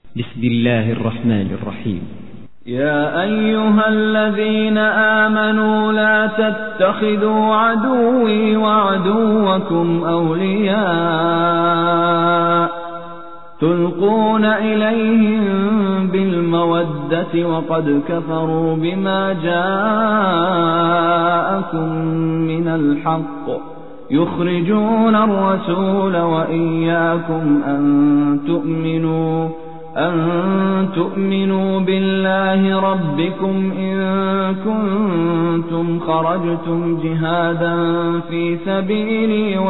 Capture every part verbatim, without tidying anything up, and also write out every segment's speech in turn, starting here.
بسم الله الرحمن الرحيم. يا أيها الذين آمنوا لا تتخذوا عدوي وعدوكم أولياء تلقون إليهم بالمودة وقد كفروا بما جاءكم من الحق يخرجون الرسول وإياكم أن تؤمنوا أن تؤمنوا بالله ربكم إن كنتم خرجتم جهادا في سبيلي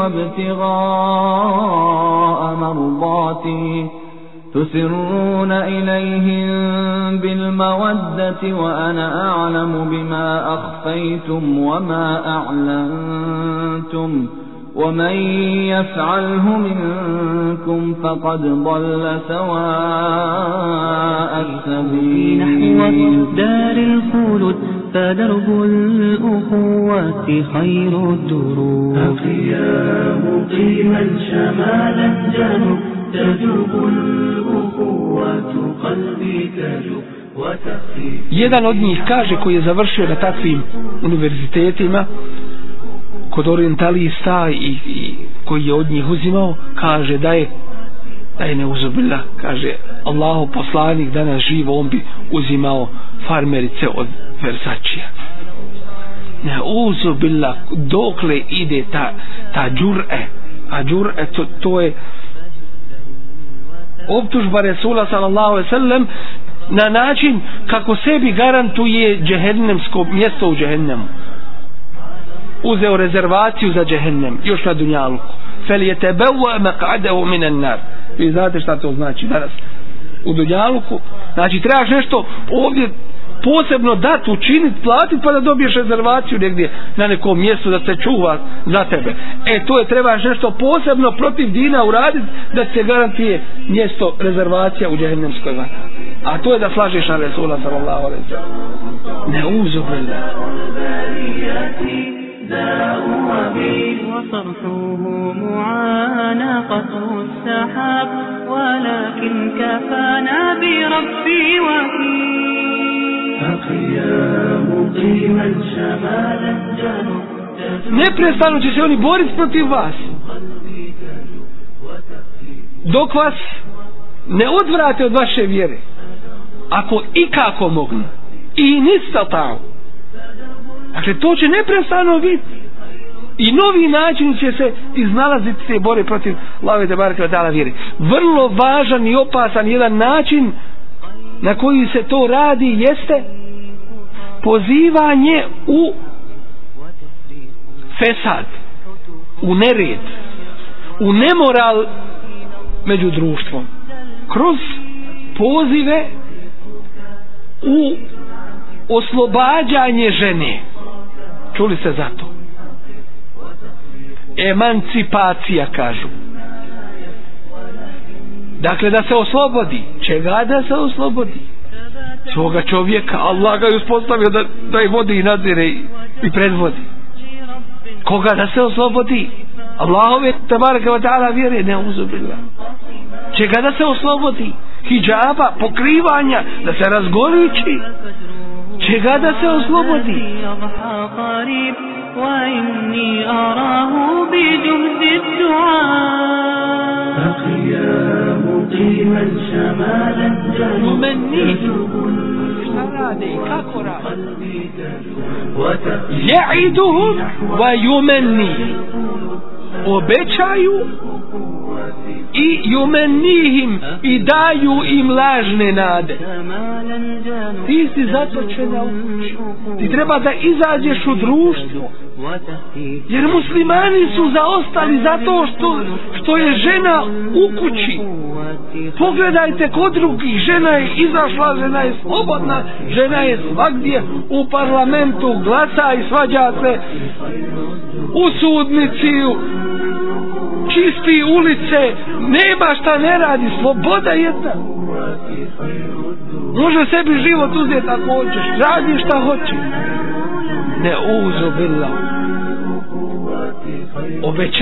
وابتغاء مرضاتي تسرون إليهم بالمودة وأنا أعلم بما أخفيتم وما أعلنتم ومن يفعله منكم فقد ضل سواء السبيل. نحو دار الخلود فدرب الأخوة خير الدروب. أخيام قيما شمالا جنوب تجوب الأخوة قلبي تجوب. Jedan od njih kaže, koji je završio na takvim univerzitetima kod orientalista i, i koji je od njih uzimao, kaže da je da je neuzubillah, kaže Allahu poslanik danas živo, on bi uzimao farmerice od Versacija. Neuzubillah, dokle ide ta, ta džur'e, a džur'e to, to je optužba Resula sallallahu alejhi ve sellem na način kako sebi garantuje džehennemsko mjesto u džehennemu. Uzeo rezervaciju za džehennem još na dunjaluku. فَلْيَتَبَوَّ مَقْعَدَهُ مِنَ النَّارِ. Vi znate šta to znači danas u dunjaluku. Znači trebaš nešto ovdje posebno dati, učiniti, platiti pa da dobiješ rezervaciju negdje na nekom mjestu da se čuva za tebe. E to je, trebaš nešto posebno protiv dina uraditi da se garantije mjesto, rezervacija u džehennemskoj vatri. A to je da slažeš na Resula sallallahu alejhi ve sellem. Neuzu billah. وصرحه معانقة السحاب ولكن كفانا بربي وكيل. أخيام قيما شمالا جنوب neprestano će se oni boriti protiv vas dok vas ne odvrate od vaše vjere, ako i kako mognu i nista tamo. Dakle to će neprestano biti i novi način će se iznalaziti se bore protiv Allahove te bareke ve taala vjere. Vrlo važan i opasan jedan način na koji se to radi jeste pozivanje u fesad, u nered, u nemoral među društvom kroz pozive u oslobađanje žene. Čuli ste za to? Emancipacija kažu. Dakle da se oslobodi. Čega da se oslobodi? Svoga čovjeka. Allah ga je uspostavio da, da je vodi i nadzire i, i predvodi. Koga da se oslobodi? Allahove tebareke ve taala vjere, neuzubillah. Čega da se oslobodi? Hidžaba, pokrivanja, da se razgoliči. Čega da se oslobodi? وإني أراه بجهد الدعاء. أخيام قيما شمالا جنوب يعدهم ويمني obećaju i yumenihim i daju im lažne nade. Ti si zatočena u kući, ti treba da izađeš u društvo, jer muslimani su zaostali zato što, što je žena u kući. Pogledajte kod drugih, žena je izašla, žena je slobodna, žena je svagdje u parlamentu, glasa i svađa se u sudnici, čisti ulice, nema šta ne radi, sloboda jedna. Može sebi život uzeti ako hoćeš, radi šta hoće. Ne uzu billah.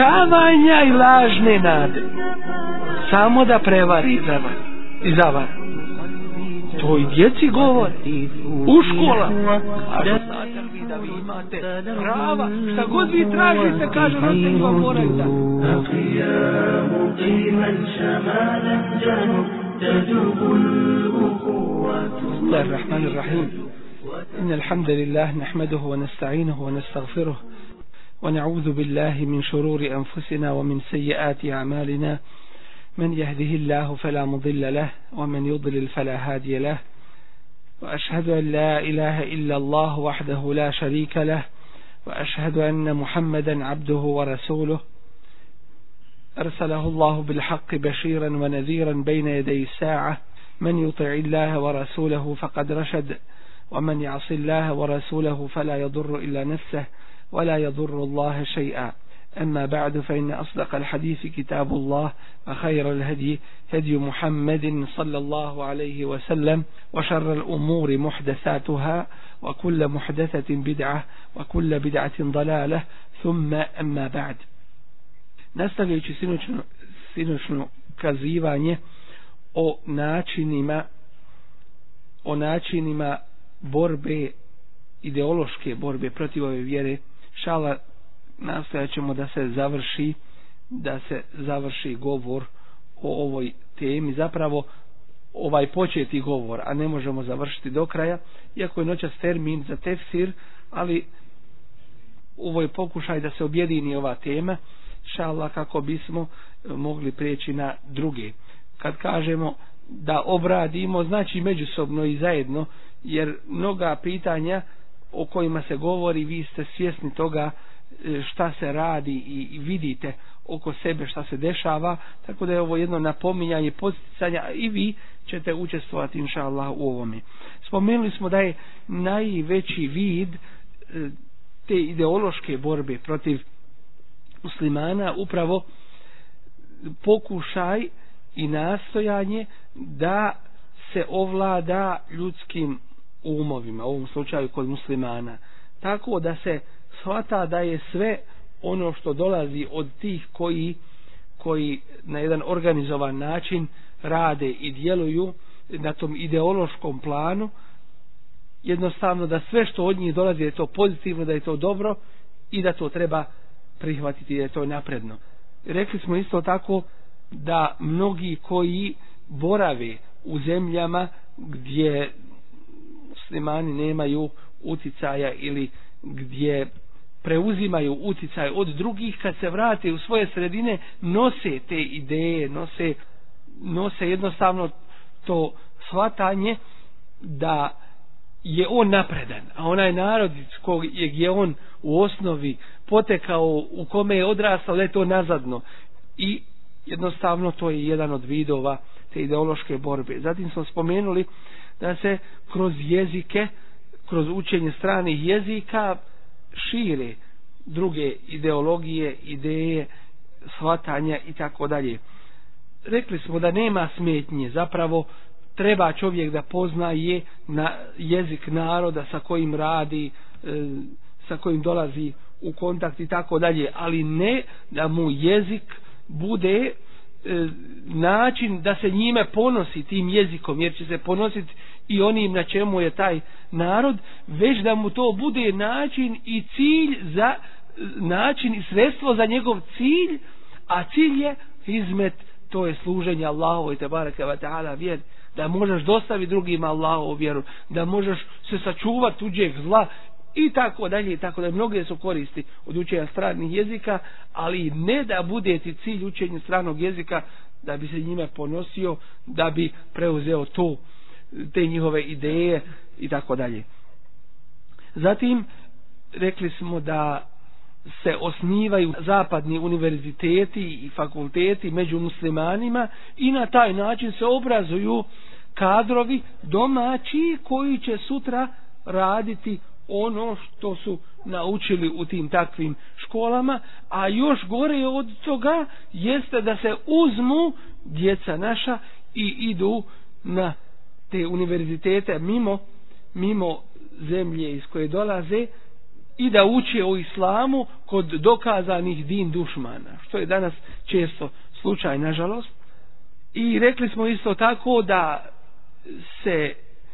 Obećavanja i lažne nade samo da prevari i zavar. I zavar. to i djeci govori u školama. Kažu, znate li vi da vi imate prava, šta god vi tražite, kaže, roditelji vam moraju da. Bismillahirrahmanirrahim. إن الحمد لله نحمده ونستعينه ونستغفره ونعوذ بالله من شرور أنفسنا ومن سيئات أعمالنا من يهده الله فلا مضل له ومن يضلل فلا هادي له وأشهد أن لا إله إلا الله وحده لا شريك له وأشهد أن محمدا عبده ورسوله أرسله الله بالحق بشيرا ونذيرا بين يدي الساعة من يطع الله ورسوله فقد رشد ومن يعص الله ورسوله فلا يضر إلا نفسه ولا يضر الله شيئا أما بعد فإن أصدق الحديث كتاب الله وخير الهدي هدي محمد صلى الله عليه وسلم وشر الأمور محدثاتها وكل محدثة بدعة وكل بدعة ضلالة ثم أما بعد. Nastavljajući sinoćno, sinoćno kazivanje o načinima o načinima borbe, ideološke borbe protiv ove vjere, šala, nastojat ćemo da se završi da se završi govor o ovoj temi, zapravo ovaj početi govor, a ne možemo završiti do kraja, iako je noćas termin za tefsir, ali ovo je pokušaj da se objedini ova tema, šala, kako bismo mogli prijeći na druge. Kad kažemo da obradimo, znači međusobno i zajedno, jer mnoga pitanja o kojima se govori, vi ste svjesni toga šta se radi i vidite oko sebe šta se dešava, tako da je ovo jedno napominjanje, podsticanja, i vi ćete učestvovati inša Allah u ovome. Spomenuli smo da je najveći vid te ideološke borbe protiv muslimana upravo pokušaj i nastojanje da se ovlada ljudskim umovima, u ovom slučaju kod muslimana, tako da se shvata da je sve ono što dolazi od tih koji koji na jedan organizovan način rade i djeluju na tom ideološkom planu, jednostavno da sve što od njih dolazi je to pozitivno, da je to dobro i da to treba prihvatiti, da je to napredno. Rekli smo isto tako da mnogi koji borave u zemljama gdje muslimani nemaju uticaja ili gdje preuzimaju uticaj od drugih, kad se vrate u svoje sredine, nose te ideje, nose, nose jednostavno to shvatanje da je on napredan, a onaj narod kojeg je on u osnovi potekao, u kome je odrastao, da je to nazadno. I jednostavno to je jedan od vidova te ideološke borbe. Zatim smo spomenuli da se kroz jezike, kroz učenje stranih jezika šire druge ideologije, ideje, shvatanja i tako dalje. Rekli smo da nema smetnje, zapravo treba čovjek da poznaje na jezik naroda sa kojim radi, sa kojim dolazi u kontakt i tako dalje, ali ne da mu jezik bude način da se njime ponosi, tim jezikom, jer će se ponositi i onim na čemu je taj narod, već da mu to bude način i cilj za način i sredstvo za njegov cilj, a cilj je hizmet, to je služenje Allahovoj tebareke ve taala vjeri, da možeš dostaviti drugima Allahovu vjeru, da možeš se sačuvati tuđeg zla i tako dalje i tako dalje. Mnoge su koristi od učenja stranih jezika, ali ne da bude ti cilj učenja stranog jezika da bi se njime ponosio, da bi preuzeo to, te njihove ideje i tako dalje. Zatim rekli smo da se osnivaju zapadni univerziteti i fakulteti među muslimanima i na taj način se obrazuju kadrovi domaći koji će sutra raditi ono što su naučili u tim takvim školama, a još gore od toga jeste da se uzmu djeca naša i idu na te univerzitete mimo, mimo zemlje iz koje dolaze i da uče o islamu kod dokazanih din dušmana, što je danas često slučaj, nažalost. I rekli smo isto tako da se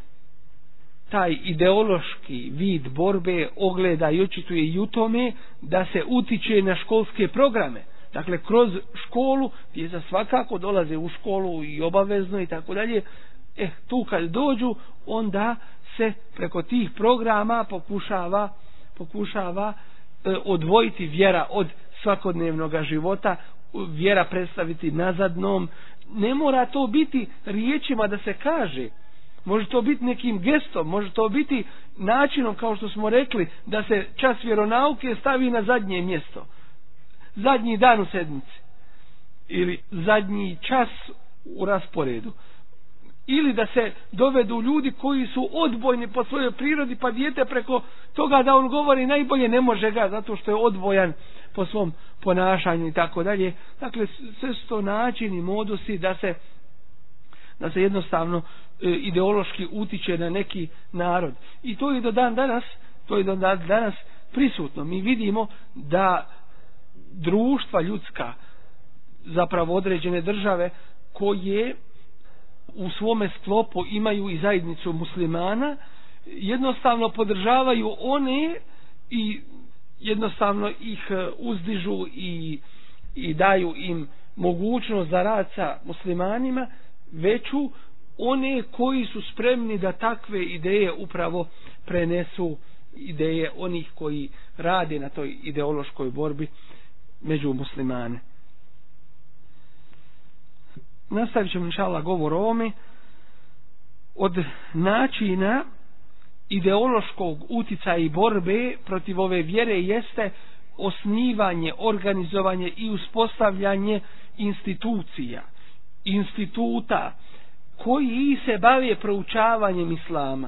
taj ideološki vid borbe ogleda i očituje i u tome da se utiče na školske programe. Dakle, kroz školu, gdje za svakako dolaze u školu i obavezno i tako dalje, eh, tu kad dođu, onda se preko tih programa pokušava, pokušava eh, odvojiti vjera od svakodnevnog života, vjera predstaviti nazadnom. Ne mora to biti riječima da se kaže, može to biti nekim gestom, može to biti načinom, kao što smo rekli, da se čas vjeronauke stavi na zadnje mjesto, zadnji dan u sedmici ili zadnji čas u rasporedu, ili da se dovedu ljudi koji su odbojni po svojoj prirodi, pa dijete preko toga da on govori najbolje ne može ga, zato što je odbojan po svom ponašanju i tako dalje. Dakle, sve su to načini, modusi da se da se jednostavno e, ideološki utiče na neki narod. I to je do dan danas, to je do dan danas prisutno. Mi vidimo da društva ljudska, zapravo određene države, koje u svome sklopu imaju i zajednicu muslimana, jednostavno podržavaju one i jednostavno ih uzdižu i, i daju im mogućnost za rad sa muslimanima, veću one koji su spremni da takve ideje upravo prenesu, ideje onih koji rade na toj ideološkoj borbi među muslimane. Nastavit ćemo inšallah govor o ovome. Od načina ideološkog uticaja i borbe protiv ove vjere jeste osnivanje, organizovanje i uspostavljanje institucija, instituta koji se bave proučavanjem islama.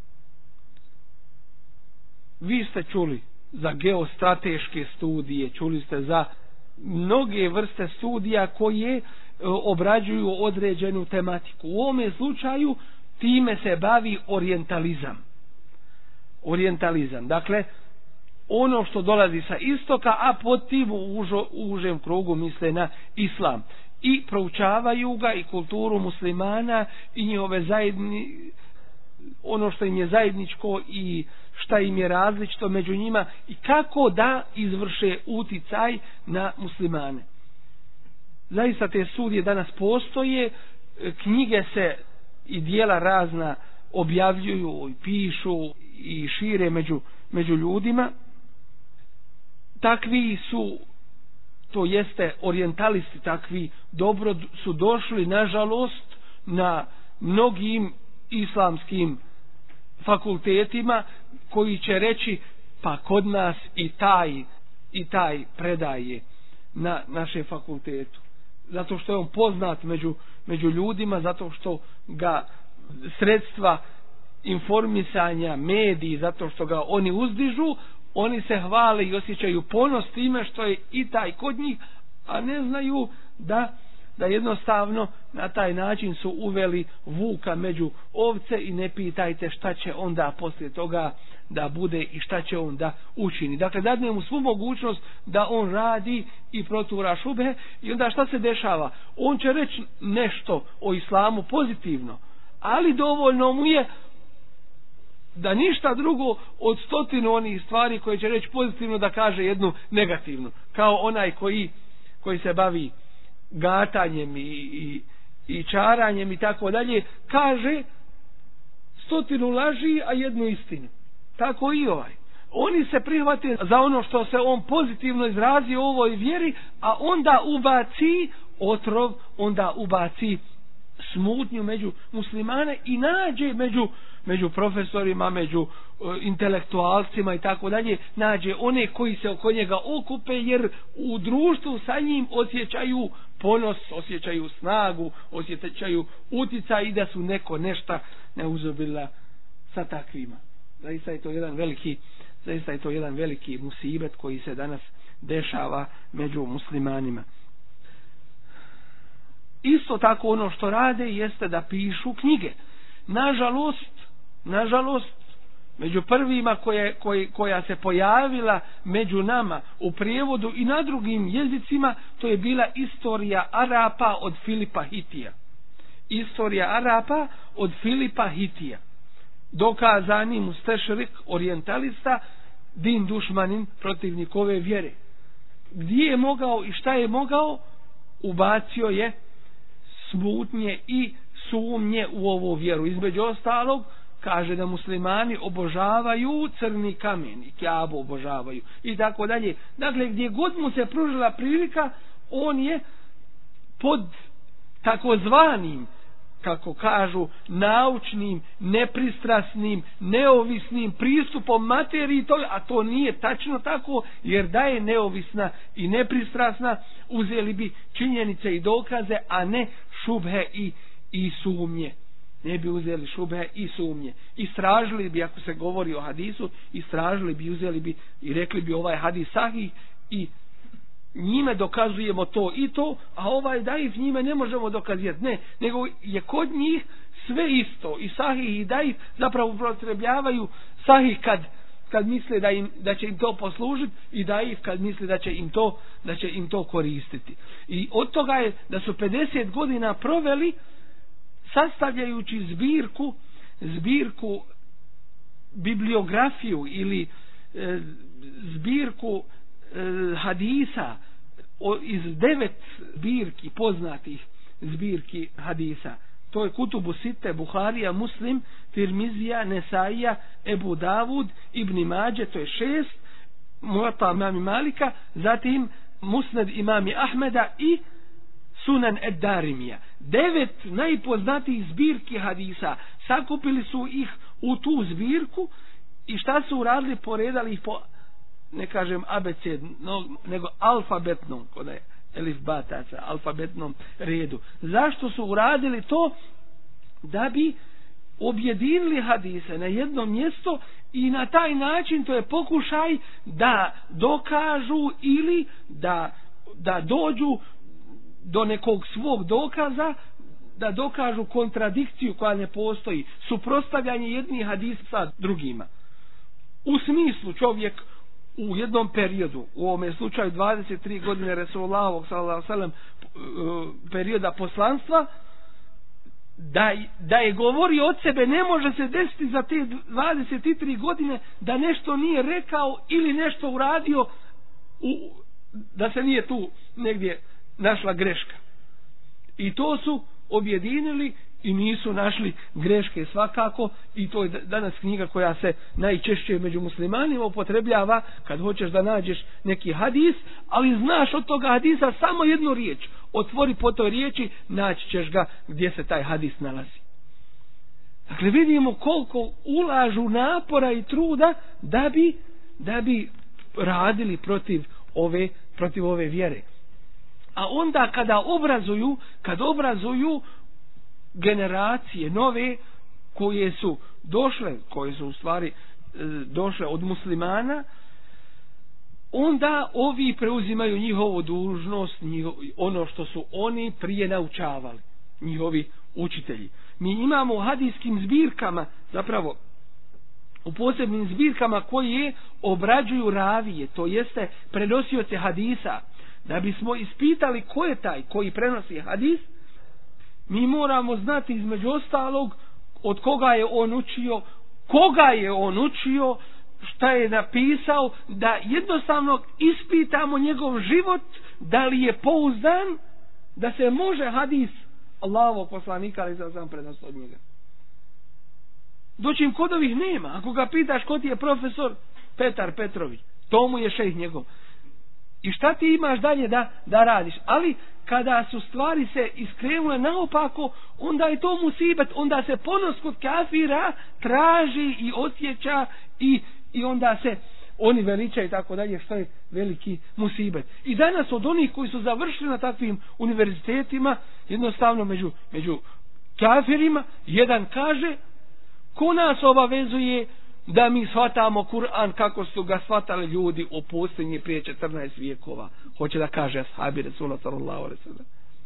Vi ste čuli za geostrateške studije, čuli ste za mnoge vrste studija koje obrađuju određenu tematiku. U ovome slučaju time se bavi orijentalizam. Orijentalizam, dakle, ono što dolazi sa istoka, a pod tim u užem krugu misle na islam. I proučavaju ga i kulturu muslimana i njihove zajedni, ono što im je zajedničko i šta im je različito među njima i kako da izvrše uticaj na muslimane. Zaista te studije danas postoje, knjige se i dijela razna objavljuju i pišu i šire među, među ljudima. Takvi su, to jeste orijentalisti, takvi dobro su došli nažalost na mnogim islamskim fakultetima koji će reći pa kod nas i taj i taj predaje na našem fakultetu, zato što je on poznat među, među ljudima, zato što ga sredstva informisanja, mediji, zato što ga oni uzdižu, oni se hvale i osjećaju ponos time što je i taj kod njih, a ne znaju da da jednostavno na taj način su uveli vuka među ovce i ne pitajte šta će onda poslije toga da bude i šta će on da učini. Dakle, dadne mu svu mogućnost da on radi i protura šubhe i onda šta se dešava? On će reći nešto o islamu pozitivno, ali dovoljno mu je da ništa drugo od stotinu onih stvari koje će reći pozitivno da kaže jednu negativnu. Kao onaj koji, koji se bavi gatanjem i, i, i čaranjem i tako dalje, kaže stotinu laži, a jednu istinu. Tako i ovaj. Oni se prihvate za ono što se on pozitivno izrazi u ovoj vjeri, a onda ubaci otrov, onda ubaci smutnju među muslimane i nađe među, među profesorima, među uh, intelektualcima i tako dalje, nađe one koji se oko njega okupe, jer u društvu sa njim osjećaju ponos, osjećaju snagu, osjećaju uticaj i da su neko nešta neuzobila sa takvima. Zaista je to jedan veliki, zaista je to jedan veliki musibet koji se danas dešava među muslimanima. Isto tako ono što rade jeste da pišu knjige. Nažalost, nažalost, među prvima koje, koje, koja se pojavila među nama u prijevodu i na drugim jezicima, to je bila Istorija Arapa od Filipa Hitija. Istorija Arapa od Filipa Hitija. dokazani mustešrik, orijentalista, din dušmanin, protivnik ove vjere. Gdje je mogao i šta je mogao, ubacio je smutnje i sumnje u ovu vjeru. Između ostalog, kaže da muslimani obožavaju crni kamen i Kjabu obožavaju i tako dalje. Dakle, gdje god mu se pružila prilika, on je pod takozvanim, kako kažu, naučnim, nepristrasnim, neovisnim pristupom materiji, to, a to nije tačno tako, jer da je neovisna i nepristrasna, uzeli bi činjenice i dokaze, a ne šubhe i, i sumnje. Ne bi uzeli šubhe i sumnje. Istražili bi, ako se govori o hadisu, istražili bi, uzeli bi i rekli bi ovaj hadis sahih i njime dokazujemo to i to, a ovaj daif njime ne možemo dokazati. Ne, nego je kod njih sve isto. I sahih i daif zapravo upotrebljavaju sahih kad, kad misle da, im, da će im to poslužiti i daif kad misle da će im to, da će im to koristiti. I od toga je da su pedeset godina proveli sastavljajući zbirku, zbirku bibliografiju ili e, zbirku e, hadisa o, iz devet zbirki, poznatih zbirki hadisa. To je Kutubu Sitte, Buharija, Muslim, Tirmizija, Nesaija, Ebu Davud, Ibn Mađe, to je šest, Muata imami Malika, zatim Musnad imami Ahmeda i Sunan Ed-Darimija. Devet najpoznatijih zbirki hadisa, sakupili su ih u tu zbirku i šta su uradili, poredali ih po, ne kažem abecedno, nego alfabetnom, kod je elif bataca, alfabetnom redu. Zašto su uradili to? Da bi objedinili hadise na jedno mjesto i na taj način, to je pokušaj da dokažu ili da, da dođu do nekog svog dokaza, da dokažu kontradikciju koja ne postoji, suprotstavljanje jednih hadisa sa drugima. U smislu, čovjek u jednom periodu, u ovome slučaju dvadeset tri godine Resulullahovog sallallahu alejhi ve sellem perioda poslanstva, da, da je govorio od sebe, ne može se desiti za te dvadeset tri godine da nešto nije rekao ili nešto uradio, u, da se nije tu negdje našla greška. I to su objedinili i nisu našli greške svakako, i to je danas knjiga koja se najčešće među muslimanima upotrebljava kad hoćeš da nađeš neki hadis, ali znaš od toga hadisa samo jednu riječ, otvori po toj riječi, naći ćeš ga gdje se taj hadis nalazi. Dakle, vidimo koliko ulažu napora i truda da bi, da bi radili protiv ove, protiv ove vjere. A onda kada obrazuju, kad obrazuju generacije nove koje su došle, koje su u stvari došle od muslimana, onda ovi preuzimaju njihovu dužnost, njihov, ono što su oni prije naučavali, njihovi učitelji. Mi imamo u hadijskim zbirkama, zapravo u posebnim zbirkama koje obrađuju ravije, to jeste prenosioce hadisa. Da bismo ispitali ko je taj koji prenosi hadis, mi moramo znati između ostalog od koga je on učio, koga je on učio, šta je napisao, da jednostavno ispitamo njegov život, da li je pouzdan, da se može hadis Allahovog poslanika ali za sam prenos od njega. Doćim kod ovih nema. Ako ga pitaš ko ti je profesor, Petar Petrović, to mu je šejh njegov. I šta ti imaš dalje da, da radiš? Ali kada su stvari se iskrenule naopako, onda je to musibet, onda se ponos kod kafira traži i osjeća i, i onda se oni veličaju i tako dalje, što je veliki musibet. I danas od onih koji su završili na takvim univerzitetima, jednostavno među, među kafirima, jedan kaže, ko nas obavezuje da mi shvatamo Kur'an kako su ga shvatali ljudi u pustinji prije četrnaest vijekova. Hoće da kaže ashabi Resula sallallahu alejhi ve sellem.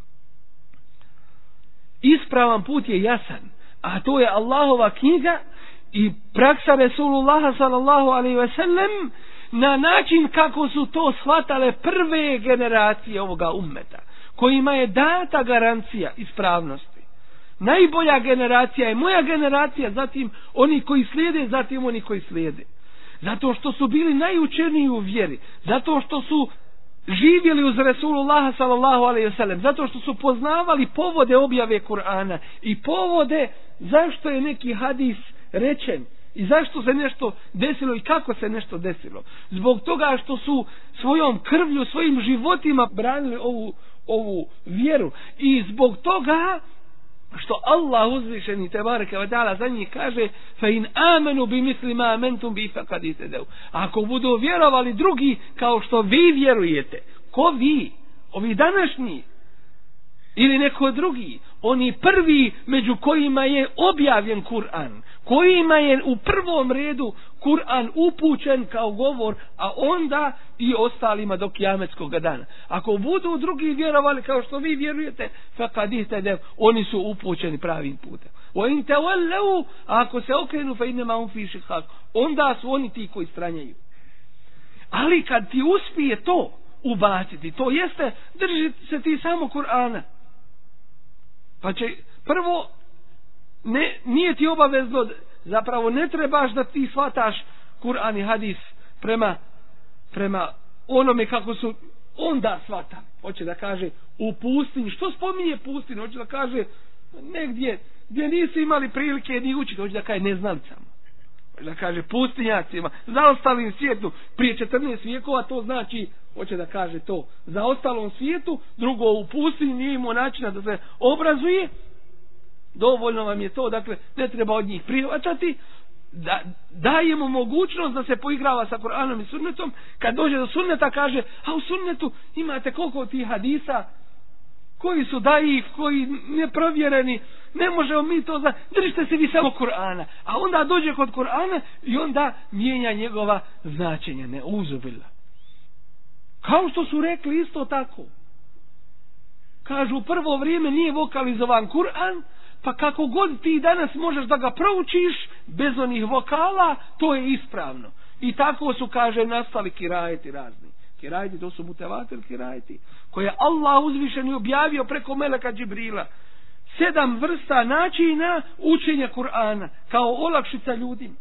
Ispravan put je jasan, a to je Allahova knjiga i praksa Resulullaha sallallahu alejhi ve sellem na način kako su to shvatale prve generacije ovoga ummeta, kojima je data garancija ispravnosti. najbolja generacija je moja generacija, zatim oni koji slijede, zatim oni koji slijede. Zato što su bili najučeniji u vjeri, zato što su živjeli uz Resulullaha sallallahu alejhi ve sellem, zato što su poznavali povode objave Kur'ana i povode zašto je neki hadis rečen i zašto se nešto desilo i kako se nešto desilo. Zbog toga što su svojom krvlju, svojim životima branili ovu, ovu vjeru i zbog toga što Allah uzvišeni tebareke ve taala za njih kaže fa in amanu bi misli ma amantum bi faqad ihtadaw. Ako budu vjerovali drugi kao što vi vjerujete, ko vi, ovi današnji ili neko drugi, oni prvi među kojima je objavljen Kur'an, kojima je u prvom redu Kur'an upućen kao govor, a onda i ostalima do kijametskog dana. Ako budu drugi vjerovali kao što vi vjerujete, faqad ihtadaw, oni su upućeni pravim putem. Wa in tawallaw, ako se okrenu fa inma hum fi shiqaq, onda su oni ti koji stranjaju. Ali kad ti uspije to ubaciti, to jeste drži se ti samo Kur'ana. Pa će prvo ne, nije ti obavezno, zapravo ne trebaš da ti shvataš Kur'an i hadis prema, prema onome kako su onda shvatali. Hoće da kaže u pustinji. Što spominje pustinju? Hoće da kaže negdje gdje nisu imali prilike ni učiti. Hoće da kaže neznalicama. Hoće da kaže pustinjacima. Za ostalim svijetu prije četrnaest vijekova, to znači, hoće da kaže to za ostalom svijetu. Drugo, u pustinji nije imao načina da se obrazuje. Dovoljno vam je to, dakle ne treba od njih prihvaćati. Da, dajemo mogućnost da se poigrava sa Kur'anom i sunnetom. Kad dođe do sunneta kaže, a u sunnetu imate koliko tih hadisa koji su daif, koji neprovjereni, ne možemo mi to za... Držite se vi samo Kur'ana. A onda dođe kod Kur'ana i onda mijenja njegova značenja. Ne uzubila. Kao što su rekli isto tako. Kažu, u prvo vrijeme nije vokalizovan Kur'an, pa kako god ti danas možeš da ga proučiš bez onih vokala, to je ispravno. I tako su, kaže, nastali kirajeti razni. Kirajeti, to su mutevatir kirajeti, koje Allah uzvišeni objavio preko meleka Džibrila. Sedam vrsta načina učenja Kur'ana, kao olakšica ljudima.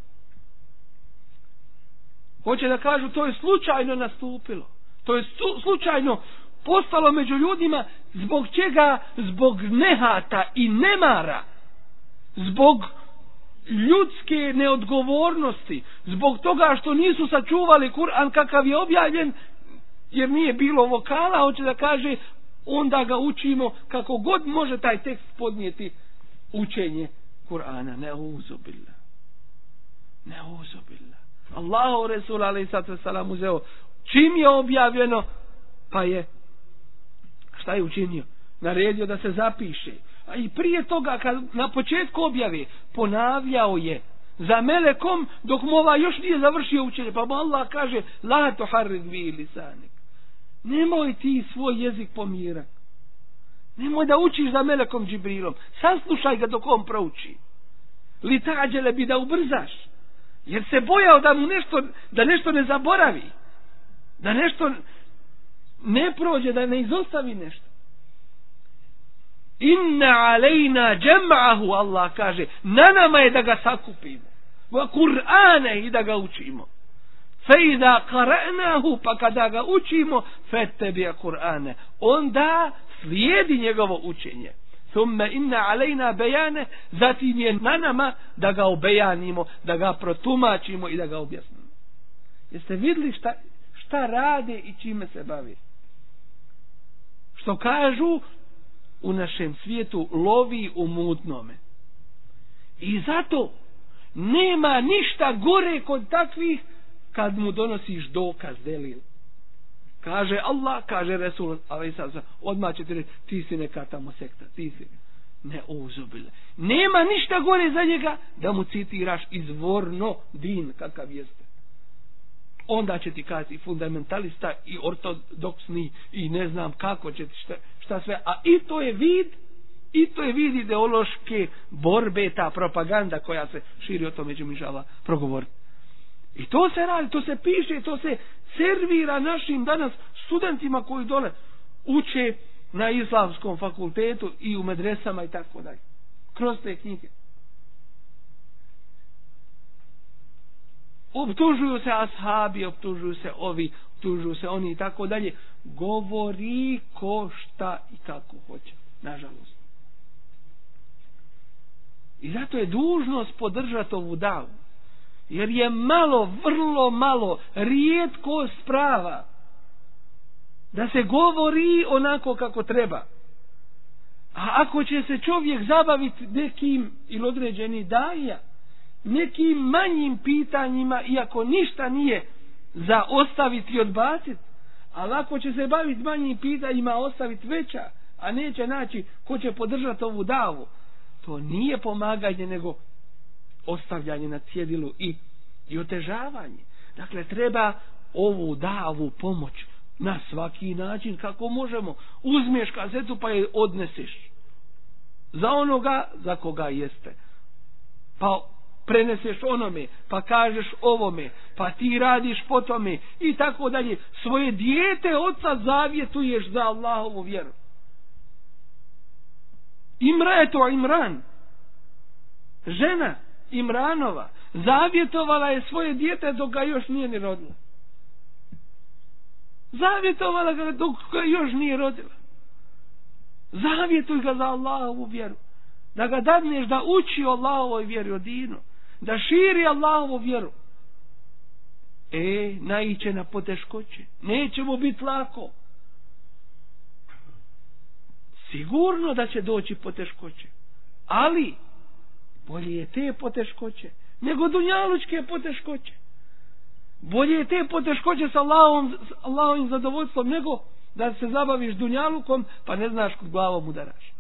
Hoće da kažu, to je slučajno nastupilo. To je slučajno postalo među ljudima. Zbog čega? Zbog nehata i nemara, zbog ljudske neodgovornosti, zbog toga što nisu sačuvali Kur'an kakav je objavljen, jer nije bilo vokala. Hoće da kaže, onda ga učimo kako god može taj tekst podnijeti učenje Kur'ana. Neuzubillah, neuzubillah. Allahu Resul alejhi salam uzeo čim je objavljeno, pa je šta je učinio? Naredio da se zapiše. A i prije toga, kad na početku objave, ponavljao je za melekom dok mu ova još nije završio učenje. Pa mu Allah kaže, la tuharrik bi lisanik, nemoj ti svoj jezik pomirati, nemoj da učiš za melekom Džibrilom, saslušaj ga dok on prouči. Li tađele bi, da ubrzaš, jer se bojao da mu nešto, da nešto ne zaboravi, da nešto ne prođe, da ne izostavi nešto. Inna alejna džem'ahu, Allah kaže, na nama je da ga sakupimo, wa Kur'ane, i da ga učimo. Fe idha qara'nahu, pa kada ga učimo, fetebi Kur'ane, onda slijedi njegovo učenje. Thumma inna alejna bejane, zatim je na nama da ga obejanimo, da ga protumačimo i da ga objasnimo. Jeste vidjeli šta, šta rade i čime se bavi? Što kažu u našem svijetu, lovi u mutnome. I zato nema ništa gore kod takvih kad mu donosiš dokaz, delil. Kaže Allah, kaže Resul, ali sad odmah će ti reći, ti si neka tamo sekta, ti si ne uzubile. Nema ništa gore za njega da mu citiraš izvorno din kakav jeste. Onda će ti kazi fundamentalista i ortodoksni i ne znam kako će ti šta, šta sve. A i to je vid, i to je vid ideološke borbe, ta propaganda koja se širi, o tome ćemo inšallah progovoriti. I to se radi, to se piše, to se servira našim danas studentima koji dole uče na islamskom fakultetu i u medresama i tako dalje. kroz te knjige. Optužuju se ashabi, optužuju se ovi, optužuju se oni i tako dalje. Govori ko šta i kako hoće, nažalost. I zato je dužnost podržati ovu davu. Jer je malo, vrlo malo, rijetkost prava da se govori onako kako treba. A ako će se čovjek zabaviti nekim ili određeni daja, nekim manjim pitanjima, iako ništa nije za ostaviti i odbaciti, ali ako će se baviti manjim pitanjima, ostaviti veća, a neće naći ko će podržati ovu davu, to nije pomaganje, nego ostavljanje na cjedilu i, i otežavanje. Dakle, treba ovu davu pomoć na svaki način kako možemo. Uzmeš kazetu pa je odneseš za onoga za koga jeste, pa preneseš onome, pa kažeš ovome, pa ti radiš po tome i tako dalje. Svoje dijete oca zavjetuješ za Allahovu vjeru. Imraetu Imran, žena Imranova, zavjetovala je svoje dijete dok ga još nije ni rodila. Zavjetovala ga dok ga još nije rodila. Zavjetuj ga za Allahovu vjeru. Da ga dadneš da uči Allahovoj vjeri, o dinu. Da širi Allahovu vjeru. E, naiće na poteškoće. Neće mu biti lako. Sigurno da će doći poteškoće. Ali bolje je te poteškoće nego dunjalučke poteškoće. Bolje je te poteškoće sa Allahom, Allahovim zadovoljstvom nego da se zabaviš dunjalukom pa ne znaš kod glavom udaraš.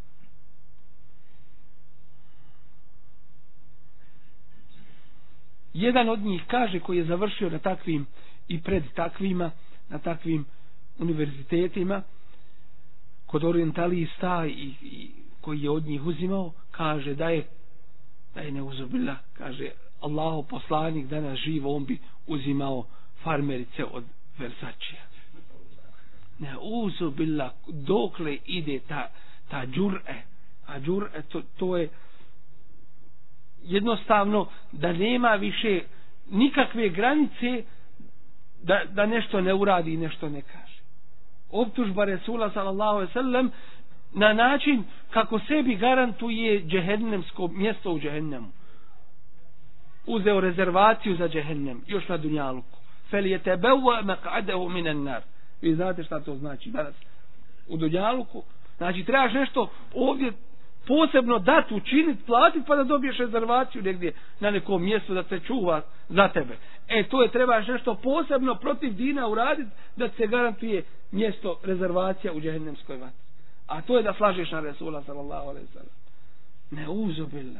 Jedan od njih kaže, koji je završio na takvim i pred takvima, na takvim univerzitetima, kod orientalista i, i koji je od njih uzimao, kaže da je da je neuzubila, kaže Allahov poslanik danas živo, on bi uzimao farmerice od Versačija. Neuzubila, dokle ide ta, ta džur'e, a džur'e to, to je jednostavno da nema više nikakve granice da, da nešto ne uradi i nešto ne kaže. Optužba Resula sallallahu alejhi ve sellem na način kako sebi garantuje džehennemsko mjesto u džehennemu. Uzeo rezervaciju za džehennem još na dunjaluku. Felijetebewwa maq'adahu minan nar. Vi znate šta to znači danas u dunjaluku. Znači trebaš nešto ovdje posebno dati, učiniti, platiti pa da dobiješ rezervaciju negdje na nekom mjestu da se čuva za tebe. E to je, trebaš nešto posebno protiv dina uraditi da se garantuje mjesto, rezervacija u džehennemskoj vatri. A to je da slažeš na Resula sallallahu alejhi ve sellem. Neuzubila.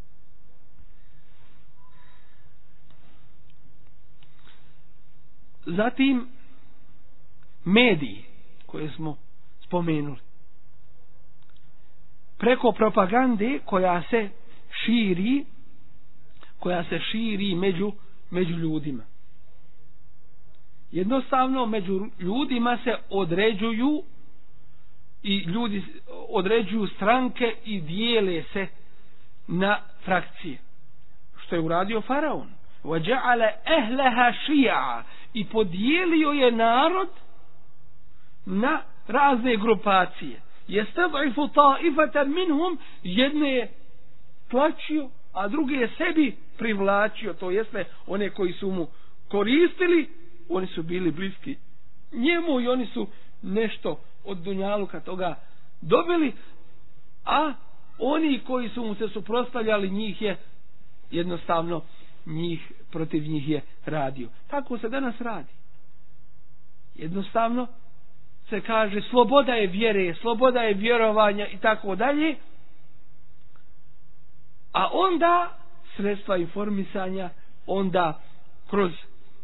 Zatim mediji koje smo spomenuli. Preko propagande koja se širi, koja se širi među, među ljudima. Jednostavno među ljudima se određuju i ljudi određuju stranke i dijele se na frakcije. Što je uradio faraon. وَجَعَلَ أَهْلَهَا شِيَعًا i podijelio je narod na razne grupacije. Yastad'ifu ta'ifatan minhum, jedne je tlačio, a druge je sebi privlačio, to jeste one koji su mu koristili, oni su bili bliski njemu i oni su nešto od dunjaluka toga dobili, a oni koji su mu se suprotstavljali, njih je jednostavno njih, protiv njih je radio. Tako se danas radi. Jednostavno se kaže sloboda je vjere, sloboda je vjerovanja i tako dalje, a onda sredstva informisanja, onda kroz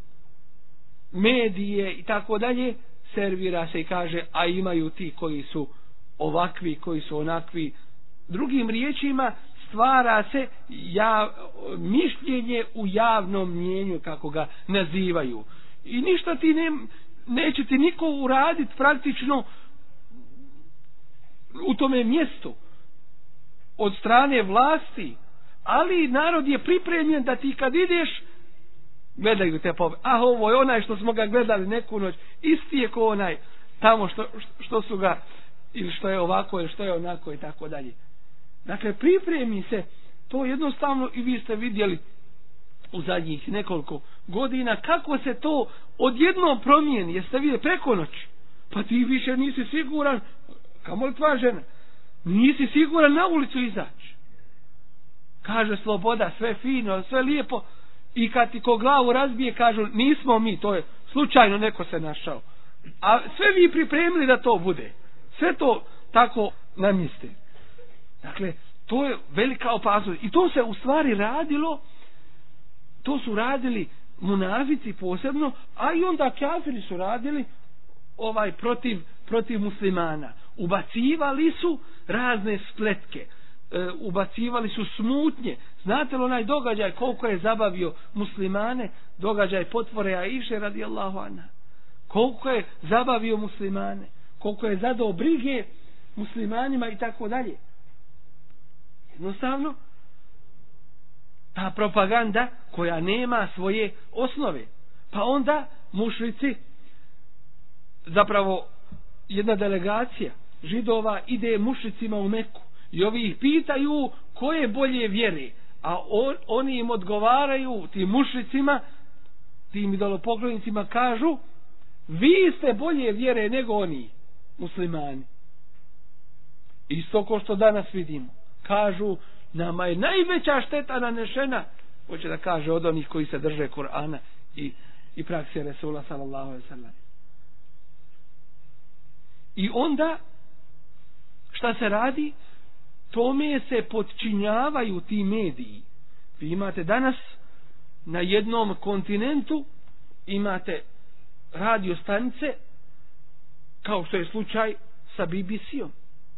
medije i tako dalje servira se i kaže, a imaju ti koji su ovakvi, koji su onakvi. Drugim riječima stvara se ja, mišljenje u javnom mnjenju, kako ga nazivaju. I ništa ti ne, neće ti niko uraditi praktično u tome mjestu. od strane vlasti, ali narod je pripremljen da ti kad ideš gledaju te pobe. Ah, ovo je onaj što smo ga gledali neku noć, isti je ko onaj tamo što, što su ga, ili što je ovako ili što je onako i tako dalje. Dakle, pripremi se to jednostavno, i vi ste vidjeli u zadnjih nekoliko godina kako se to odjednom promijeni. Jeste vidjeli preko noći, pa ti više nisi siguran, kamo li tvoja žena, nisi siguran na ulicu izaći. Kaže sloboda, sve fino, sve lijepo, i kad ti ko glavu razbije kažu nismo mi, to je slučajno neko se našao. A sve vi pripremili da to bude, sve to tako namjeste. Dakle, to je velika opasnost. I to se u stvari radilo, to su radili munafici posebno, a i onda kafiri su radili ovaj protiv, protiv muslimana. Ubacivali su razne spletke, e, ubacivali su smutnje. Znate li onaj događaj koliko je zabavio muslimane, događaj potvore Aiše radijallahu anha, koliko je zabavio muslimane, koliko je zadao brige muslimanima i tako dalje. Jednostavno, ta propaganda koja nema svoje osnove. Pa onda mušrici, zapravo jedna delegacija Židova ide mušricima u Meku i ovi ih pitaju koje bolje vjere, a on, oni im odgovaraju, tim mušricima, tim idolopoklonicima kažu vi ste bolje vjere nego oni muslimani. Isto ko što danas vidimo, kažu nama je najveća šteta nanešena, hoće da kaže od onih koji se drže Kur'ana i, i praksije Resula sallallahu alejhi ve sellem. I onda šta se radi? Tome se podčinjavaju ti mediji. Vi imate danas na jednom kontinentu imate radio stanice kao što je slučaj sa B B C-om.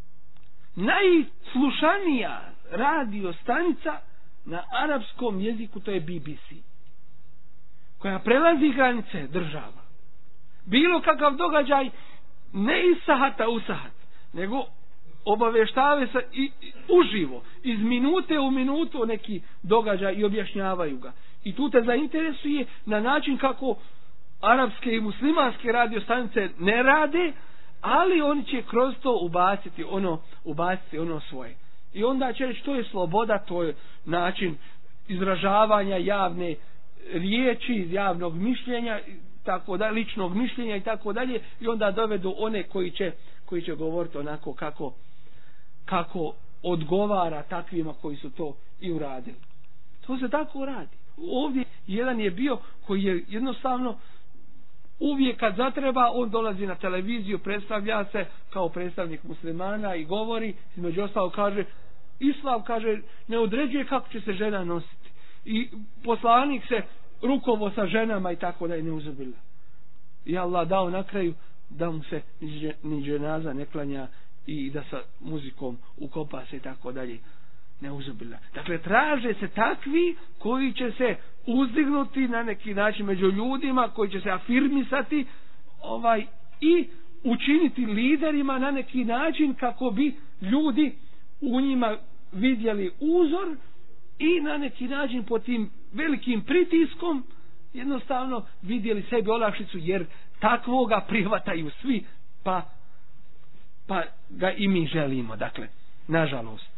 Najslušanija radio stanica na arapskom jeziku to je B B C, koja prelazi granice država. Bilo kakav događaj ne iz sahata u sahat, nego obaveštave se i, i uživo, iz minute u minutu neki događaj i objašnjavaju ga. I tu te zainteresuje na način kako arapske i muslimanske radio stanice ne rade, ali oni će kroz to ubaciti ono, ubaciti ono svoje. I onda će reći to je sloboda, to je način izražavanja javne riječi, javnog mišljenja, tako da, ličnog mišljenja i tako dalje, i onda dovedu one koji će, koji će govoriti onako kako, kako odgovara takvima koji su to i uradili. To se tako radi. Ovdje jedan je bio koji je jednostavno uvijek kad zatreba, on dolazi na televiziju, predstavlja se kao predstavnik muslimana i govori, između ostalog kaže, islam kaže, ne određuje kako će se žena nositi. I poslanik se rukovo sa ženama i tako da je ne uzubila. I Allah dao na kraju da mu se ni dženaza ne klanja i da sa muzikom ukopa se i tako dalje. Ne uzubila. Dakle, traže se takvi koji će se uzdignuti na neki način među ljudima, koji će se afirmisati ovaj, i učiniti liderima na neki način kako bi ljudi u njima vidjeli uzor i na neki način pod tim velikim pritiskom jednostavno vidjeli sebi olakšicu, jer takvoga prihvataju svi, pa, pa ga i mi želimo. Dakle, nažalost.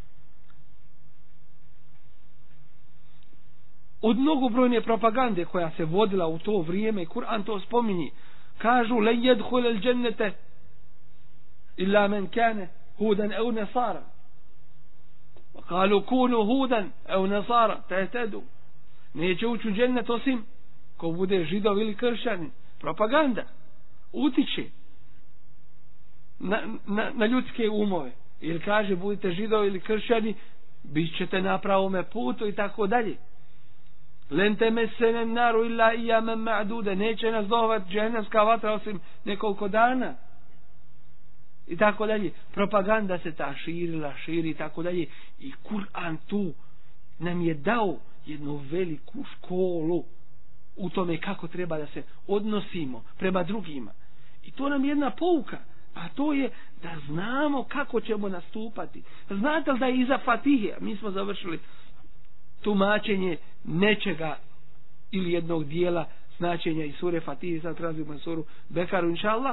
Od mnogobrojne propagande koja se vodila u to vrijeme, Kur'an to spominje, kažu len jedhul al džennete illa men kane hudan au nasara, kalu kunu hudan au nasara tehtedu, neće ući u džennet osim ko bude židov ili kršćanin. Propaganda utiče na, na, na ljudske umove, ili kaže budite židovi ili kršćani, bit ćete na pravome putu i tako dalje. Len temesene naru illa iyaman ma'dude, neće nas dohvat džehennemska vatra osim nekoliko dana i tako dalje. Propaganda se ta širila, širi i tako dalje, i Kur'an tu nam je dao jednu veliku školu u tome kako treba da se odnosimo prema drugima. I to nam je jedna pouka A to je da znamo kako ćemo nastupati. Znate li da je iza Fatihe, mi smo završili tumačenje nečega ili jednog dijela značenja iz sure Fatihe, sad prelazimo na suru Bekaru, inša Allah,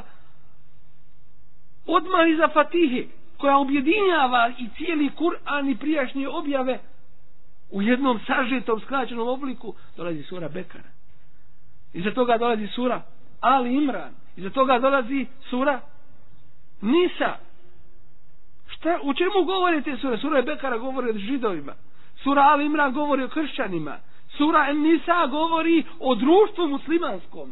odmah iza Fatihe, koja objedinjava i cijeli Kur'an i prijašnje objave u jednom sažetom, skraćenom obliku, dolazi sura Bekara. Iza toga dolazi sura Ali Imran. Iza toga dolazi sura Nisa. Šta, u čemu govore te sure? Sura Bekara govori o židovima. Sura Ali Imran govori o kršćanima. Sura Nisa govori o društvu muslimanskom.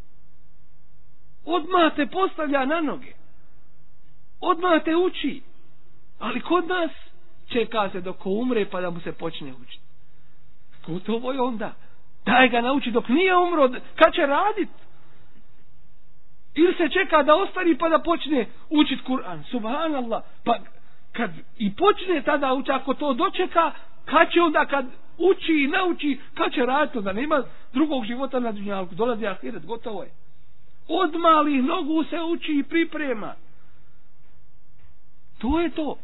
Odmah te postavlja na noge. Odmah te uči. Ali kod nas čeka se dok umre pa da mu se počne učiti. Gotovo je onda. Daj ga nauči dok nije umro. Kad će radit? Ili se čeka da ostari pa da počne učit Kur'an. Subhanallah. Pa kad i počne tada uči, ako to dočeka, kad će onda kad uči i nauči, kad će raditi? Da nema drugog života na dunjalku. Dolazi ahiret, gotovo je. Od malih nogu se uči i priprema. To je to.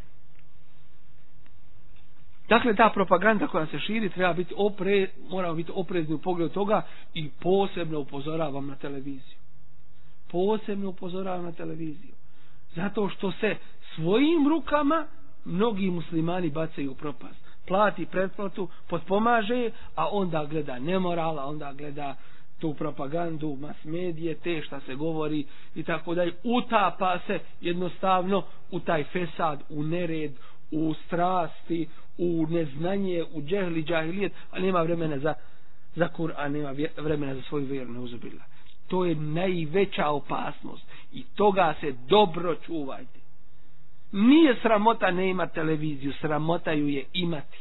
Dakle, ta propaganda koja se širi treba biti opre, mora biti oprezni u pogledu toga i posebno upozoravam na televiziju. Posebno upozoravam na televiziju. Zato što se svojim rukama mnogi muslimani bacaju u propast. Plati pretplatu, potpomaže, a onda gleda nemorala, onda gleda tu propagandu, mas medije, te šta se govori i tako dalje. Utapa se jednostavno u taj fesad, u nered, u strasti, u neznanje, u džehli, džahilijet, a nema vremena za, za Kur'an, nema vremena za svoju vjeru, neuzubila. To je najveća opasnost i toga se dobro čuvajte. Nije sramota ne imati televiziju, sramota ju je imati.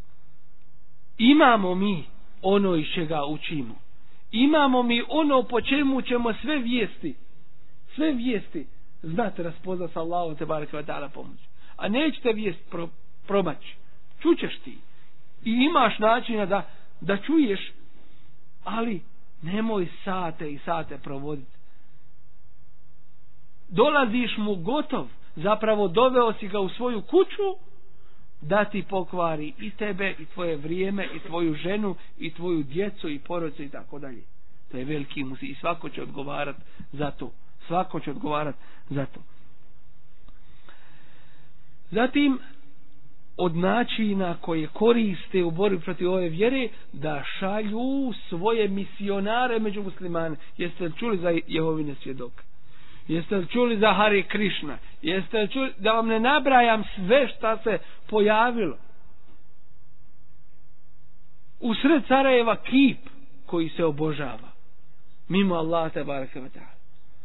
Imamo mi ono iz čega učimo. Imamo mi ono po čemu ćemo sve vijesti, sve vijesti znate raspoznat sa Allahom te bareke ve taala pomoć. A nećete vijest pro, promaći. Čućeš ti. I imaš načina da, da čuješ, ali nemoj sate i sate provoditi. Dolaziš mu gotov, zapravo doveo si ga u svoju kuću da ti pokvari i tebe i tvoje vrijeme i tvoju ženu i tvoju djecu i porodicu i tako dalje. To je veliki musi i svako će odgovarati za to. Svako će odgovarati za to. Zatim, od načina koje koriste u borbi protiv ove vjere, da šalju svoje misionare među muslimane. Jeste li čuli za Jehovine svjedoke? Jeste li čuli za Hare Krishna? Jeste li čuli, da vam ne nabrajam sve šta se pojavilo? U sred Sarajeva kip koji se obožava. Mimo Allah te bareke ve taala.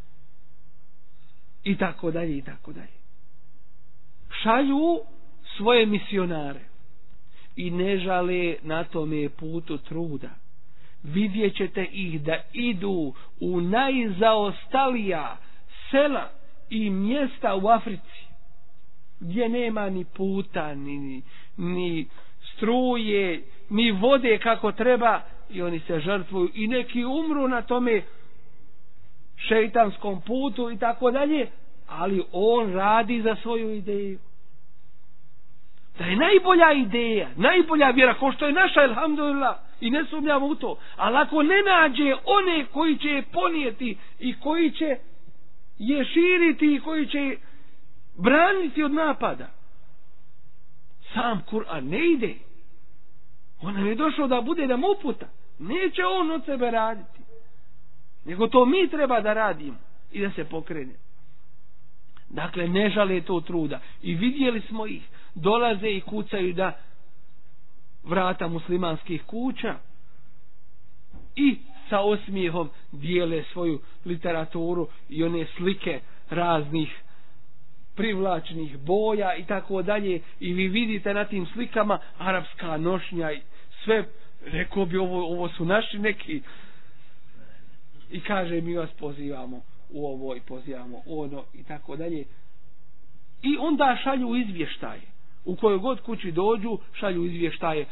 I tako dalje, i tako dalje. Šalju svoje misionare i ne žale na tome putu truda. Vidjet ćete ih da idu u najzaostalija sela i mjesta u Africi gdje nema ni puta, ni, ni struje, ni vode kako treba, i oni se žrtvuju i neki umru na tome šejtanskom putu i tako dalje, ali on radi za svoju ideju. Da je najbolja ideja, najbolja vjera, ko što je naša, elhamdulillah, i ne sumnjamo u to, ali ako ne nađe one koji će je ponijeti i koji će je širiti i koji će je braniti od napada, sam Kur'an ne ide. On nam je došao da bude nam uputa. Neće on od sebe raditi, nego to mi treba da radimo i da se pokrene. Dakle, ne žale to truda. I vidjeli smo ih, dolaze i kucaju da vrata muslimanskih kuća i sa osmijehom dijele svoju literaturu i one slike raznih privlačnih boja i tako dalje, i vi vidite na tim slikama arapska nošnja i sve, rekao bi ovo, ovo su naši neki, i kaže mi vas pozivamo u ovo i pozivamo ono i tako dalje. I onda šalju izvještaje. U kojoj god kući dođu, šalju izvještaje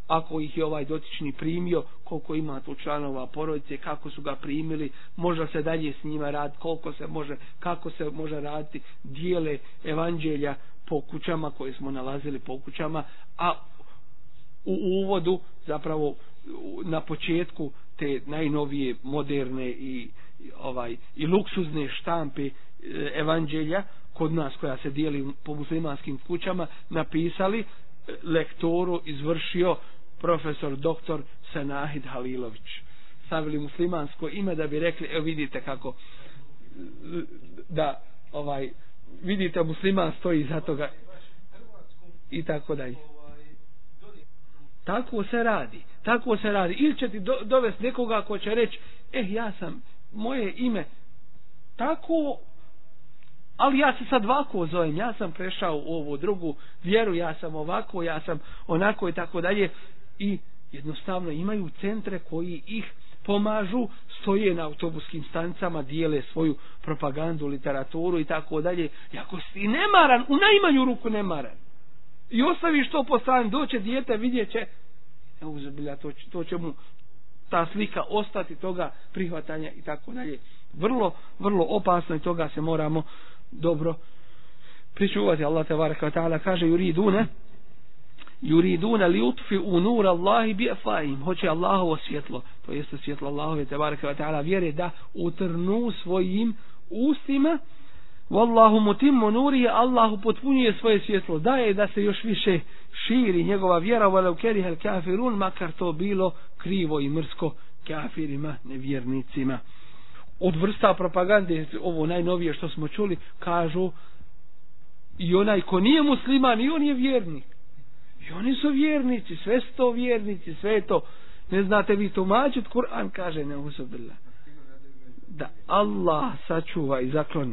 ako ih je ovaj dotični primio, koliko ima tu članova porodice, kako su ga primili, može se dalje s njima raditi, koliko se može, kako se može raditi, dijele evanđelja po kućama koje smo nalazili po kućama, a u uvodu zapravo na početku te najnovije moderne i ovaj i luksuzne štampe evanđelja kod nas koja se dijeli po muslimanskim kućama napisali, lektoru izvršio profesor doktor Senahid Halilović. Stavili muslimansko ime da bi rekli, evo vidite kako da ovaj vidite musliman stoji iza toga i tako dalje. Tako se radi. Tako se radi. Ili će ti do, dovesti nekoga ko će reći, eh ja sam, moje ime tako, ali ja se sad ovako zovem, ja sam prešao u ovu drugu vjeru, ja sam ovako, ja sam onako i tako dalje. I jednostavno imaju centre koji ih pomažu, stoje na autobuskim stanicama, dijele svoju propagandu, literaturu i tako dalje. I ako si nemaran, u najmanju ruku nemaran, i ostaviš to po strani, doće dijete, vidjet će, neuzubilja, to, to će mu ta slika ostati toga prihvatanja i tako dalje. Vrlo, vrlo opasno i toga se moramo dobro pričuvati. Allah tebaraka ve taala kaže yuriduna yuriduna li yutfi'u nur Allahi bi afahim, hoće Allahovo svjetlo, to jeste svjetlo Allahove tebaraka ve taala vjere, da utrnu svojim ustima. Wallahu mutimmu nurihi, Allahu potpunjuje svoje svjetlo, daje da se još više širi njegova vjera, walau kerihal kafirun, makar to bilo krivo i mrsko kafirima, nevjernicima. Od vrsta propagande, ovo najnovije što smo čuli, kažu i onaj ko nije musliman, i on je vjernik. I oni su vjernici, sve su to vjernici, sve je to. Ne znate vi tumačit Kur'an, kaže neuzubillah. Da Allah sačuva i zakloni.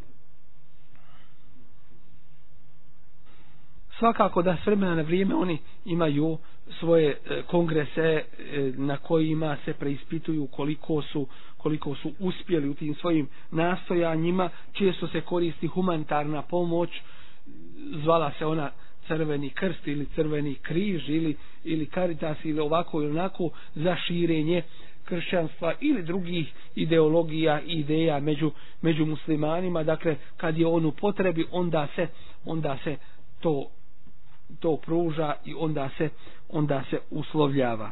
Svakako da s vremena na vrijeme oni imaju svoje kongrese na kojima se preispituju koliko su, koliko su uspjeli u tim svojim nastojanjima. Često se koristi humanitarna pomoć, zvala se ona Crveni krst ili Crveni križ ili, ili Caritas ili ovako ili onako, za širenje kršćanstva ili drugih ideologija i ideja među, među muslimanima. Dakle, kad je on u potrebi, onda se, onda se to to pruža i onda se onda se uslovljava.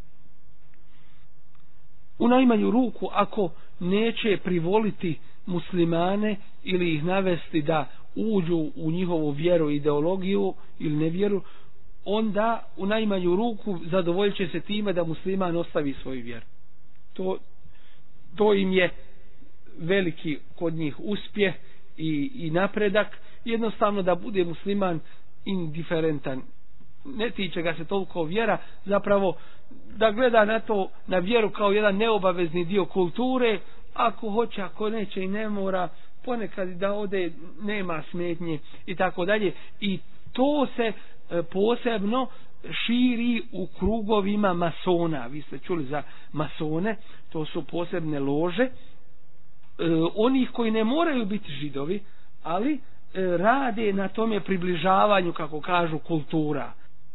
U najmanju ruku, ako neće privoliti muslimane ili ih navesti da uđu u njihovu vjeru, ideologiju ili nevjeru, onda u najmanju ruku zadovoljit će se time da musliman ostavi svoju vjeru. To, to im je veliki kod njih uspjeh i, i napredak. Jednostavno da bude musliman indiferentan, ne tiče ga se toliko vjera, zapravo da gleda na to, na vjeru kao jedan neobavezni dio kulture, ako hoće, ako neće i ne mora, ponekad da ode nema smetnje i tako dalje. I to se e, posebno širi u krugovima masona. Vi ste čuli za masone, to su posebne lože e, onih koji ne moraju biti židovi, ali rade na tome približavanju, kako kažu, kultura.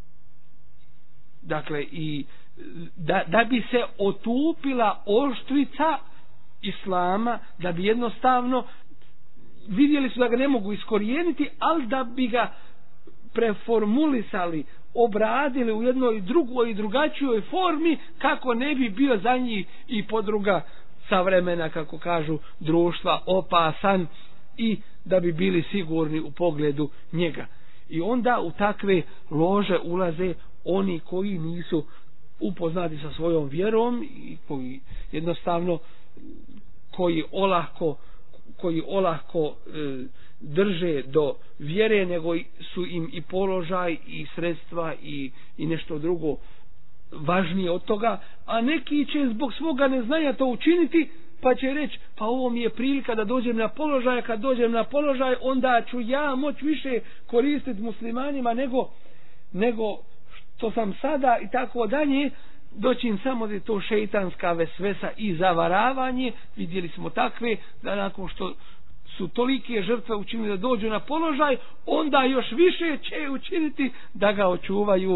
Dakle, i da, da bi se otupila oštrica islama, da bi jednostavno vidjeli su da ga ne mogu iskorijeniti, ali da bi ga preformulisali, obradili u jednoj drugoj i drugačijoj formi, kako ne bi bio za njih i podruga savremena, kako kažu, društva opasan, i da bi bili sigurni u pogledu njega. I onda u takve lože ulaze oni koji nisu upoznati sa svojom vjerom i koji jednostavno koji olahko koji olahko e, drže do vjere, nego su im i položaj i sredstva i, i nešto drugo važnije od toga, a neki će zbog svoga neznanja to učiniti, pa će reći, pa ovo mi je prilika da dođem na položaj, kad dođem na položaj, onda ću ja moći više koristiti muslimanima nego, nego što sam sada i tako dalje. Doći im samo da je to šeitanska vesvesa i zavaravanje. Vidjeli smo takve, da nakon što su tolike žrtve učinili da dođu na položaj, onda još više će učiniti da ga očuvaju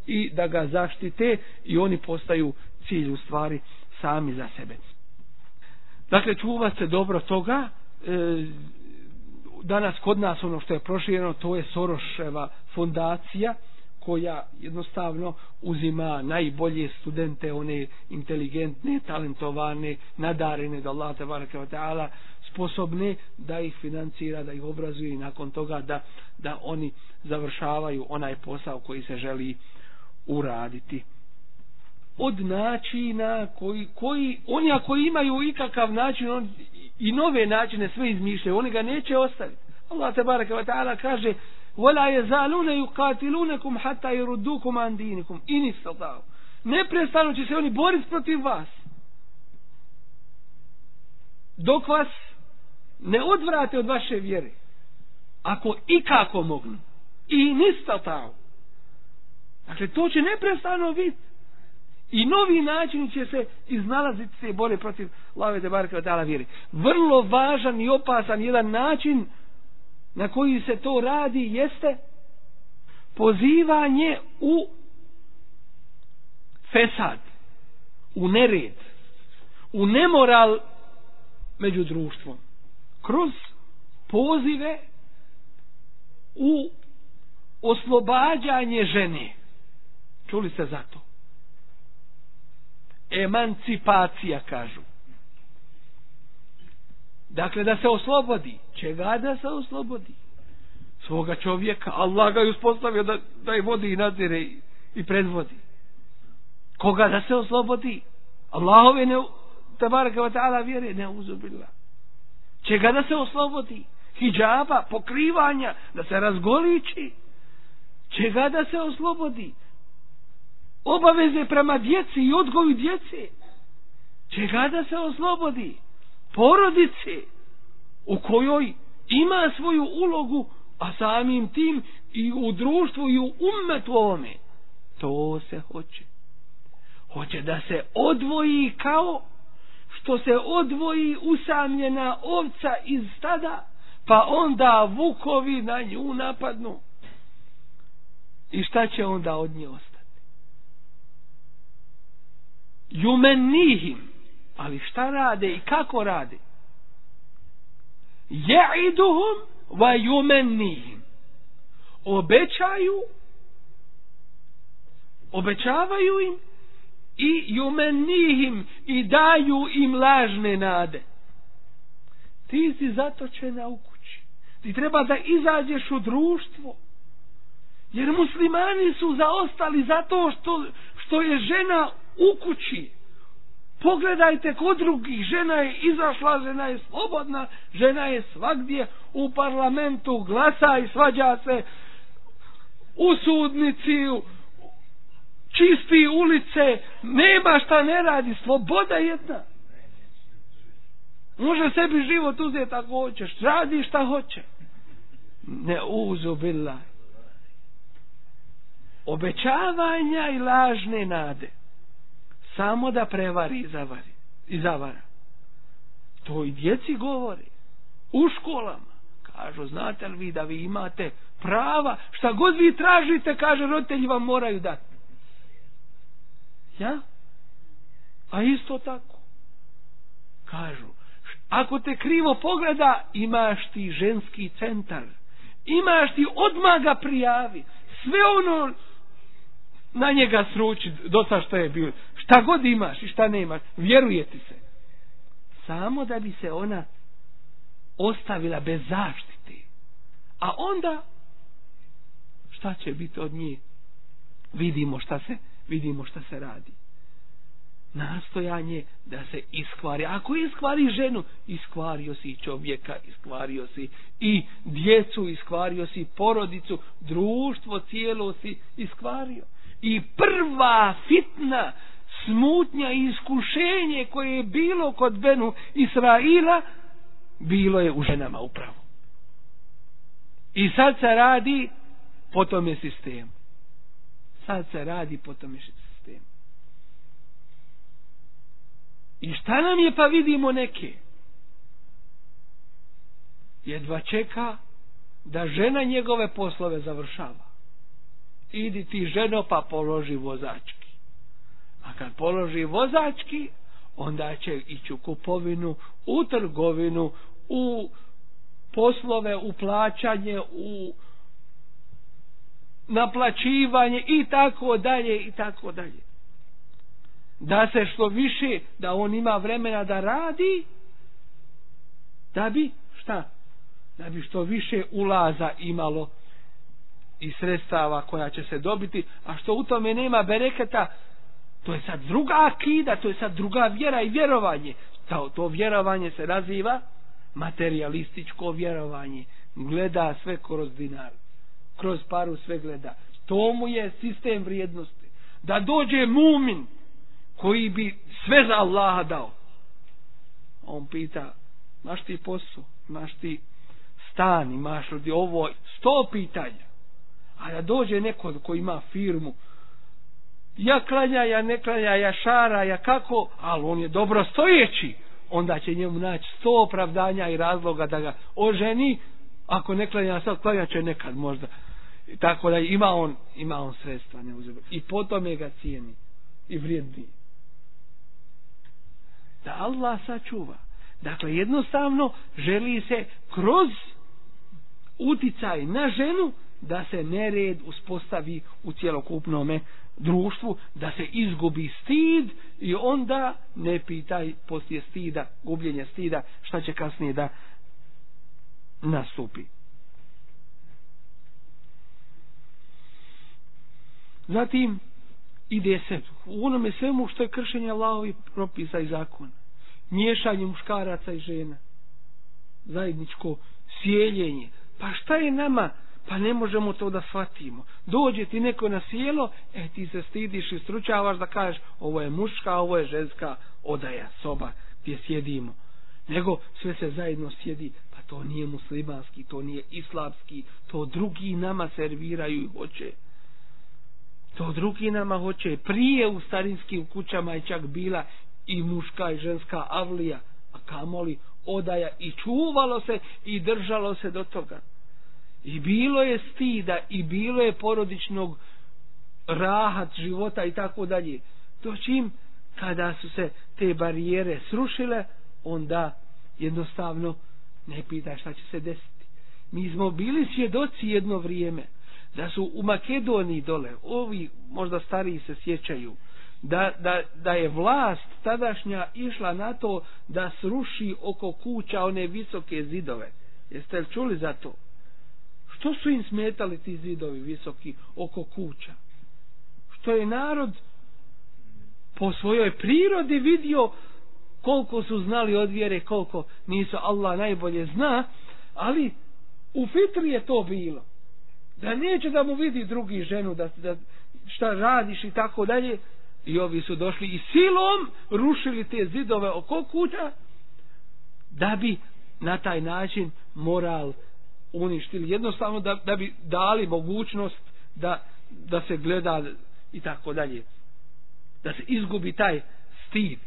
i da ga zaštite i oni postaju cilj u stvari sami za sebe. Dakle, čuva se dobro toga. E, danas kod nas ono što je prošireno, to je Soroševa fondacija, koja jednostavno uzima najbolje studente, one inteligentne, talentovane, nadarene da Allah tebareke ve taala sposobne da ih financira, da ih obrazuje i nakon toga da, da oni završavaju onaj posao koji se želi uraditi. Od načina koji, koji oni ako imaju ikakav način on, i nove načine sve izmišljaju, oni ga neće ostaviti. Allah tebareke ve taala kaže: وَلَا يَزَالُونَ يُقَاتِلُونَكُمْ حَتَّى يَرُدُّوكُمْ عَنْ دِينِكُمْ إِنِ اسْتَطَاعُوا. Neprestano će se oni boriti protiv vas, dok vas ne odvrate od vaše vjere, ako ikako mognu. I nistatao. Dakle, to će neprestano biti. I novi način će se iznalaziti se bore protiv Allahove tebareke ve taala vjere. Vrlo važan i opasan jedan način na koji se to radi jeste pozivanje u fesad, u nered, u nemoral među društvom. Kroz pozive u oslobađanje žene. Čuli ste za to? Emancipacija, kažu. Dakle, da se oslobodi. Čega da se oslobodi? Svoga čovjeka. Allah ga je uspostavio da, da je vodi i nadzire i, i predvodi. Koga da se oslobodi? Allahove ne, tebareke ve taala vjere, ne uzubila. Čega da se oslobodi? Hidžaba, pokrivanja, da se razgoliči. Čega da se oslobodi? Obaveze prema djeci i odgoju djece. Čega da se oslobodi? Porodice u kojoj ima svoju ulogu, a samim tim i u društvu i u ummetu ovome. To se hoće. Hoće da se odvoji kao što se odvoji usamljena ovca iz stada, pa onda vukovi na nju napadnu. I šta će onda od nje ostati? Jumenihim. Ali šta rade i kako rade? Ja'iduhum wa yumennihim. Obećaju, obećavaju im i yumennihim i daju im lažne nade. Ti si zatočena u kući. Ti treba da izađeš u društvo. Jer muslimani su zaostali zato što, što je žena u kući. Pogledajte kod drugih, žena je izašla, žena je slobodna, žena je svagdje u parlamentu, glasa i svađa se u sudnici, čisti ulice, nema šta ne radi, sloboda jedna. Može sebi život uzeti ako hoćeš, radi šta hoće. Ne uzu billah. Obećavanja i lažne nade. Samo da prevari i zavari. I zavara. To i djeci govori. U školama. Kažu, znate li vi da vi imate prava, šta god vi tražite, kaže, roditelji vam moraju dati. Ja? A isto tako. Kažu, ako te krivo pogleda, imaš ti ženski centar. Imaš ti, odmah ga prijavi. Sve ono na njega sruči do sad što je bilo. Šta god imaš i šta nemaš, vjeruje ti se. Samo da bi se ona ostavila bez zaštite. A onda šta će biti od nje? Vidimo šta se, vidimo šta se radi. Nastojanje da se iskvari. Ako iskvari ženu, iskvario si čovjeka, iskvario si i djecu, iskvario si porodicu, društvo cijelo si iskvario. I prva fitna, smutnja i iskušenje koje je bilo kod Benu Israila, bilo je u ženama upravo. I sad se radi po tome sistemu. Sad se radi po tome sistemu. I šta nam je, pa vidimo neke? Jedva čeka da žena njegove poslove završava. idi ti ženo pa položi vozački. A kad položi vozački, onda će ići u kupovinu, u trgovinu, u poslove, u plaćanje, u naplaćivanje i tako dalje i tako dalje. Da se što više, da on ima vremena da radi, da bi, šta? Da bi što više ulaza imalo i sredstava koja će se dobiti, a što u tome nema bereketa, to je sad druga akida, to je sad druga vjera i vjerovanje. To, to vjerovanje se naziva materialističko vjerovanje. Gleda sve kroz dinar, kroz paru sve gleda. To mu je sistem vrijednosti. Da dođe mumin koji bi sve za Allaha dao. On pita, imaš ti posao, imaš ti stan, imaš li ovo, sto pitanja. A da dođe neko koji ima firmu, ja klanja, ja ne klanja, ja šara, ja kako, ali on je dobro stojeći, onda će njemu naći sto opravdanja i razloga da ga oženi, ako ne klanja sad, klanja će nekad možda. Tako da ima on, ima on sredstva, ne uzem. I potom je ga cijeni i vrijedni. Da Allah sačuva. Dakle, jednostavno želi se kroz uticaj na ženu da se nered uspostavi u cjelokupnome društvu, da se izgubi stid i onda ne pitaj poslije stida, gubljenje stida, šta će kasnije da nastupi. Zatim ide se u onome svemu što je kršenje Allahovih propisa i zakona, miješanje muškaraca i žena, zajedničko sjeljenje. Pa šta je nama? Pa ne možemo to da shvatimo. Dođe ti neko na sjelo, e ti se stidiš i stručavaš da kažeš ovo je muška, ovo je ženska odaja, soba gdje sjedimo. Nego sve se zajedno sjedi, pa to nije muslimanski, to nije islamski, to drugi nama serviraju i hoće. To drugi nama hoće. Prije u starinskim kućama je čak bila i muška i ženska avlija, a kamoli odaja, i čuvalo se i držalo se do toga. I bilo je stida i bilo je porodičnog rahat života i tako dalje. Dočim kada su se te barijere srušile, onda jednostavno ne pita šta će se desiti. Mi smo bili svjedoci jedno vrijeme da su u Makedoniji dole, ovi možda stariji se sjećaju, da, da, da je vlast tadašnja išla na to da sruši oko kuća one visoke zidove. Jeste li čuli za to? Što su im smetali ti zidovi visoki oko kuća? Što je narod po svojoj prirodi vidio koliko su znali od vjere, koliko nisu, Allah najbolje zna, ali u fitri je to bilo. Da neće da mu vidi drugi ženu, da, da šta radiš i tako dalje. I ovi su došli i silom rušili te zidove oko kuća da bi na taj način moral uništili. Jednostavno da, da bi dali mogućnost da, da se gleda i tako dalje. Da se izgubi taj stid.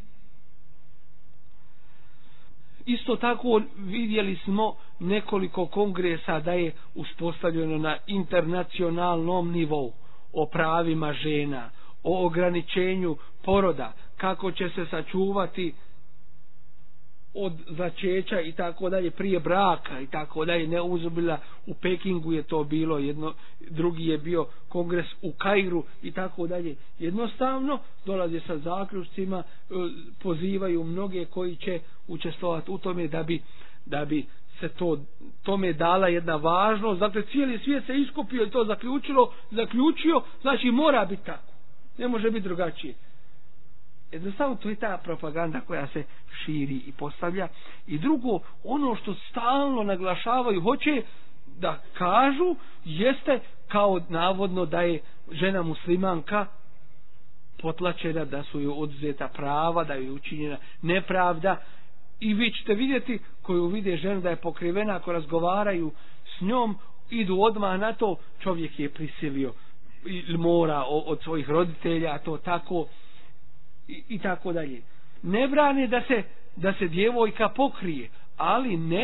Isto tako vidjeli smo nekoliko kongresa da je uspostavljeno na internacionalnom nivou o pravima žena, o ograničenju poroda, kako će se sačuvati od začeća i tako dalje, prije braka i tako dalje. Ne uzubila, u Pekingu je to bilo jedno, drugi je bio kongres u Kairu i tako dalje. Jednostavno dolaze sa zaključcima, pozivaju mnoge koji će učestvovati u tome da bi, da bi se to tome dala jedna važnost. Dakle, cijeli svijet se iskupio i to zaključilo, zaključio, znači mora biti tako. Ne može biti drugačije. Jednostavno to je ta propaganda koja se širi i postavlja. I drugo, ono što stalno naglašavaju, hoće da kažu, jeste kao navodno da je žena muslimanka potlačena, da su joj oduzeta prava, da je učinjena nepravda. I vi ćete vidjeti, koju vide ženu da je pokrivena, ako razgovaraju s njom, idu odmah na to, čovjek je prisilio ili mora od svojih roditelja, to tako i, i tako dalje. Ne brane da se da se djevojka pokrije, ali ne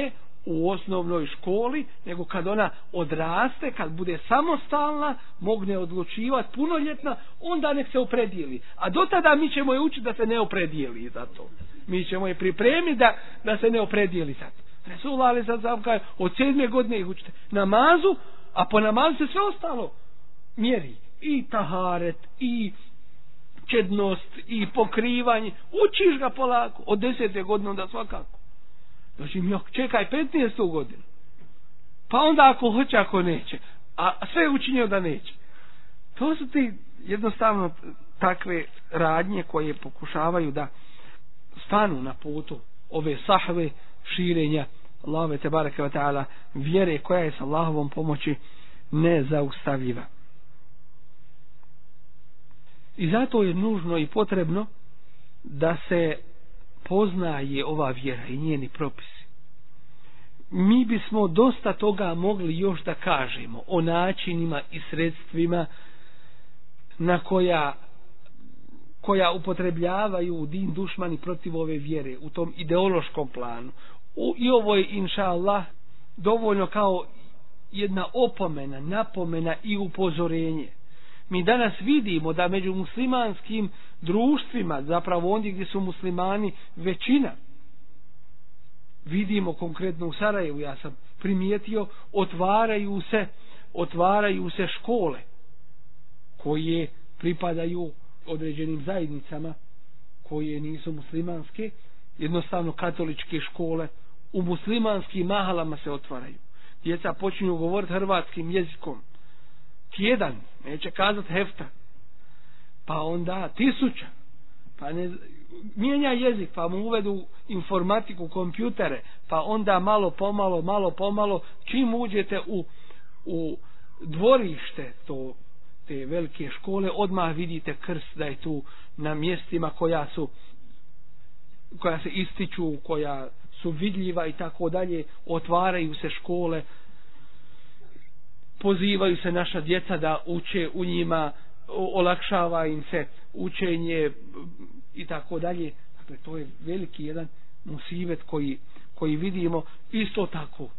u osnovnoj školi, nego kad ona odraste, kad bude samostalna, mogne odlučivati, punoljetna, onda nek se opredijeli. A do tada mi ćemo je učiti da se ne opredijeli za to. Mi ćemo je pripremiti da, da se ne opredijeli za to. Resulullah alejhi ve sellem kaže, od sedme godine ih učite namazu, a po namazu se sve ostalo mjeri. I taharet, i čednost, i pokrivanje. Učiš ga polako. Od desete godine onda svakako. Znači, čekaj petnaestu godinu. Pa onda ako hoće, ako neće. A sve je učinio da neće. To su ti jednostavno takve radnje koje pokušavaju da stanu na putu ove sahve širenja Allahove tebareke ve taala vjere koja je s Allahovom pomoći nezaustavljiva. I zato je nužno i potrebno da se poznaje ova vjera i njeni propisi. Mi bismo dosta toga mogli još da kažemo o načinima i sredstvima na koja koja upotrebljavaju din dušmani protiv ove vjere u tom ideološkom planu. U, I ovo je inša Allah dovoljno kao jedna opomena, napomena i upozorenje. Mi danas vidimo da među muslimanskim društvima, zapravo ondje gdje su muslimani većina, vidimo konkretno u Sarajevu, ja sam primijetio, otvaraju se, otvaraju se škole koje pripadaju određenim zajednicama koje nisu muslimanske, jednostavno katoličke škole u muslimanskim mahalama se otvaraju. Djeca počinju govoriti hrvatskim jezikom. Tjedan, neće kazati hefta, pa onda tisuća, pa ne, mijenja jezik, pa mu uvedu informatiku, kompjutere, pa onda malo pomalo, malo pomalo, čim uđete u, u dvorište to, te velike škole, odmah vidite krst da je tu na mjestima koja su koja se ističu, koja su vidljiva i tako dalje, otvaraju se škole, pozivaju se naša djeca da uče u njima, olakšava im se učenje i tako dalje. Dakle, to je veliki jedan musibet koji, koji vidimo. Isto tako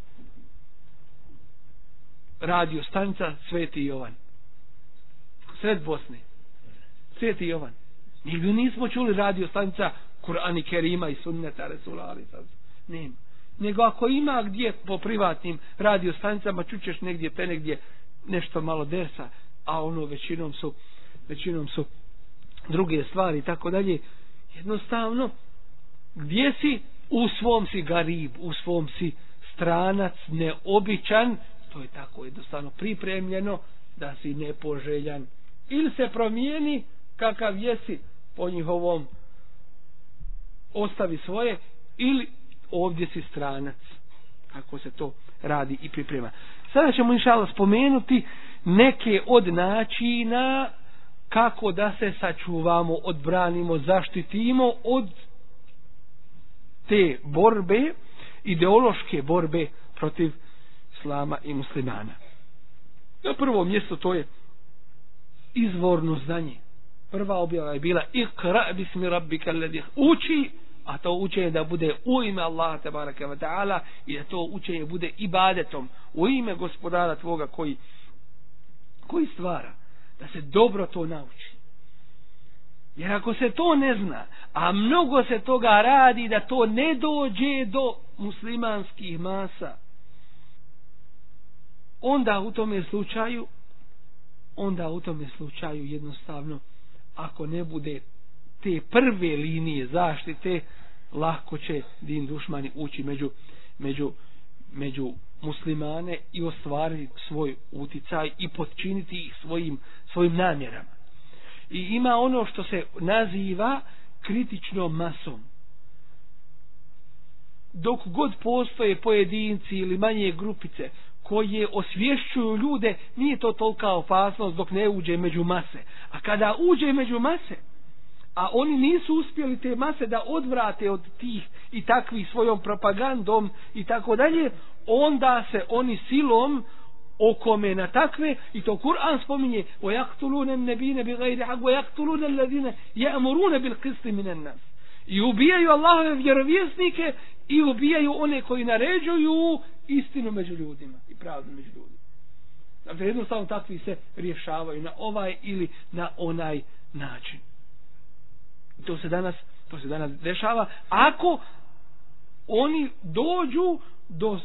radio stanica Sveti Jovan sred Bosne, Sveti Jovan. Nigdje nismo čuli radio stanica Kur'an i Kerima i sunneta Resula ali sad nema. Nego ako ima gdje po privatnim radio stanicama čućeš negdje pe negdje nešto malo dersa, a ono većinom su većinom su druge stvari i tako dalje. Jednostavno gdje si, u svom si garib, u svom si stranac, neobičan, to je tako jednostavno pripremljeno da si nepoželjan. Ili se promijeni kakav jesi po njihovom, ostavi svoje, ili ovdje si stranac, kako se to radi i priprema. Sada ćemo inšallah spomenuti neke od načina kako da se sačuvamo, odbranimo, zaštitimo od te borbe, ideološke borbe protiv islama i muslimana. Na prvom mjestu to je izvorno znanje. Prva objava je bila Iqra bismi rabbika alladhi, uči, a to učenje da bude u ime Allaha tebareke ve taala i da to učenje bude ibadetom u ime gospodara tvoga koji koji stvara, da se dobro to nauči. Jer ako se to ne zna, a mnogo se toga radi da to ne dođe do muslimanskih masa, onda u tome slučaju onda u tome slučaju jednostavno, ako ne bude te prve linije zaštite, lako će din dušmani ući među, među, među muslimane i ostvariti svoj uticaj i potčiniti ih svojim, svojim namjerama. I ima ono što se naziva kritičnom masom. Dok god postoje pojedinci ili manje grupice koje osvješćuju ljude, nije to tolika opasnost dok ne uđe među mase. A kada uđe među mase, a oni nisu uspjeli te mase da odvrate od tih i takvih svojom propagandom i tako dalje, onda se oni silom okome na takve, i to Kur'an spominje, وَيَقْتُلُونَ النَّبِينَ بِغَيْرِ حَقٍّ وَيَقْتُلُونَ الَّذِينَ يَأْمُرُونَ بِالْقِسْطِ مِنَ النَّاسِ. I ubijaju Allahove vjerovjesnike i ubijaju one koji naređuju istinu među ljudima i pravdu među ljudima. Dakle, jednostavno takvi se rješavaju na ovaj ili na onaj način. To se danas, to se danas dešava. Ako oni dođu do,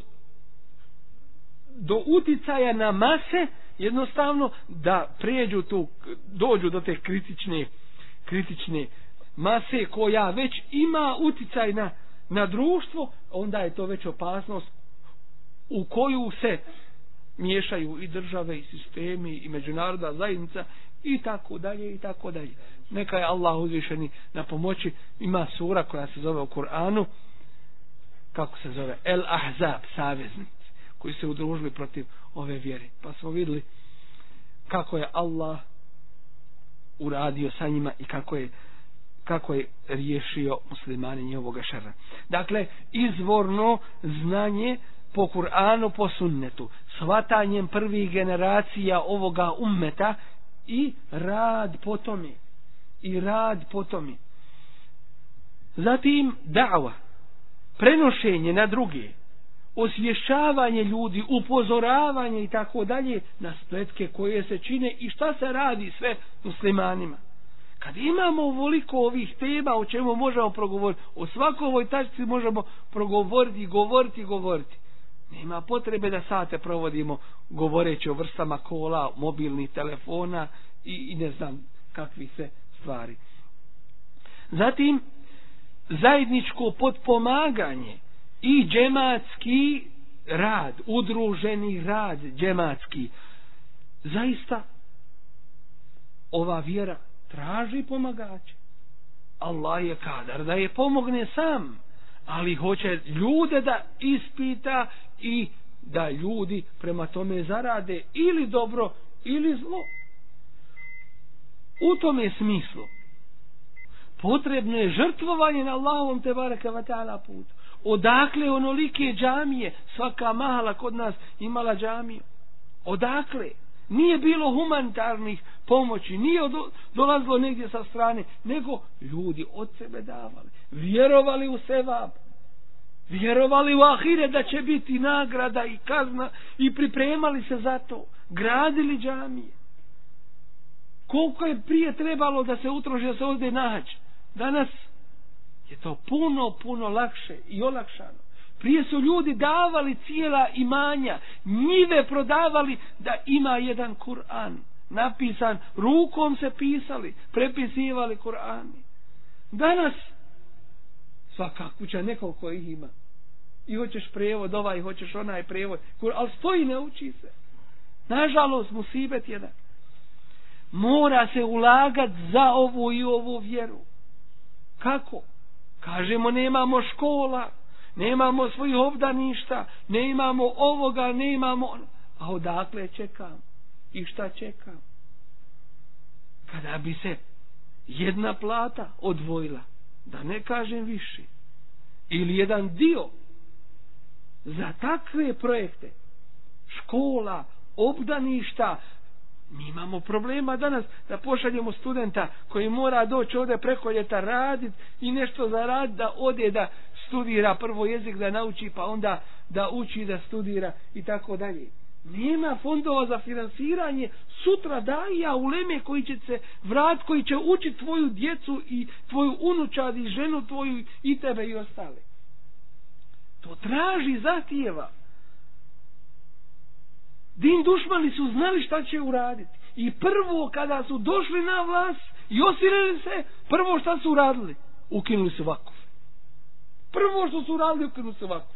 do uticaja na mase, jednostavno da pređu tu, dođu do te kritične, kritične mase koja već ima uticaj na, na društvo, onda je to već opasnost u koju se miješaju i države i sistemi i međunarodna zajednica i tako dalje i tako dalje. Neka je Allah uzvišeni na pomoći. Ima sura koja se zove u Kur'anu, kako se zove, El Ahzab, saveznici koji se udružili protiv ove vjere. Pa smo vidjeli kako je Allah uradio sa njima i kako je kako je riješio muslimane njihovoga šera. Dakle, izvorno znanje po Kur'anu, po sunnetu, shvatanjem prvih generacija ovoga ummeta i rad po tome. I rad po tome. Zatim da'wa, prenošenje na druge, osvješćavanje ljudi, upozoravanje i tako dalje na spletke koje se čine i šta se radi sve muslimanima. Kad imamo ovoliko ovih tema o čemu možemo progovoriti, o svakoj ovoj tačci možemo progovoriti, govoriti, govoriti. Nema potrebe da sate provodimo govoreći o vrstama kola, mobilnih telefona i, i ne znam kakvih sve stvari. Zatim, zajedničko potpomaganje i džematski rad, udruženi rad džematski. Zaista, ova vjera traži pomagače. Allah je kadar da je pomogne sam, ali hoće ljude da ispita i da ljudi prema tome zarade ili dobro ili zlo. U tome smislu potrebno je žrtvovanje na Allahovom te baraka wa ta'ala putu. Odakle onolike džamije? Svaka mahala kod nas imala džamiju. Odakle? Nije bilo humanitarnih pomoći, nije dolazilo negdje sa strane, nego ljudi od sebe davali, vjerovali u sevab, vjerovali u ahire da će biti nagrada i kazna i pripremali se za to, gradili džamije. Koliko je prije trebalo da se utroši da se ovdje nađe? Danas je to puno, puno lakše i olakšano. Prije su ljudi davali cijela imanja, njive prodavali da ima jedan Kur'an. Napisan, rukom se pisali, prepisivali Kur'ani. Danas svaka kuća nekoliko ih ima. I hoćeš prevod ovaj, hoćeš onaj prevod. Ali stoji, ne uči se. Nažalost, musibet jedan. Mora se ulagat za ovu i ovu vjeru. Kako? Kažemo, nemamo škola, nemamo svojih obdaništa, ne imamo ovoga, ne imamo ono. A odakle čekam? I šta čekam? Kada bi se jedna plata odvojila, da ne kažem više, ili jedan dio za takve projekte, škola, obdaništa, mi imamo problema danas da pošaljemo studenta koji mora doći ovdje preko ljeta raditi i nešto zaraditi, da ode da studira prvo jezik, da nauči, pa onda da uči, da studira i tako dalje. Nema fondova za finansiranje, sutra daja uleme koji će se vrat, koji će učiti tvoju djecu i tvoju unučad i ženu tvoju i tebe i ostale. To traži, zahtijeva. Din dušmani su znali šta će uraditi. I prvo kada su došli na vlast i osirili se, prvo šta su uradili? Ukinuli su vakuf. Prvo što su uradili, ukinuli su vakuf.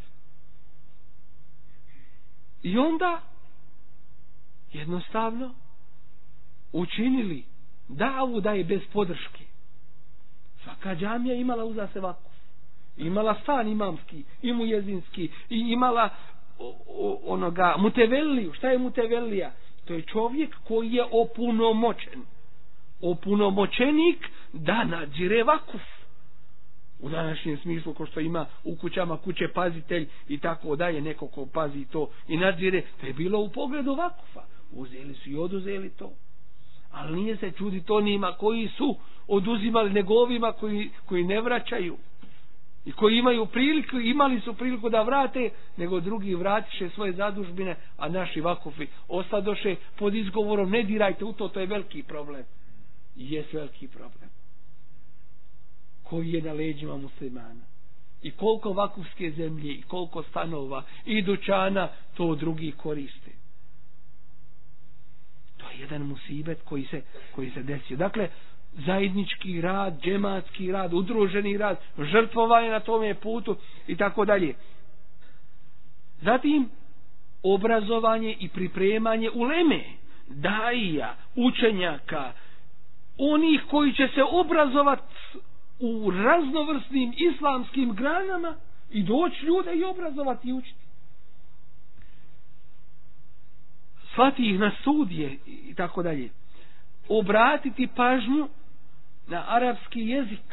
I onda jednostavno učinili davu da je bez podrške. Svaka džamija imala uza se vakuf. Imala stan imamski, i mujezinski, i imala o, o, onoga mutevelliju. Šta je mutevellija? To je čovjek koji je opunomoćen. Opunomoćenik da nadzire vakuf. U današnjem smislu, ko što ima u kućama kuće pazitelj i tako dalje, neko ko pazi to i nadzire, to je bilo u pogledu vakufa. Uzeli su i oduzeli to. Ali nije se čuditi onima koji su oduzimali, nego ovima koji, koji ne vraćaju. I koji imaju priliku, imali su priliku da vrate, nego drugi vratiše svoje zadužbine, a naši vakufi ostadoše pod izgovorom ne dirajte u to, to je veliki problem. I jest veliki problem. Koji je na leđima muslimana. I koliko vakufske zemlje, i koliko stanova, i dućana, to drugi koriste. To je jedan musibet koji se, koji se desio. Dakle, zajednički rad, džematski rad, udruženi rad, žrtvovanje na tome putu i tako dalje. Zatim, obrazovanje i pripremanje uleme, daija, učenjaka, onih koji će se obrazovati u raznovrsnim islamskim granama i doći ljude i obrazovati i učiti. Slati ih na studije i tako dalje. Obratiti pažnju na arapski jezik.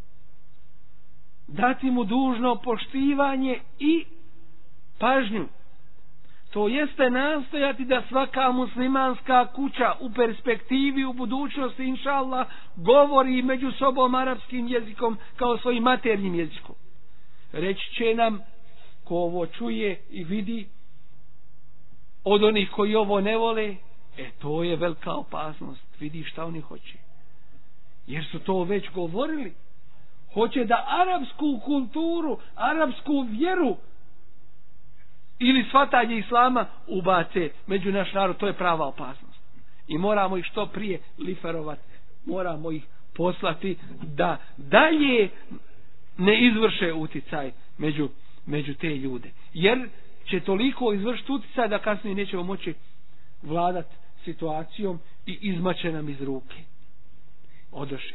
Dati mu dužno poštivanje i pažnju. To jeste nastojati da svaka muslimanska kuća u perspektivi, u budućnosti, inša Allah, govori među sobom arapskim jezikom kao svojim maternjim jezikom. Reći će nam, ko ovo čuje i vidi, od onih koji ovo ne vole, e to je velika opasnost. Vidi šta oni hoće. Jer su to već govorili. Hoće da arapsku kulturu, arapsku vjeru ili shvatanje islama ubace među naš narod. To je prava opasnost. I moramo ih što prije liferovati. Moramo ih poslati da dalje ne izvrše uticaj među, među te ljude. Jer će toliko izvršiti uticaj da kasnije nećemo moći vladati situacijom i izmaće nam iz ruke. Odoše.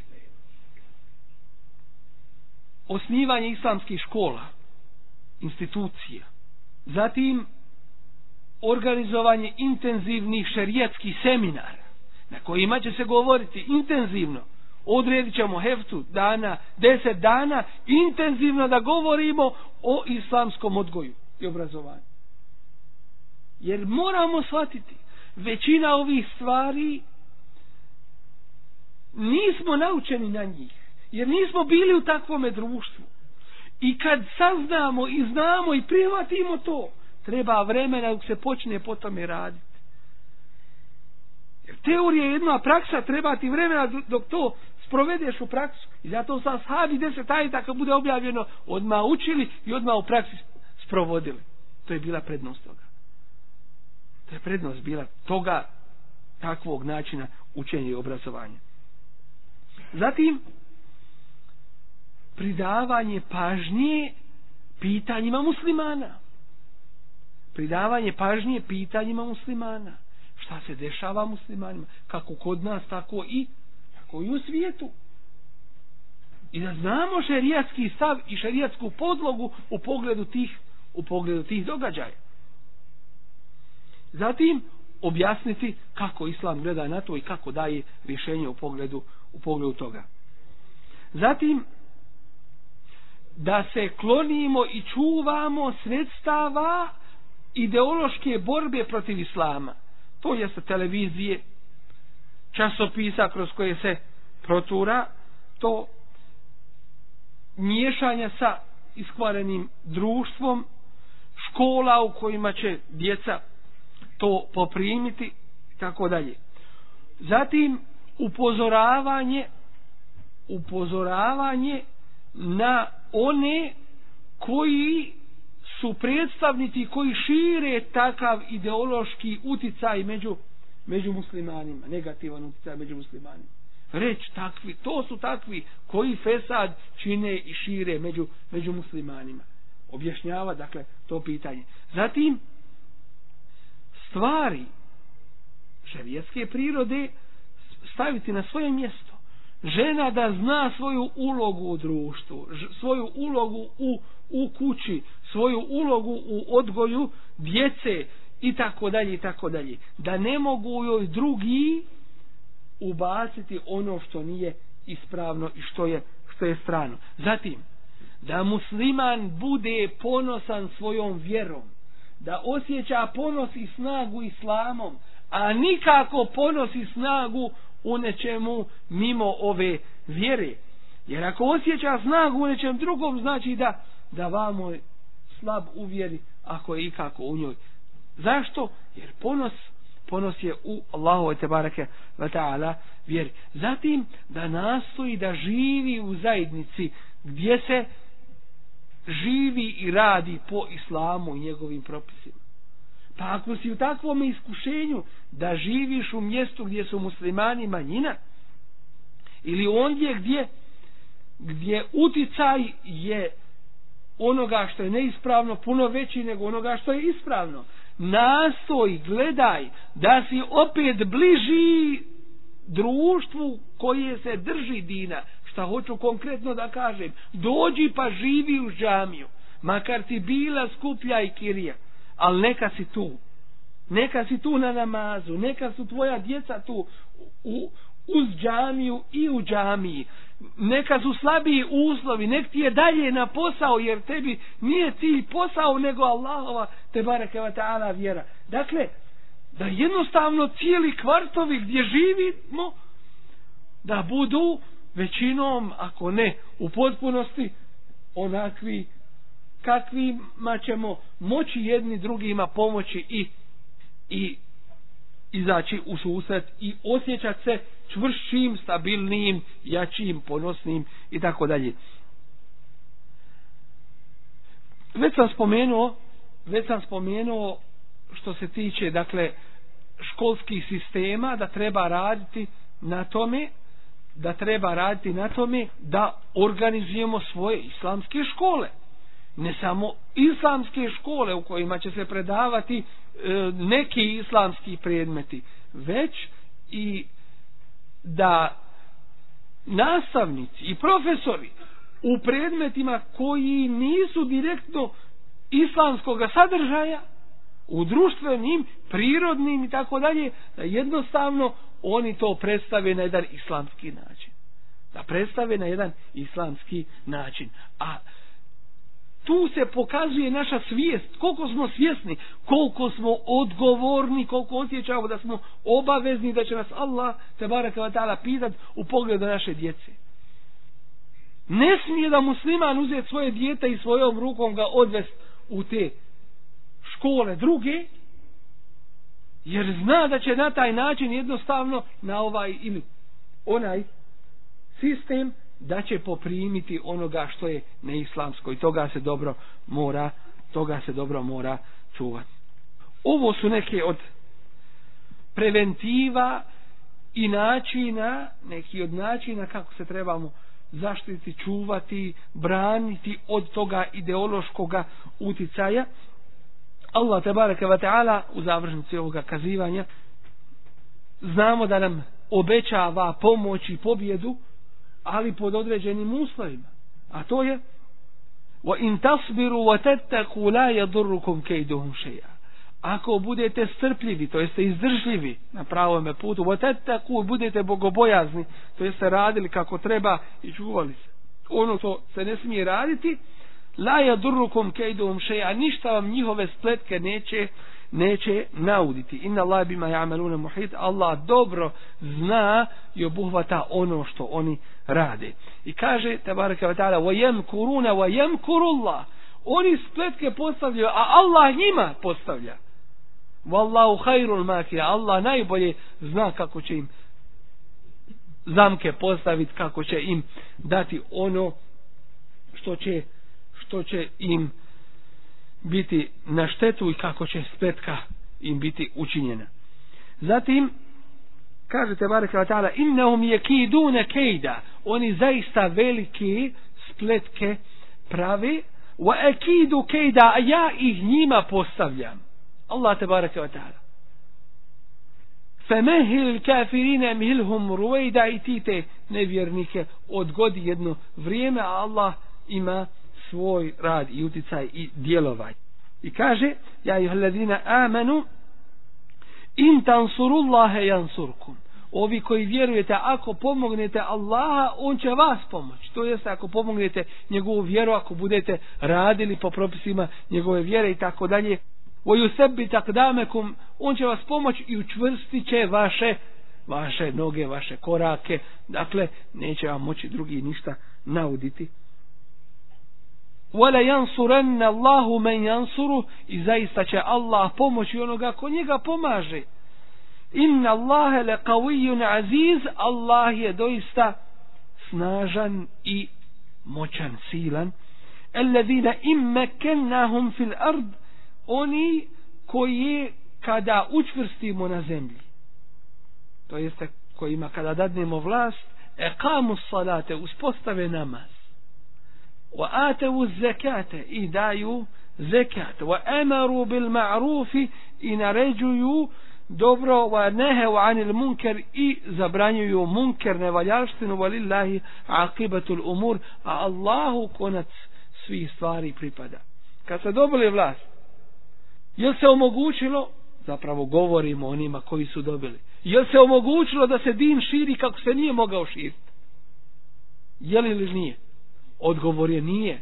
Osnivanje islamskih škola, institucija. Zatim organizovanje intenzivnih šerijatskih seminara na kojima će se govoriti intenzivno. Odredit ćemo heftu dana, deset dana intenzivno da govorimo o islamskom odgoju i obrazovanju. Jer moramo shvatiti, većina ovih stvari nismo naučeni na njih. Jer nismo bili u takvome društvu. I kad saznamo i znamo i prihvatimo to, treba vremena dok se počne po tome raditi. Jer teorija je jedna, praksa treba ti vremena dok to sprovedeš u praksu. I zato sam sahabi deset ajeta kad bude objavljeno odmah učili i odmah u praksi sprovodili. To je bila prednost toga. To je prednost bila toga takvog načina učenja i obrazovanja. Zatim, pridavanje pažnje pitanjima muslimana. Pridavanje pažnje pitanjima muslimana. Šta se dešava muslimanima? Kako kod nas, tako i, tako i u svijetu. I da znamo šerijatski stav i šerijatsku podlogu u pogledu tih, u pogledu tih događaja. Zatim, objasniti kako islam gleda na to i kako daje rješenje u pogledu, u pogledu toga. Zatim, da se klonimo i čuvamo sredstava ideološke borbe protiv islama. To jeste televizije, časopisa kroz koje se protura, to miješanja sa iskvarenim društvom, škola u kojima će djeca to poprimiti i tako dalje. Zatim upozoravanje upozoravanje na one koji su predstavnici koji šire takav ideološki uticaj među, među muslimanima, negativan uticaj među muslimanima. Reći takvi, to su takvi koji fesad čine i šire među, među muslimanima. Objašnjava, dakle, to pitanje. Zatim, stvari šerijatske prirode staviti na svoje mjesto. Žena da zna svoju ulogu u društvu, svoju ulogu u, u kući, svoju ulogu u odgoju djece i tako dalje i tako dalje. Da ne mogu joj drugi ubaciti ono što nije ispravno i što je, što je strano. Zatim, da musliman bude ponosan svojom vjerom, da osjeća ponos i snagu islamom, a nikako ponos i snagu u nečemu mimo ove vjere. Jer ako osjeća snagu u nečem drugom, znači da, da vamo je slab u vjeri, ako je ikako u njoj. Zašto? Jer ponos, ponos je u Allahu te bareke ve taala vjeri. Zatim da nastoji da živi u zajednici gdje se živi i radi po islamu i njegovim propisima. Pa ako si u takvom iskušenju da živiš u mjestu gdje su muslimani manjina, ili ondje gdje gdje uticaj je onoga što je neispravno puno veći nego onoga što je ispravno, nastoj, gledaj da si opet bliži društvu koje se drži dina. Šta hoću konkretno da kažem, dođi pa živi u džamiju, makar ti bila skuplja i kirija, ali neka si tu, neka si tu na namazu, neka su tvoja djeca tu u, uz džamiju i u džamiji, neka su slabiji uslovi, nek ti je dalje na posao, jer tebi nije cilj posao nego Allahova te bareke ve taala vjera. Dakle, da jednostavno cijeli kvartovi gdje živimo da budu većinom, ako ne u potpunosti, onakvi kakvima ćemo moći jedni drugima pomoći i i izaći u susret i osjećati se čvršćim, stabilnim, jačim, ponosnim i tako dalje. Već sam spomenuo, već sam spomenuo što se tiče, dakle, školskih sistema, da treba raditi na tome, da treba raditi na tome da organizujemo svoje islamske škole. Ne samo islamske škole u kojima će se predavati e, neki islamski predmeti, već i da nastavnici i profesori u predmetima koji nisu direktno islamskog sadržaja, u društvenim, prirodnim i tako dalje, da jednostavno oni to predstave na jedan islamski način. Da predstave na jedan islamski način. A tu se pokazuje naša svijest, koliko smo svjesni, koliko smo odgovorni, koliko osjećamo da smo obavezni, da će nas Allah te bareke ve taala pitat u pogledu naše djece. Ne smije da musliman uzeti svoje dijete i svojom rukom ga odvesti u te škole druge, jer zna da će na taj način jednostavno na ovaj ili onaj sistem da će poprimiti onoga što je neislamsko i toga se dobro mora, toga se dobro mora čuvati. Ovo su neke od preventiva i načina, neki od načina kako se trebamo zaštiti, čuvati, braniti od toga ideološkoga uticaja. Allah tebareke ve taala u završnici ovoga kazivanja znamo da nam obećava pomoć i pobjedu, ali pod određenim uslovima. A to je wa in tasbiru wa tattaqu la yadurrukum kayduhum shay'a. Ako budete strpljivi, to jeste izdržljivi na pravom putu, wa tattaqu, budete bogobojazni, to jeste radili kako treba i čuvali se ono što se ne smije raditi, la yadurrukum kayduhum shay'a, ništa vam njihove spletke neće neće nauditi. Inna Allah bima ya'maluna muhit, Allah dobro zna i obuhvata ono što oni rade. I kaže tebareke ve taala wa yamkuruna wa yamkurullah, oni spletke postavljaju, a Allah njima postavlja. Wallahu khairul makira, Allah najbolje zna kako će im zamke postaviti, kako će im dati ono što će što će im biti na štetu i kako će spletka im biti učinjena. Zatim kaže tebareke ve taala innahum yakiduna kayda, oni zaista velike spletke prave, wa akidu kayda, ja ih njima postavljam. Allah tebareke ve taala famahil kafirina mihilhum ruwaida, i tite nevjernike odgodi jedno vrijeme, a Allah ima svoj rad i uticaj i djelovanje. I kaže ja ayyuhalladhina amanu in tansurullaha yansurkum, ovi koji vjerujete, ako pomognete Allaha, on će vas pomoći. To jest ako pomognete njegovu vjeru, ako budete radili po propisima njegove vjere i tako dalje, wa yusabbit aqdamakum, on će vas pomoći i učvrstit će vaše vaše noge, vaše korake, dakle neće vam moći drugi ništa nauditi. وَلَا يَنْصُرَنَّ اللَّهُ مَنْ يَنْصُرُ, i zaista će Allah pomoći onoga ko njega pomaže. Inna Allahe le qawiyun aziz, Allah je doista snažan i moćan, silan. Alladhina immakannahum fil ard, oni koji kada učvrstimo na zemlji, to jeste kojima kada dadnemo vlast, eqamu salate, uspostave namaz, wa atavu zekate, i daju zekat, wa amaru bil ma'rufi, i naređuju dobro, wa nehev anil munker, i zabranjuju munker, nevaljaštinu, walillahi aqibatul umur, a Allahu konac svih stvari pripada. Kad se dobili vlast, jel se omogućilo, zapravo govorimo onima koji su dobili, jel se omogućilo da se din širi kako se nije mogao širiti? Je li ili nije? Odgovor je nije.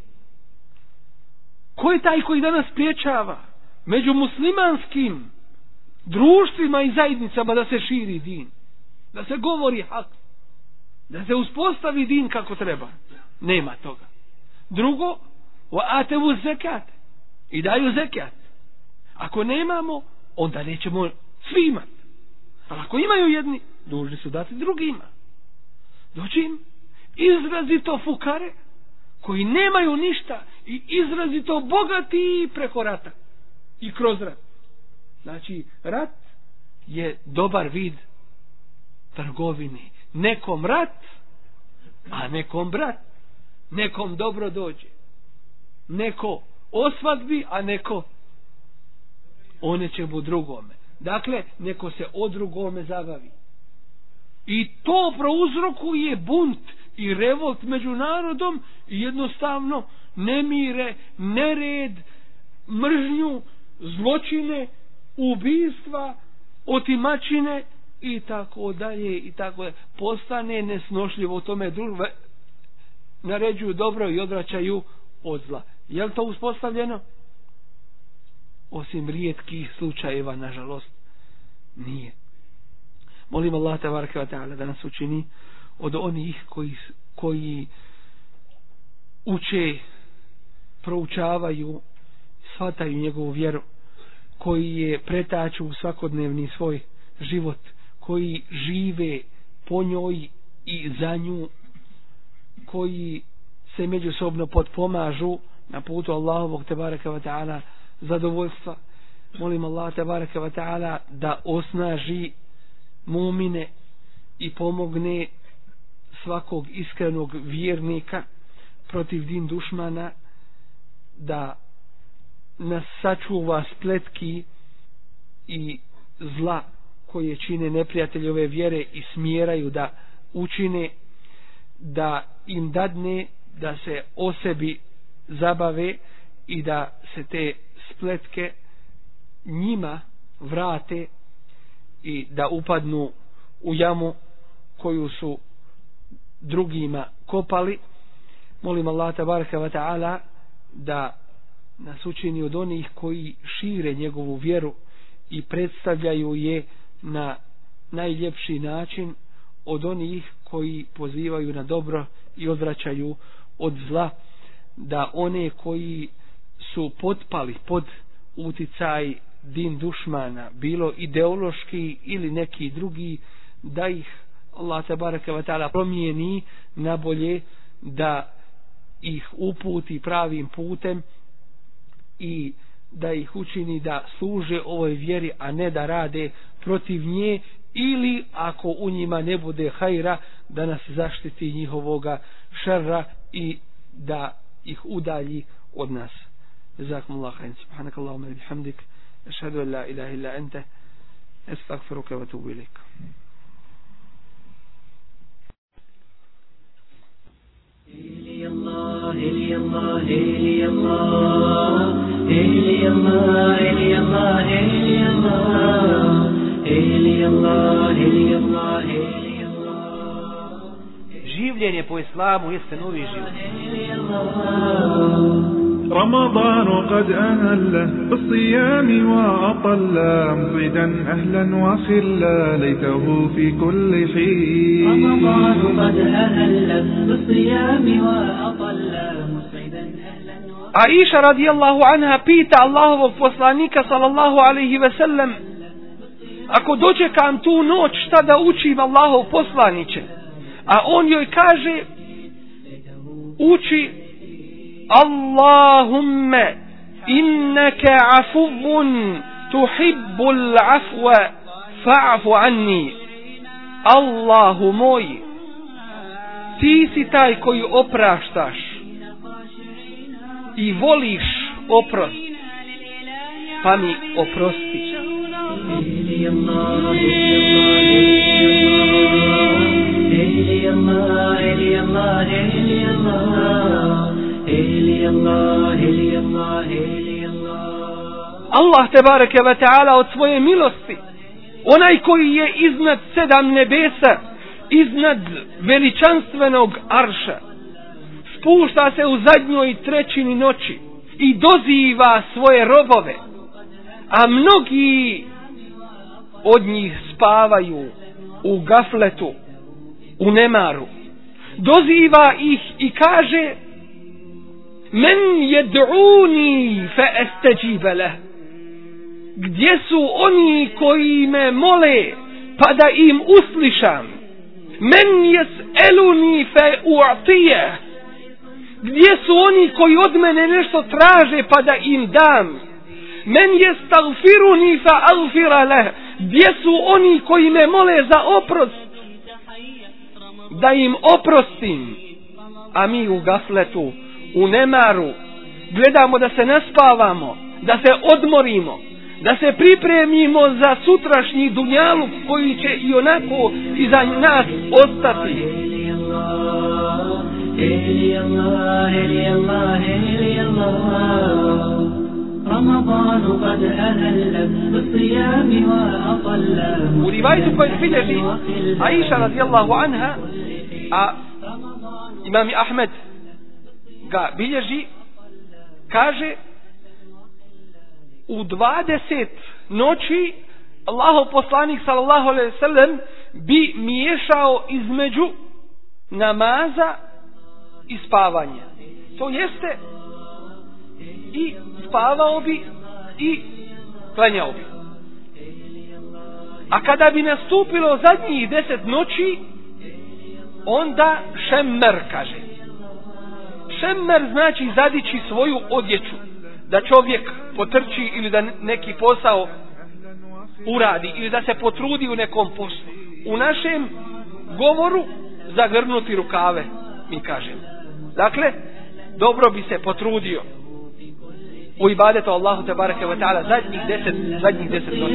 Ko je taj koji danas priječava među muslimanskim društvima i zajednicama da se širi din, da se govori hak, da se uspostavi din kako treba? Nema toga. Drugo, wa atevu zekat, i daju zekat. Ako nemamo, onda nećemo svi imati. Ali ako imaju jedni, dužni su dati drugima. Doći im izrazito fukare koji nemaju ništa i izrazito bogati preko rata i kroz rat. Znači, rat je dobar vid trgovine. Nekom rat, a nekom brat. Nekom dobro dođe. Neko osvadbi, a neko o nečemu drugome. Dakle, neko se o drugome zabavi. I to prouzrokuje bunt i revolt među narodom i jednostavno nemire, nered, mržnju, zločine, ubistva, otimačine i tako dalje i tako dalje. Postane nesnošljivo u tome društvu, naređuju dobro i odvraćaju od zla. Je li to uspostavljeno? Osim rijetkih slučajeva, nažalost, nije. Molim Allah tebareke ve taala da nas učini od onih koji, koji uče, proučavaju, shvataju njegovu vjeru, koji je pretaču u svakodnevni svoj život, koji žive po njoj i za nju, koji se međusobno potpomažu na putu Allahovog tebareke ve taala zadovoljstva. Molim Allah tebareke ve taala da osnaži mumine i pomogne svakog iskrenog vjernika protiv din dušmana, da nas sačuva spletki i zla koje čine neprijatelji ove vjere i smjeraju da učine, da im dadne da se o sebi zabave i da se te spletke njima vrate i da upadnu u jamu koju su drugima kopali. Molim Allah tabaraka wa ta'ala da nas učini od onih koji šire njegovu vjeru i predstavljaju je na najljepši način, od onih koji pozivaju na dobro i odvraćaju od zla, da one koji su potpali pod uticaj din dušmana, bilo ideološki ili neki drugi, da ih Allah tabaraka wa ta'ala promijeni na bolje, da ih uputi pravim putem i da ih učini da služe ovoj vjeri, a ne da rade protiv nje, ili ako u njima ne bude hajra, da nas zaštiti njihovoga šerra i da ih udalji od nas. Jazakumullahu khairan. Subhanakallahumma wa bihamdik, ashhadu an la ilaha illa anta, astaghfiruka wa atubu ilaik. إلي الله إلي الله إلي الله إلي الله إلي الله إلي الله إلي الله إلي الله إلي الله. Življenje po islamu jeste novi život. رمضان قد أهل بالصيام وأطل مصيدا أهلا وخلا ليته في كل حين. رمضان قد أهل بالصيام وأطل مصيدا أهلا وخلا. Aisha radijallahu anha pita Allahovog poslanika sallallahu alaihi ve sellem: ako dočekam tu noć, šta da učim Allahov poslaniće? A on joj kaže: uči Allahumme innaka afuvun tuhibbul afwa fa'fu anni. Allahu moj, ti si taj koji opraštaš i voliš oprost, pa mi oprosti. Allah tebareke ve taala od svoje milosti, onaj koji je iznad sedam nebesa, iznad veličanstvenog arša, spušta se u zadnjoj trećini noći i doziva svoje robove, a mnogi od njih spavaju u gafletu, u nemaru. Doziva ih i kaže: men jed'uni fa astajiba lah. Gdje su oni koji me mole pa da im uslišam? Men yas'aluni fa u'tiyah. Gdje su oni koji od mene nešto traže pa da im dam? Men yastaghfiruni fa aghfir lah. Gdje su oni koji me mole za oprost, da im oprostim? A mi u gafletu, u nemaru, gledamo da se naspavamo, da se odmorimo, da se pripremimo za sutrašnji dunjaluk koji će i onako iza nas ostati. U rivajtu koji bilježi Aisha radijallahu anha, a imam Ahmed ga bilježi, kaže: u dvadeset noći Allahov poslanik sallallahu alejhi ve sellem bi miješao između namaza i spavanja. To jeste, i spavao bi i klanjao bi. A kada bi nastupilo zadnjih deset noći, onda šemmer, kaže. Šemmer znači zadići svoju odjeću, da čovjek potrči ili da neki posao uradi ili da se potrudi u nekom poslu. U našem govoru zagrnuti rukave, mi kažemo. Dakle, dobro bi se potrudio u ibadetu Allahu tebareke ve taala zadnjih deset zadnjih deset noći.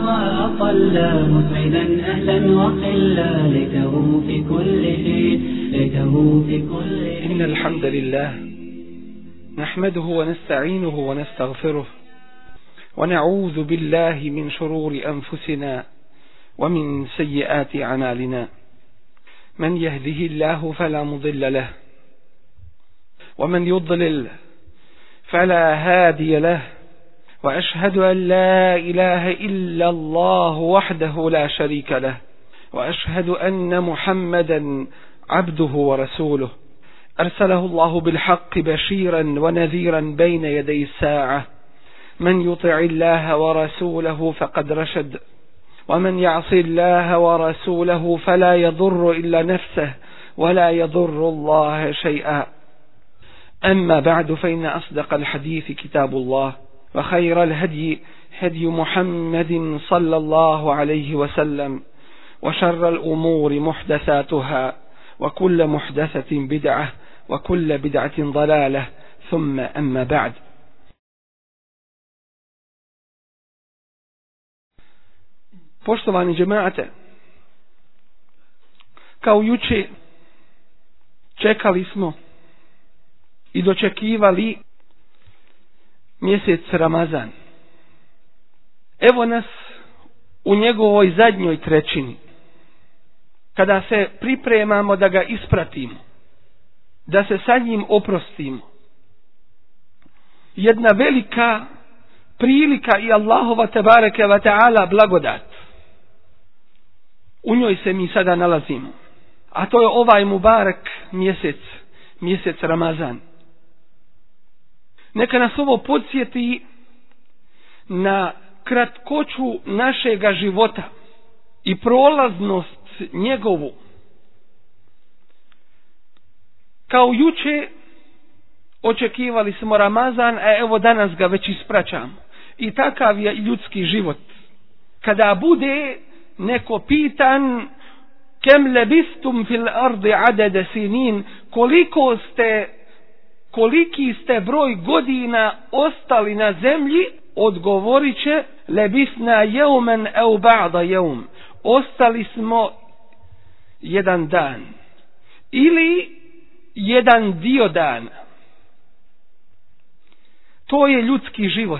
Innal hamdalillah nahmaduhu wa nasta'inuhu wa nastaghfiruh wa na'udhu billahi min shururi anfusina wa min sayyiati a'malina. Man yahdihillahu fala mudilla lahu wa man yudlil فلا هادي له وأشهد أن لا إله إلا الله وحده لا شريك له وأشهد أن محمدا عبده ورسوله أرسله الله بالحق بشيرا ونذيرا بين يدي الساعة من يطع الله ورسوله فقد رشد ومن يعص الله ورسوله فلا يضر إلا نفسه ولا يضر الله شيئا. أما بعد فإن أصدق الحديث كتاب الله وخير الهدي هدي محمد صلى الله عليه وسلم وشر الأمور محدثاتها وكل محدثة بدعة وكل بدعة ضلالة ثم أما بعد. Poštovani džemaate, kao juče čekali smo i dočekivali mjesec Ramazan. Evo nas u njegovoj zadnjoj trećini, kada se pripremamo da ga ispratimo, da se sa njim oprostimo. jedna velika prilika i Allahova tebareke ve taala blagodat. U njoj se mi sada nalazimo. A to je ovaj mubarak mjesec, mjesec Ramazan. Neka nas ovo podsjeti na kratkoću našega života i prolaznost njegovu. Kao juče očekivali smo Ramazan, a evo danas ga već ispraćamo. I takav je ljudski život. Kada bude neko pitan kem lebistum fil ardi adede sinin, koliko ste, koliki ste broj godina ostali na zemlji, odgovorit će lebisna jeumen eu ba'da jeum, ostali smo jedan dan ili jedan dio dana. To je ljudski život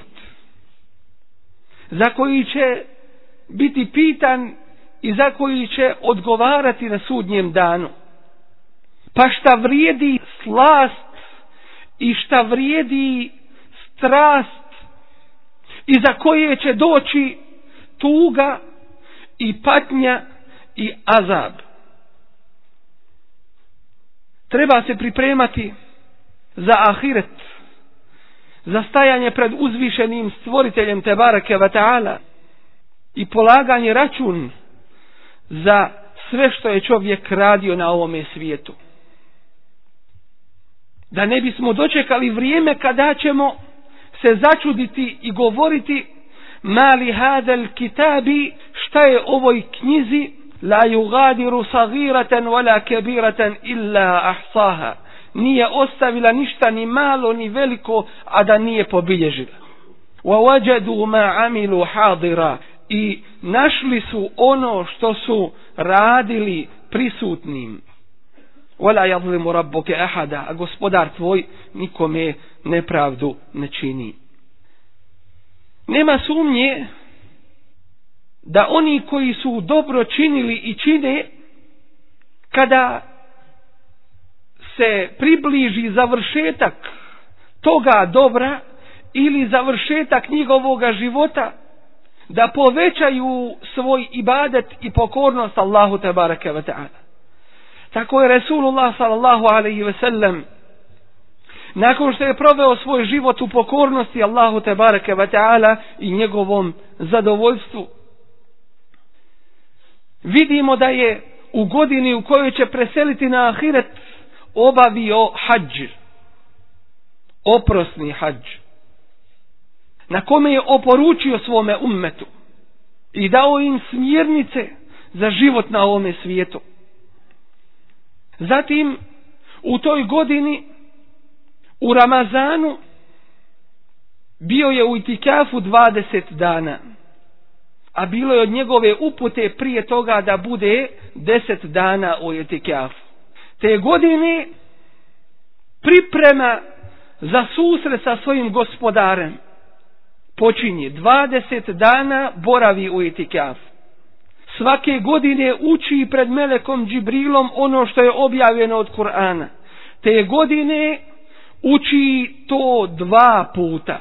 za koji će biti pitan i za koji će odgovarati na sudnjem danu. Pa šta vrijedi slast i šta vrijedi strast i za koje će doći tuga i patnja i azab. Treba se pripremati za ahiret, za stajanje pred uzvišenim stvoriteljem tebareke ve taala i polaganje račun za sve što je čovjek radio na ovome svijetu. Da ne bismo dočekali vrijeme kada ćemo se začuditi i govoriti mali hadel kitabi, šta je ovoj knjizi, la yugadiru sagiratan wala kabiratan illa ahsaha, nije ostavila ništa ni malo ni veliko, a da nije pobilježila. Wa wajadu ma amilu hadira, i našli su ono što su radili prisutnim. Wala yadhlimu rabbuka ahada, a gospodar tvoj nikome nepravdu ne čini. Nema sumnje da oni koji su dobro činili i čine, kada se približi završetak toga dobra ili završetak njihovoga života, da povećaju svoj ibadet i pokornost Allahu tebareke ve taala. Tako je Resulullah sallallahu alejhi ve sellem, nakon što je proveo svoj život u pokornosti Allahu tebareke ve taala i njegovom zadovoljstvu, vidimo da je u godini u kojoj će preseliti na ahiret obavio hadž, oprosni hadž, na kome je oporučio svome ummetu i dao im smjernice za život na ovome svijetu. Zatim u toj godini u Ramazanu bio je u itikafu dvadeset dana, a bilo je od njegove upute prije toga da bude deset dana u itikafu. Te godine priprema za susret sa svojim gospodarem počinje. dvadeset dana boravi u itikafu. Svake godine uči pred melekom Džibrilom ono što je objavljeno od Kur'ana. Te godine uči to dva puta.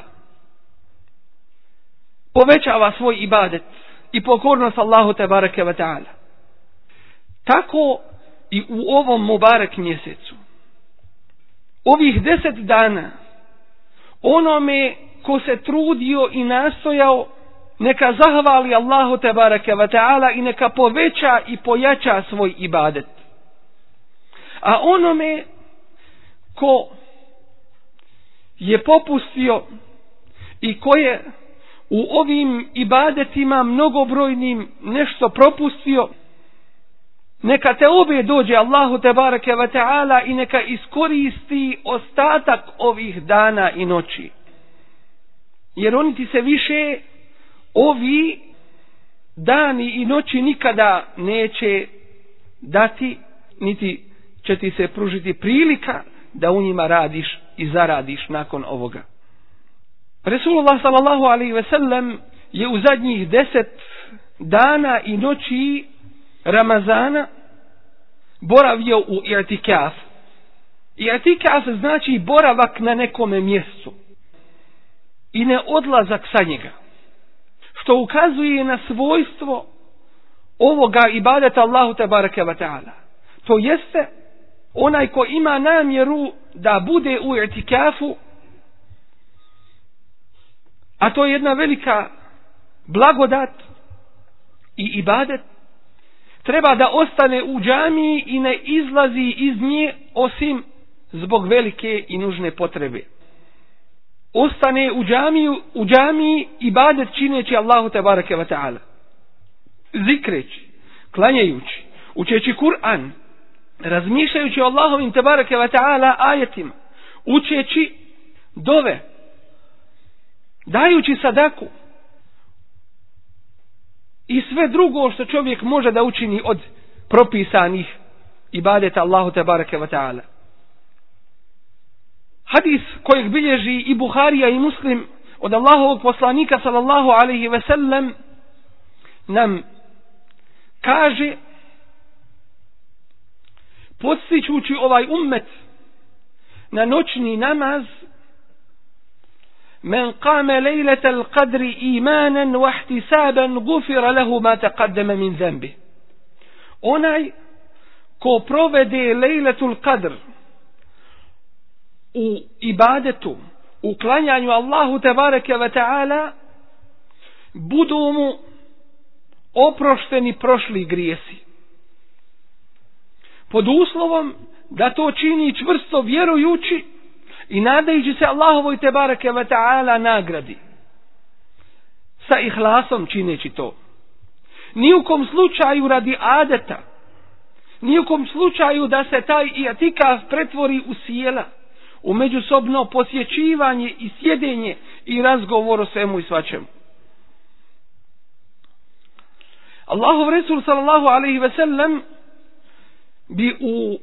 Povećava svoj ibadet i pokornost Allahu tebareke ve taala. Tako i u ovom mubarek mjesecu. Ovih deset dana onome ko se trudio i nastojao, neka zahvali Allahu tebareke ve taala i neka poveća i pojača svoj ibadet. A onome ko je popustio i ko je u ovim ibadetima mnogobrojnim nešto propustio, neka te obe dođe Allahu tebareke ve taala i neka iskoristi ostatak ovih dana i noći. Jer oni ti se više ovi dani i noći nikada neće dati, niti će ti se pružiti prilika da u njima radiš i zaradiš nakon ovoga. Resulullah sallallahu alejhi ve sellem je u zadnjih deset dana i noći Ramazana boravio u i'tikaf. I'tikaf znači boravak na nekome mjestu. i ne odlazak sa njega, što ukazuje na svojstvo ovoga ibadeta Allahu tebareke ve taala. To jeste, onaj ko ima namjeru da bude u i'tikafu, a to je jedna velika blagodat i ibadet, treba da ostane u džamiji i ne izlazi iz nje osim zbog velike i nužne potrebe. Ostane u džamiju, u džamiji ibadet čineći Allahu tebareke ve taala, zikreći, klanjajući, učeći Kur'an, razmišljajući o Allahovim tebareke ve taala ajetima, učeći dove, dajući sadaku i sve drugo što čovjek može da učini od propisanih ibadeta Allahu tebareke ve taala. Hadis kojeg bilježi i Buharija i Muslim od Allahovog poslanika sallallahu alejhi ve sellem nam kaže, podstičući ovaj ummet na noćni namaz: men qame lejletal qadri imanan wa ihtisaban gufira lahu ma taqaddama min zambi. Onaj ko provede lejletul qadr u ibadetu, u klanjanju Allahu tebareke ve taala, budu mu oprošteni prošli grijesi, pod uslovom da to čini čvrsto vjerujući i nadajući se Allahovoj tebareke ve taala nagradi, sa ihlasom čineći to. Ni u kom slučaju radi adeta, ni u kom slučaju da se taj i'tikaf pretvori u sjela, u međusobno posjećivanje i sjedenje i razgovor o svemu i svačemu. Allahov Resul sallallahu alejhi ve sellem bi u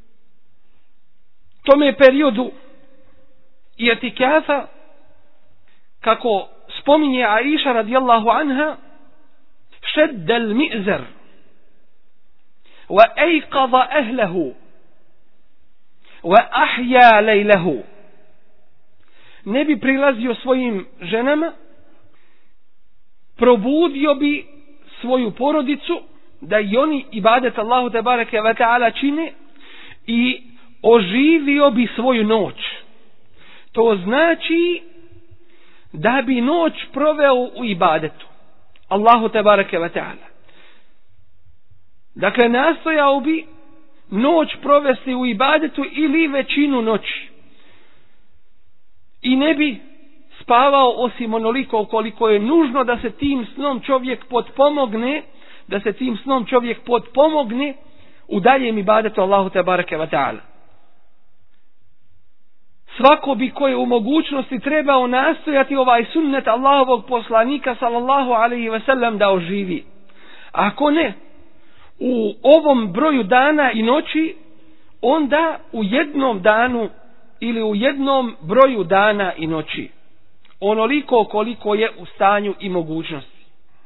tome periodu i'tikafa, kako spominje Aisha radijallahu anha, šedda al-mi'zar wa ayqadha ahlahu wa ahya laylahu. Ne bi prilazio svojim ženama, probudio bi svoju porodicu da i oni ibadet Allahu tebareke ve taala čine i oživio bi svoju noć. To znači da bi noć proveo u ibadetu Allahu tebareke ve taala. Dakle, nastojao bi noć provesti u ibadetu ili većinu noći i ne bi spavao osim onoliko koliko je nužno da se tim snom čovjek potpomogne, da se tim snom čovjek potpomogne u daljem ibadetu Allahu tebareke ve taala. Svako bi koje u mogućnosti trebao nastojati ovaj sunnet Allahovog poslanika sallallahu alejhi ve sellem da oživi. Ako ne u ovom broju dana i noći, onda u jednom danu ili u jednom broju dana i noći, onoliko koliko je u stanju i mogućnosti.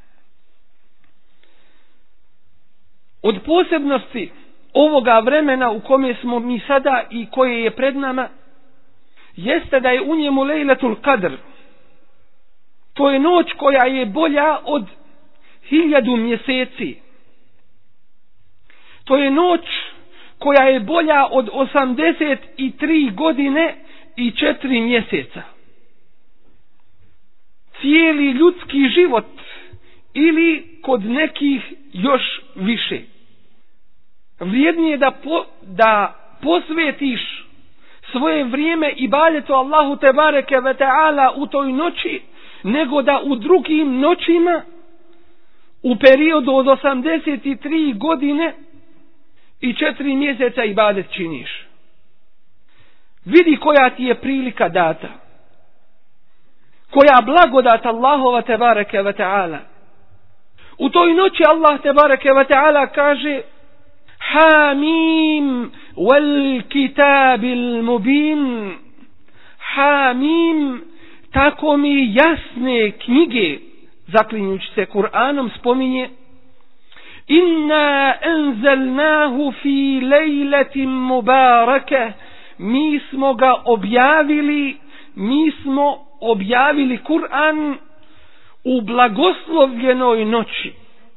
Od posebnosti ovoga vremena u kome smo mi sada i koje je pred nama, jeste da je u njemu lejletul qadr. To je noć koja je bolja od hiljadu mjeseci. To je noć koja je bolja od osamdeset tri godine i četiri mjeseca. Cijeli ljudski život ili kod nekih još više. Vrijednije da, po, da posvetiš svoje vrijeme ibadetu Allahu tebareke ve taala u toj noći, nego da u drugim noćima u periodu od osamdeset tri godine i četiri mjeseca ibadet činiš. Vidi koja ti je prilika data, koja blagodat Allahova tebareke ve taala. U toj noći Allah tebareke ve taala kaže: Hamim wal kitabil mubin. Hamim, tako mi jasne knjige, zaklinjući se Kur'anom, spominje: Inna anzalnahu fi lejletin mubaraka. Mi smo ga objavili, mi smo objavili Kur'an u blagoslovljenoj noći.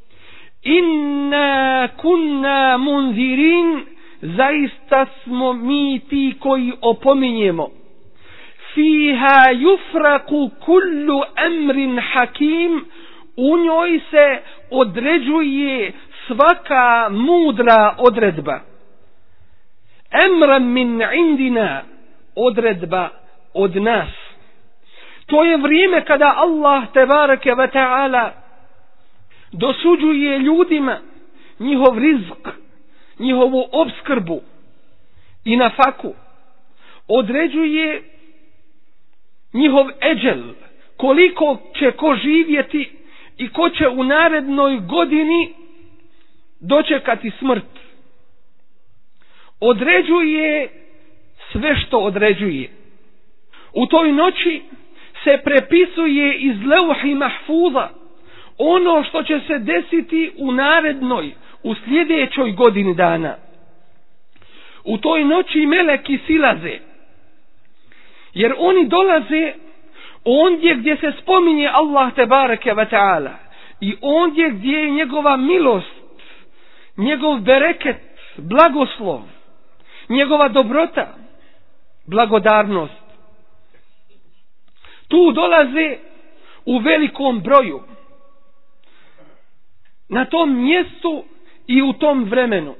Inna kunna munzirin, zaista smo mi ti koji opominjemo. Fiha yufraku kullu amrin hakim, u njoj se određuje svaka mudra odredba. Amran min indina, odredba od nas. To je vrijeme kada Allah tebareke ve ta'ala dosuđuje ljudima njihov rizq, njihovu opskrbu i nafaku. Određuje njihov eđel, koliko će ko živjeti i ko će u narednoj godini dočekati smrt. Određuje sve što određuje. U toj noći se prepisuje iz leuhi mahfuza ono što će se desiti u narednoj, u sljedećoj godini dana. U toj noći meleki silaze, jer oni dolaze ondje gdje se spominje Allah tebareke ve ta'ala i ondje gdje je njegova milost, njegov bereket, blagoslov, njegova dobrota, blagodarnost. Tu dolaze u velikom broju, na tom mjestu i u tom vremenu.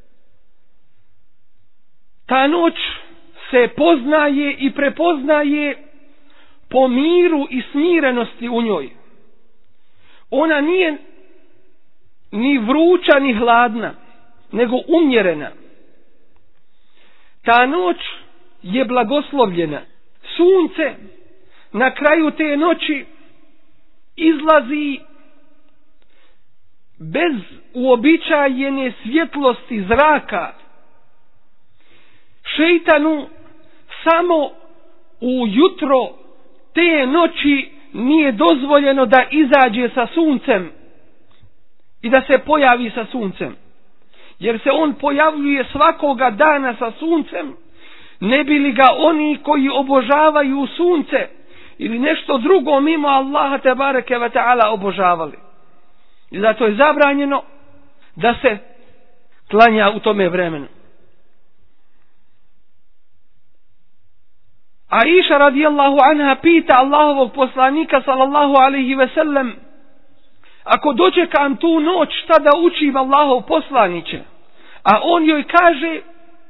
Ta noć se poznaje i prepoznaje po miru i smirenosti u njoj. Ona nije ni vruća ni hladna, nego umjerena. Ta noć je blagoslovljena. Sunce na kraju te noći izlazi bez uobičajene svjetlosti zraka. Šejtanu samo u jutro te noći nije dozvoljeno da izađe sa suncem i da se pojavi sa suncem, jer se on pojavljuje svakoga dana sa suncem, ne bi li ga oni koji obožavaju sunce ili nešto drugo mimo Allaha tebareke ve ta'ala obožavali. I zato je zabranjeno da se klanja u tome vremenu. Aisha radijallahu anha pita Allahovog poslanika sallallahu alaihi ve sellem: ako dočekam tu noć, šta da učim Allahov poslaniće? A on joj kaže: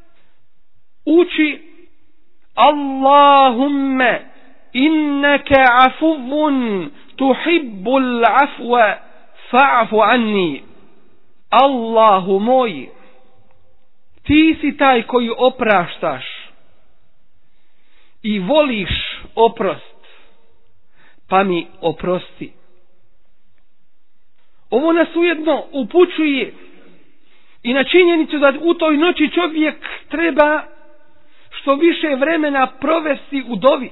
uči Allahumme innaka afuvun tuhibbul afwa fa'fu anni. Allahu moj, ti si taj koji opraštaš i voliš oprost, pa mi oprosti. Ovo nas ujedno upućuje i na činjenicu da u toj noći čovjek treba što više vremena provesti u dovi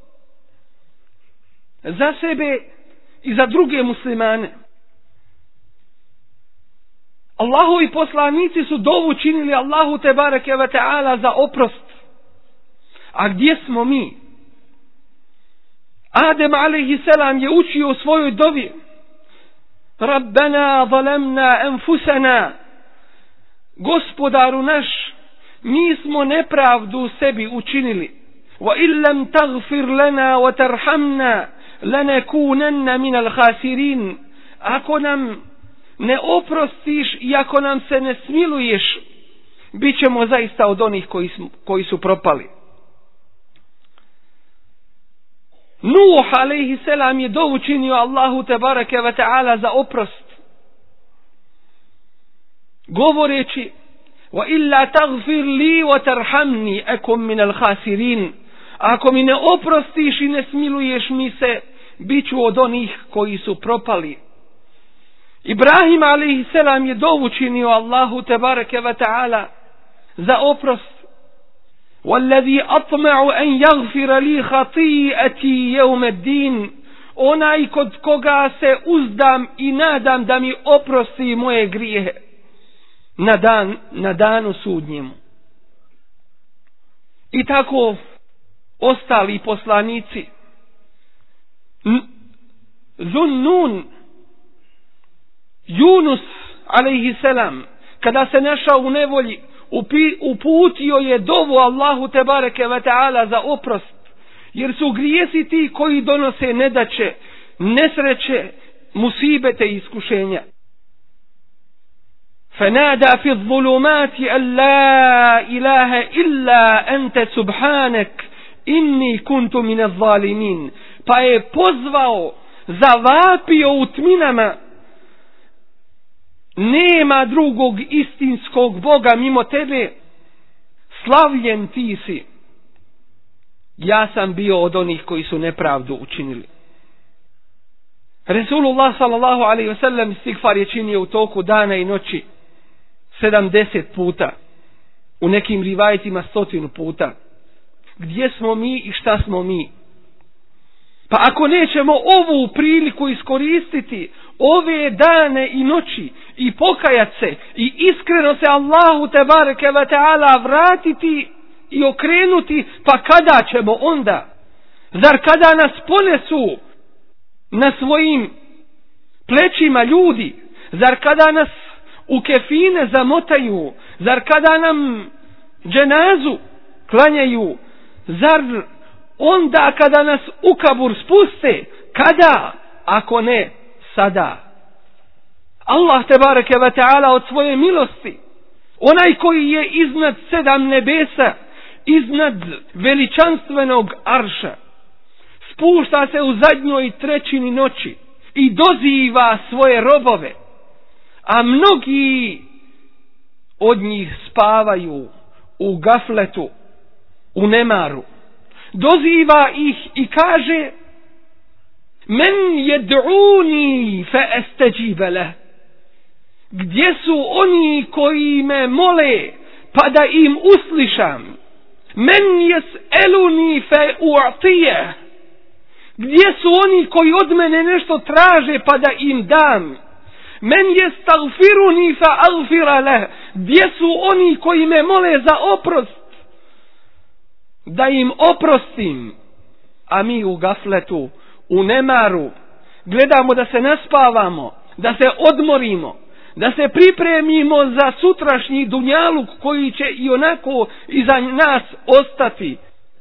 za sebe i za druge muslimane. Allahovi poslanici su dovu činili Allahu tebareke ve ta'ala za oprost. A gdje smo mi? Adem alejhi selam je učio u svojoj dovi: Rabbana zalamna anfusana, Gospodaru naš, mi smo nepravdu sebi učinili. Wa illam taghfir lana wa tarhamna lanakunanna min al-khasirin. Ako nam ne oprostiš i ako nam se ne smiluješ, bit ćemo zaista od onih koji su, koji su propali. Nuh alejhi selam je dovu činio Allahu tebareke ve ta'ala za oprost, govoreći: wa illa taghfir li wa tarhamni akum min al-khasirin. Ako mi ne oprostiš i ne smiluješ mi se, bit ću od onih koji su propali. Ibrahim alejhi selam je dovu činio Allahu tebareke ve ta'ala za oprost: والذي أطمع أن يغفر لي خطيئتي يوم الدين. Onaj kod koga se uzdam i nadam da mi oprosti moje grijehe na dan, na danu sudnjemu. I tako ostali poslanici Zunnun, Yunus alejselam, kada se našao u nevolji, upi, uputio je dovu Allahu tebareke ve taala za oprost, jer su grijesi ti koji donose nedaće, nesreće, musibete i iskušenja. فنادى في الظلمات أن لا إله إلا أنت سبحانك إني كنت من الظالمين. Pa je pozvao, zavapio u tminama, nema drugog istinskog Boga mimo tebe, slavljen ti si, ja sam bio od onih koji su nepravdu učinili. Resulullah sallallahu alaihi ve sellem istigfar je činio u toku dana i noći sedamdeset puta, u nekim rivajetima stotinu puta. Gdje smo mi i šta smo mi? Pa ako nećemo ovu priliku iskoristiti, ove dane i noći, i pokajat se, i iskreno se Allahu tebareke ve taala vratiti i okrenuti, pa kada ćemo onda? Zar kada nas ponesu na svojim plećima ljudi? Zar kada nas u kefine zamotaju? Zar kada nam dženazu klanjaju? Zar onda kada nas u kabur spuste? Kada? Ako ne sada. Allah tebareke ve taala od svoje milosti, onaj koji je iznad sedam nebesa, iznad veličanstvenog arša, spušta se u zadnjoj trećini noći i doziva svoje robove, a mnogi od njih spavaju u gafletu, u nemaru. Doziva ih i kaže: men yed'uni fa astajib lah. Gdje su oni koji me mole pa da im uslišam? Men yas'aluni fa u'tiyah. Gdje su oni koji od mene nešto traže pa da im dam? Men yastaghfiruni fa aghfir lah. Gdje su oni koji me mole za oprost, da im oprostim? A mi u gafletu, u nemaru, gledamo da se naspavamo, da se odmorimo, da se pripremimo za sutrašnji dunjaluk koji će i onako iza nas ostati.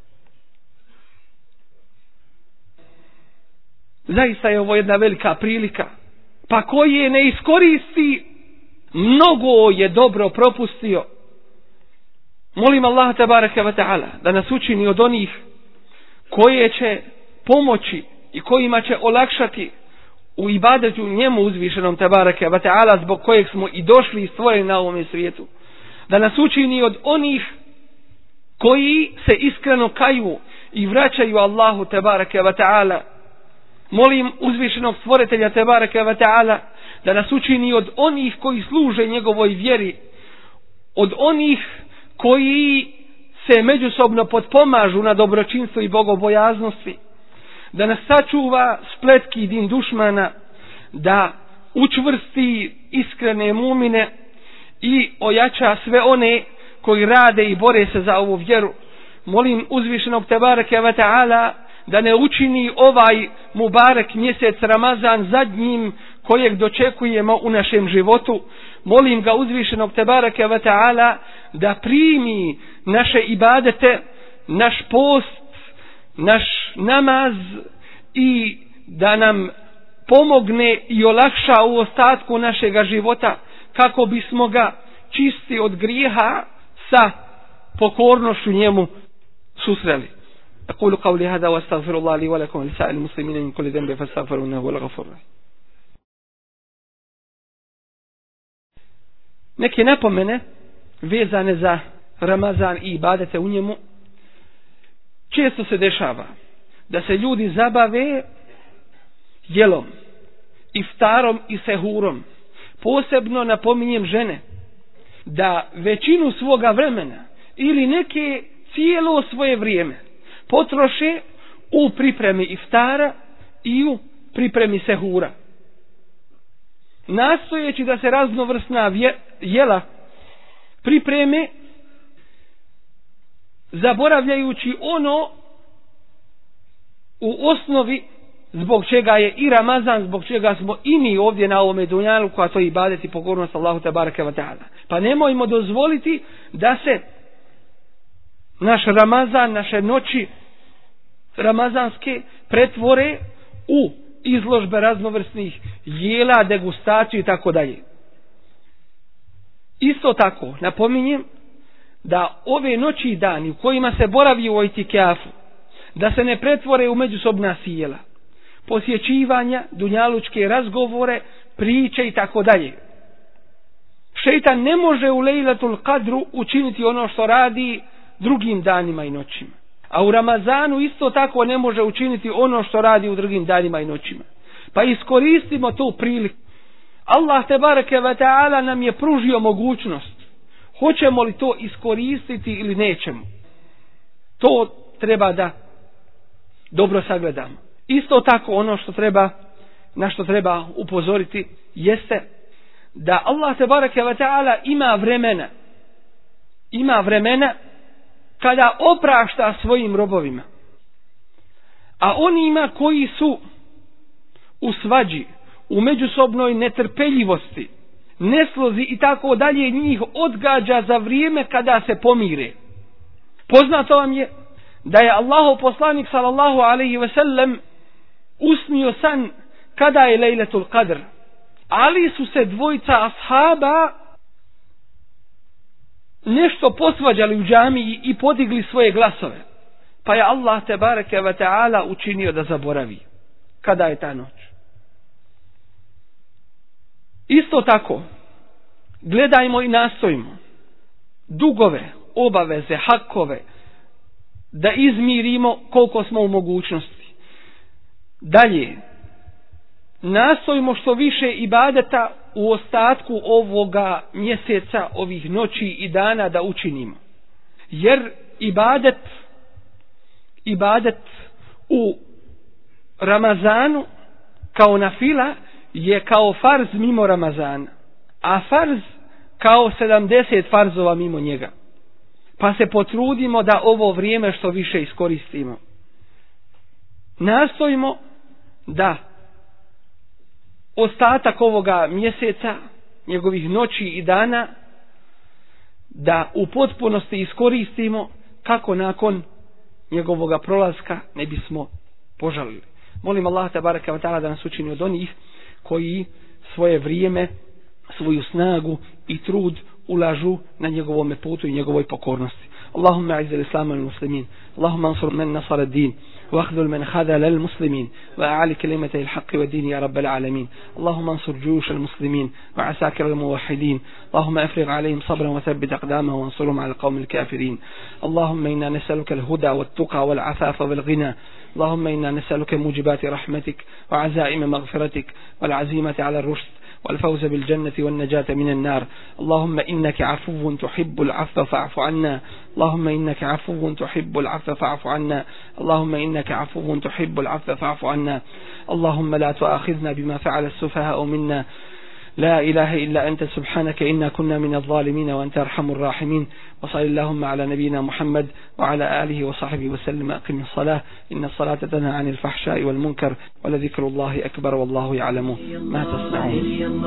Zaista je ovo jedna velika prilika, pa koji je ne iskoristi, mnogo je dobro propustio. Molim Allaha tebareke ve taala da nas učini od onih koje će pomoći i kojima će olakšati u ibadetu njemu uzvišenom tebareke ve taala, zbog kojeg smo i došli i stvoreni na ovom svijetu. Da nas učini od onih koji se iskreno kaju i vraćaju Allahu tebareke ve taala. Molim uzvišenog stvoritelja tebareke ve taala da nas učini od onih koji služe njegovoj vjeri, od onih koji se međusobno potpomažu na dobročinstvu i bogobojaznosti, da nas sačuva spletki din dušmana, da učvrsti iskrene mumine i ojača sve one koji rade i bore se za ovu vjeru. Molim uzvišenog tebareke ve taala da ne učini ovaj mubarek mjesec Ramazan zadnjim kojeg dočekujemo u našem životu. Molim ga uzvišenog tebareke ve taala da primi naše ibadete, naš post, naš namaz i da nam pomogne i olakša u ostatku našega života kako bismo ga čisti od grijeha sa pokornošću njemu susreli. أقول قولي هذا وأستغفر الله لي ولكم ولسائر المسلمين من كل ذنب فاستغفروه إنه هو الغفور الرحيم. Neke napomene vezane za Ramazan i ibadete u njemu. Često se dešava da se ljudi zabave jelom, iftarom i sehurom. Posebno napominjem žene da većinu svoga vremena ili neke cijelo svoje vrijeme potroše u pripremi iftara i u pripremi sehura, nastojeći da se raznovrsna jela pripreme, zaboravljajući ono u osnovi zbog čega je i Ramazan, zbog čega smo i mi ovdje na ovome dunjaluku, a to je ibadet i pokornost Allahu tebareke ve taala. Pa nemojmo dozvoliti da se naš Ramazan, naše noći ramazanske pretvore u izložbe raznovrsnih jela, degustaciju i tako dalje. Isto tako napominjem da ove noći i dani u kojima se boravi u itikafu, da se ne pretvore u međusobna sjela, posjećivanja, dunjalučke razgovore, priče i tako dalje. Šejtan ne može u Lejletul Kadru učiniti ono što radi drugim danima i noćima. A u Ramazanu isto tako ne može učiniti ono što radi u drugim danima i noćima. Pa iskoristimo tu priliku. Allah tebareke ve taala nam je pružio mogućnost. Hoćemo li to iskoristiti ili nećemo? To treba da dobro sagledamo. Isto tako ono što treba, na što treba upozoriti jeste da Allah tebareke ve taala ima vremena. Ima vremena kada oprašta svojim robovima. A onima koji su u svađi, u međusobnoj netrpeljivosti, neslozi i tako dalje, njih odgađa za vrijeme kada se pomire. Poznato vam je da je Allahov poslanik sallallahu alejhi ve sellem usnio san kada je Lejletul Kadr, ali su se dvojica ashaba nešto posvađali u džamiji i podigli svoje glasove. Pa je Allah tebareke ve taala učinio da zaboravi kada je ta noć. Isto tako gledajmo i nastojimo dugove, obaveze, hakove da izmirimo koliko smo u mogućnosti. Dalje, nastojimo što više ibadeta u ostatku ovoga mjeseca, ovih noći i dana da učinimo. Jer ibadet, ibadet u Ramazanu kao nafila je kao farz mimo Ramazana, a farz kao sedamdeset farzova mimo njega. Pa se potrudimo da ovo vrijeme što više iskoristimo. Nastojimo da ostatak ovoga mjeseca, njegovih noći i dana, da u potpunosti iskoristimo kako nakon njegovoga prolaska ne bismo požalili. Molim Allah tebareke ve taala da nas učini od onih koji svoje vrijeme, svoju snagu i trud ulažu na njegovom putu i njegovoj pokornosti. Allahumma a'izzil islam wal muslimin, Allahumma ansur man nasara ad-din واخذل من خذل المسلمين وأعلي كلمة الحق والدين يا رب العالمين. اللهم انصر جيوش المسلمين وعساكر الموحدين. اللهم افرغ عليهم صبرا وثبت أقدامهم وانصرهم على القوم الكافرين. اللهم إنا نسألك الهدى والتقى والعفاف والغنى. اللهم إنا نسألك موجبات رحمتك وعزائم مغفرتك والعزيمة على الرشد والفوز بالجنة والنجاة من النار. اللهم إنك عفو تحب العفو فاعف عنا. اللهم إنك عفو تحب العفو فاعف عنا. اللهم إنك عفو تحب العفو فاعف عنا. اللهم لا تؤاخذنا بما فعل السفهاء منا. لا إله إلا أنت سبحانك إنا كنا من الظالمين وأنت أرحم الراحمين. وصل اللهم على نبينا محمد وعلى آله وصحبه وسلم. أقم الصلاة إن الصلاة تنهى عن الفحشاء والمنكر ولذكر الله أكبر والله يعلم ما تصنعون.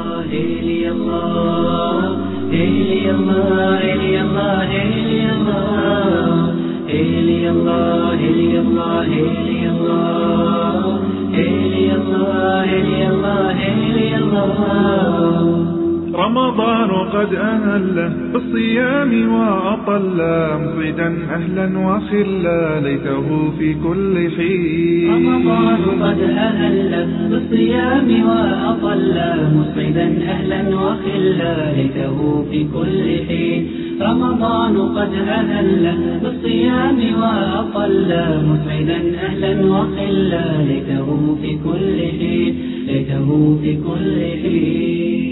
رمضان قد أهله بالصيام وأطل مصيدا أهلا وخلا ليته في كل حين. رمضان قد أهله بالصيام وأطل مصيدا أهلا وخلا ليته في كل حين. رمضان قد أهله بالصيام وأطل مسعدا أهلا وخلا ليته في كل حين. ليته في كل حين.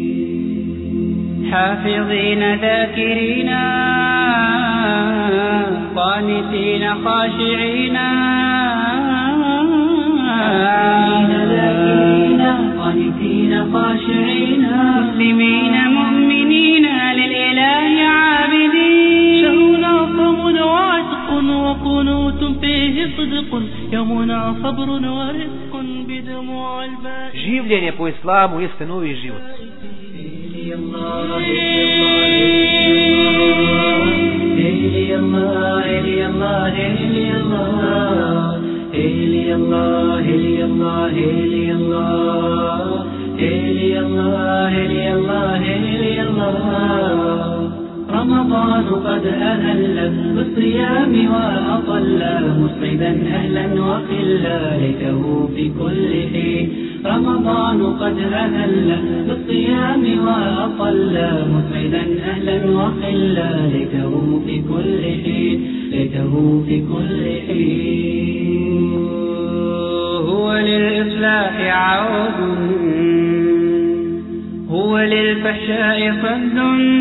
حافظين ذاكرين قانتين خاشعين ذاكرين قانتين خاشعين مسلمين مؤمنين للإله عابدين. شهرنا صوم وعتق وقنوت فيه صدق يومنا صبر ورزق Življenje po islamu jeste novi život. رمضان قد أهل بالصيام وأطل مسعدا أهلا وخلا ليته في كل حين رمضان قد أهل بالصيام وأطل مسعدا أهلا وخلا ليته في كل حين ليته في كل حين هو للإصلاح عود هو للفحشاء صد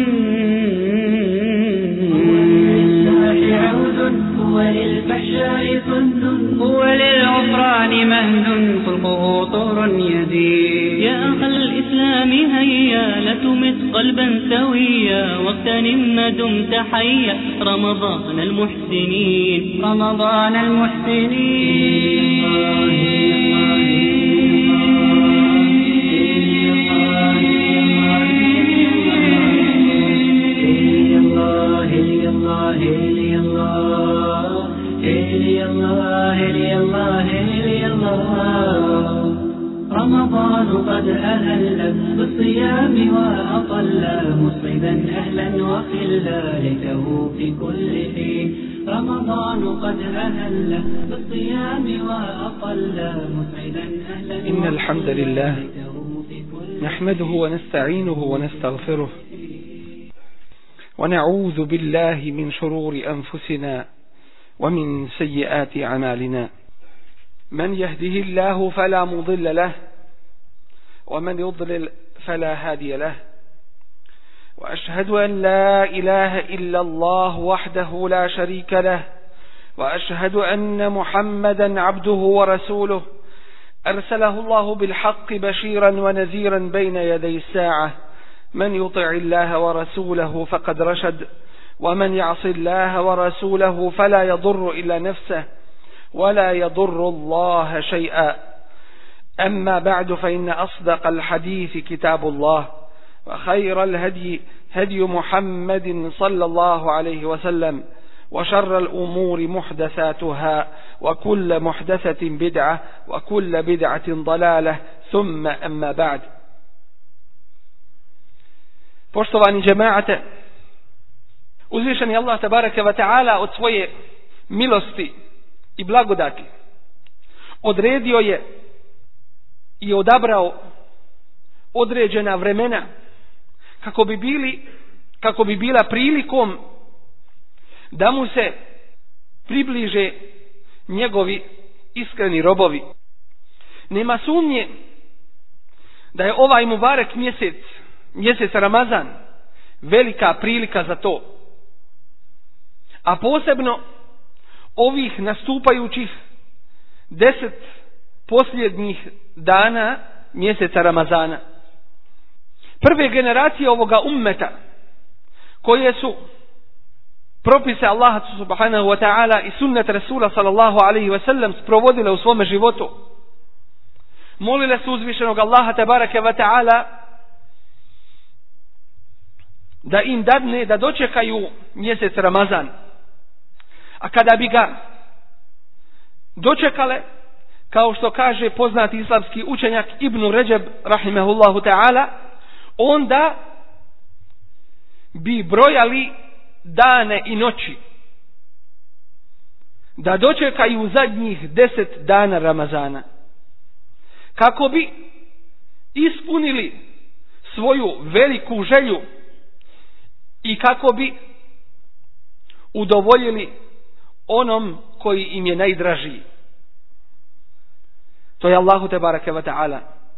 هو للفحشاء صد هو للعفران مهد خلقه طور يزيد يا أخ الإسلام هيا لا تمت قلبا سويا واغتنم ما دمت حيا رمضان المحسنين رمضان رمضان قد أهل بالصيام وأطل مسعدا أهلا وخلا ليته في كل حين رمضان قد أهل بالصيام وأطل مسعدا أهلا إن الحمد لله نحمده ونستعينه ونستغفره ونعوذ بالله من شرور أنفسنا ومن سيئات أعمالنا من يهده الله فلا مضل له ومن يضلل فلا هادي له وأشهد أن لا إله إلا الله وحده لا شريك له وأشهد أن محمدا عبده ورسوله أرسله الله بالحق بشيرا ونذيرا بين يدي الساعة من يطع الله ورسوله فقد رشد ومن يعص الله ورسوله فلا يضر إلا نفسه ولا يضر الله شيئا أما بعد فإن أصدق الحديث كتاب الله وخير الهدي هدي محمد صلى الله عليه وسلم وشر الأمور محدثاتها وكل محدثة بدعة وكل بدعة ضلالة ثم أما بعد. Poštovani džemaate, uzvišen je Allah tabaraka wa ta'ala od svoje milosti i blagodati odredio je i odabrao određena vremena kako bi bili kako bi bila prilikom da mu se približe njegovi iskreni robovi. Nema sumnje da je ovaj mubarek mjesec, mjesec Ramazan, velika prilika za to. A posebno ovih nastupajućih deset posljednjih dana mjeseca Ramazana. Prve generacije ovoga ummeta koje su propise Allaha subhanahu wa ta'ala i sunnet Rasula sallallahu alaihi wa sallam sprovodile u svome životu, molile su uzvišenog Allaha tabaraka wa ta'ala da im dadne da dočekaju mjesec Ramazan. A kada bi ga dočekale, kao što kaže poznati islamski učenjak Ibn Ređeb rahimahullahu ta'ala, onda bi brojali dane i noći da dočekaju zadnjih deset dana Ramazana, kako bi ispunili svoju veliku želju i kako bi udovoljili onom koji im je najdražiji. To je Allahu tebareke ve ta'ala.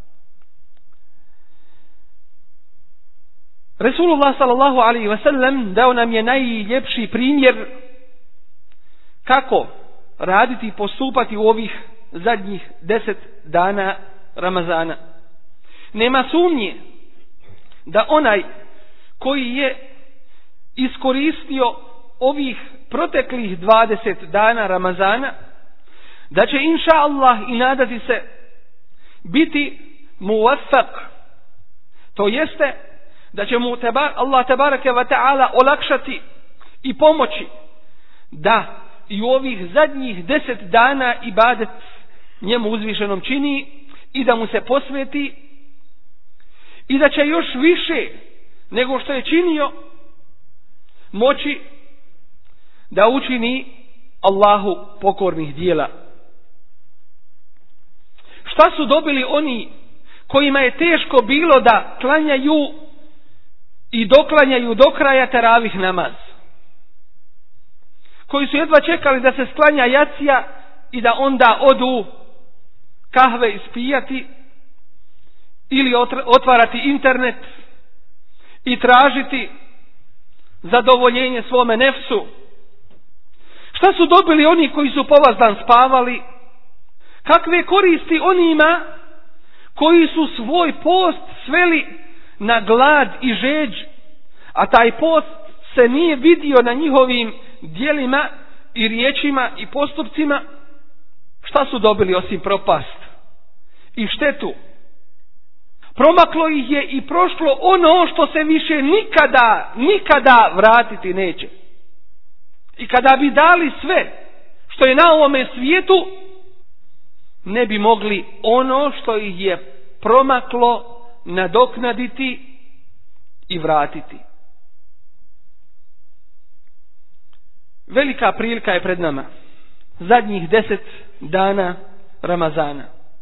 Resulullah sallallahu alaihi wa sallam dao nam je najljepši primjer kako raditi i postupati u ovih zadnjih deset dana Ramazana. Nema sumnje da onaj koji je iskoristio ovih proteklih dvadeset dana Ramazana, da će inša Allah i nadati se biti muvaffaq, to jeste da će mu teba, Allah tebareke ve ta'ala olakšati i pomoći da i u ovih zadnjih deset dana ibadet njemu uzvišenom čini i da mu se posveti i da će još više nego što je činio moći da učini Allahu pokornih dijela. Šta su dobili oni kojima je teško bilo da klanjaju i doklanjaju do kraja teravih namaz? Koji su jedva čekali da se sklanja jacija i da onda odu kahve ispijati ili otvarati internet i tražiti zadovoljenje svome nefsu. Šta su dobili oni koji su polas dan spavali? Kakve koristi onima koji su svoj post sveli na glad i žeđ, a taj post se nije vidio na njihovim djelima i riječima i postupcima? Šta su dobili osim propast i štetu? Promaklo ih je i prošlo ono što se više nikada, nikada vratiti neće. I kada bi dali sve što je na ovome svijetu, ne bi mogli ono što ih je promaklo nadoknaditi i vratiti. Velika prilika je pred nama. Zadnjih deset dana Ramazana.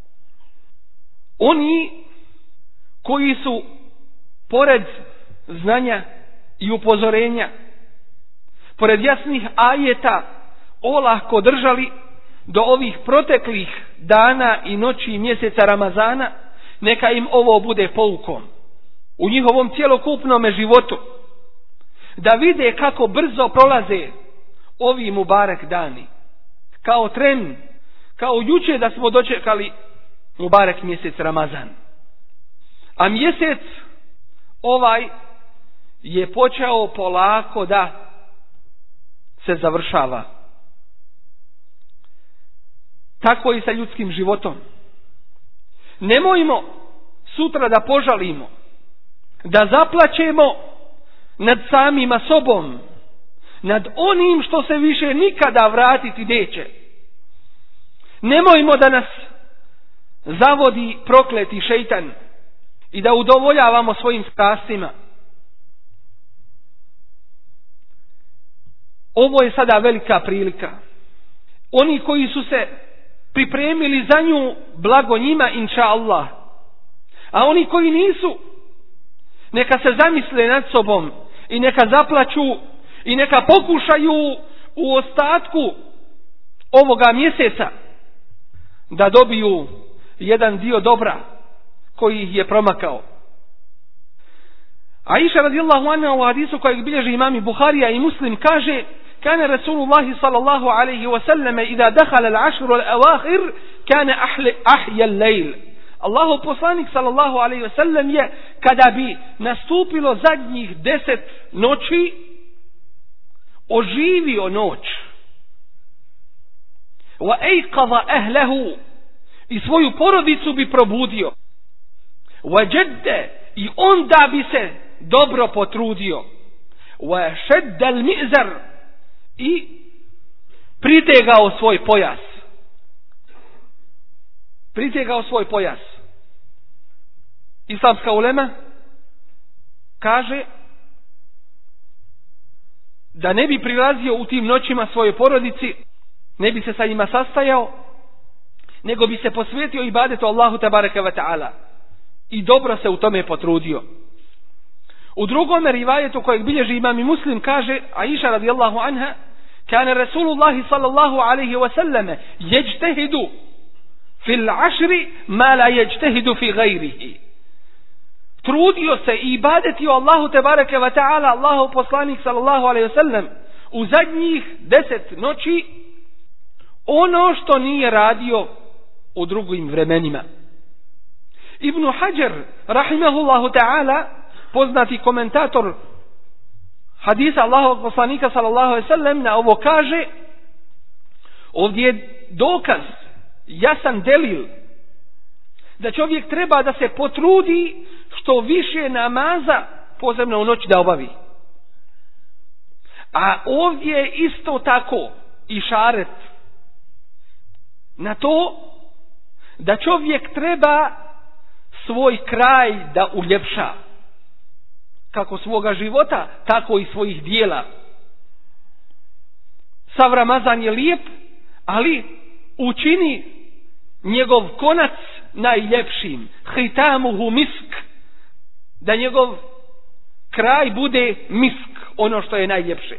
Oni koji su pored znanja i upozorenja, pored jasnih ajeta olahko držali do ovih proteklih dana i noći i mjeseca Ramazana, neka im ovo bude poukom u njihovom cjelokupnome životu, da vide kako brzo prolaze ovi mubarek dani. Kao tren, kao juče da smo dočekali mubarek mjesec Ramazan. A mjesec ovaj je počeo polako da se završava. Tako i sa ljudskim životom. Nemojmo sutra da požalimo, da zaplačemo nad samima sobom, nad onim što se više nikada vratiti neće. Nemojmo da nas zavodi prokleti šejtan i da udovoljavamo svojim strastima. Ovo je sada velika prilika. Oni koji su se pripremili za nju, blago njima, inša Allah. A oni koji nisu, neka se zamisle nad sobom i neka zaplaču i neka pokušaju u ostatku ovoga mjeseca da dobiju jedan dio dobra koji ih je promakao. Aisha radijallahu anha u hadisu kojeg bilježi imami Buharija i Muslim kaže: kana Rasulullahi sallallahu alaihi wa sallam idha dakhala al-ashru al-awakhir kana ahya al-layl. Allahu poslanik sallallahu alaihi wa sallam je, kada bi nastupilo zadnjih deset noći, oživio noć. Wa ayqadha ahlahu, i svoju porodicu bi probudio. Wa jadda, i onda bi se dobro potrudio. Wa shadda al-mi'zar, i pritegao svoj pojas. Pritegao svoj pojas. Islamska ulema kaže da ne bi prilazio u tim noćima svojoj porodici, ne bi se sa njima sastajao, nego bi se posvetio ibadetu Allahu tebareke ve ta'ala i dobro se u tome potrudio. U drugom rivajetu kojeg bilježi imam i Muslim kaže Aisha radijallahu anha: kana Rasulullahi sallallahu alaihi wa sallam yajtahidu fil ashri ma la yajtahidu fi gajrihi. Trudio se i ibadetio Allahu tebareke ve ta'ala, Allahu poslanik sallallahu alaihi wa sallam, u zadnjih deset noći ono što nije radio u drugim vremenima. Ibn Hajar rahimahullahu ta'ala, poznati komentator hadisa Allahovog poslanika sallallahu alejhi ve sellem, na ovo kaže: ovdje je dokaz, jasan delil da čovjek treba da se potrudi što više namaza, posebno u noći, da obavi. A ovdje je isto tako išaret na to da čovjek treba svoj kraj da uljepša, kako svoga života, tako i svojih dijela. Sav Ramazan je lijep, ali učini njegov konac najljepšim. Hitamuhu misk, da njegov kraj bude misk, ono što je najljepše.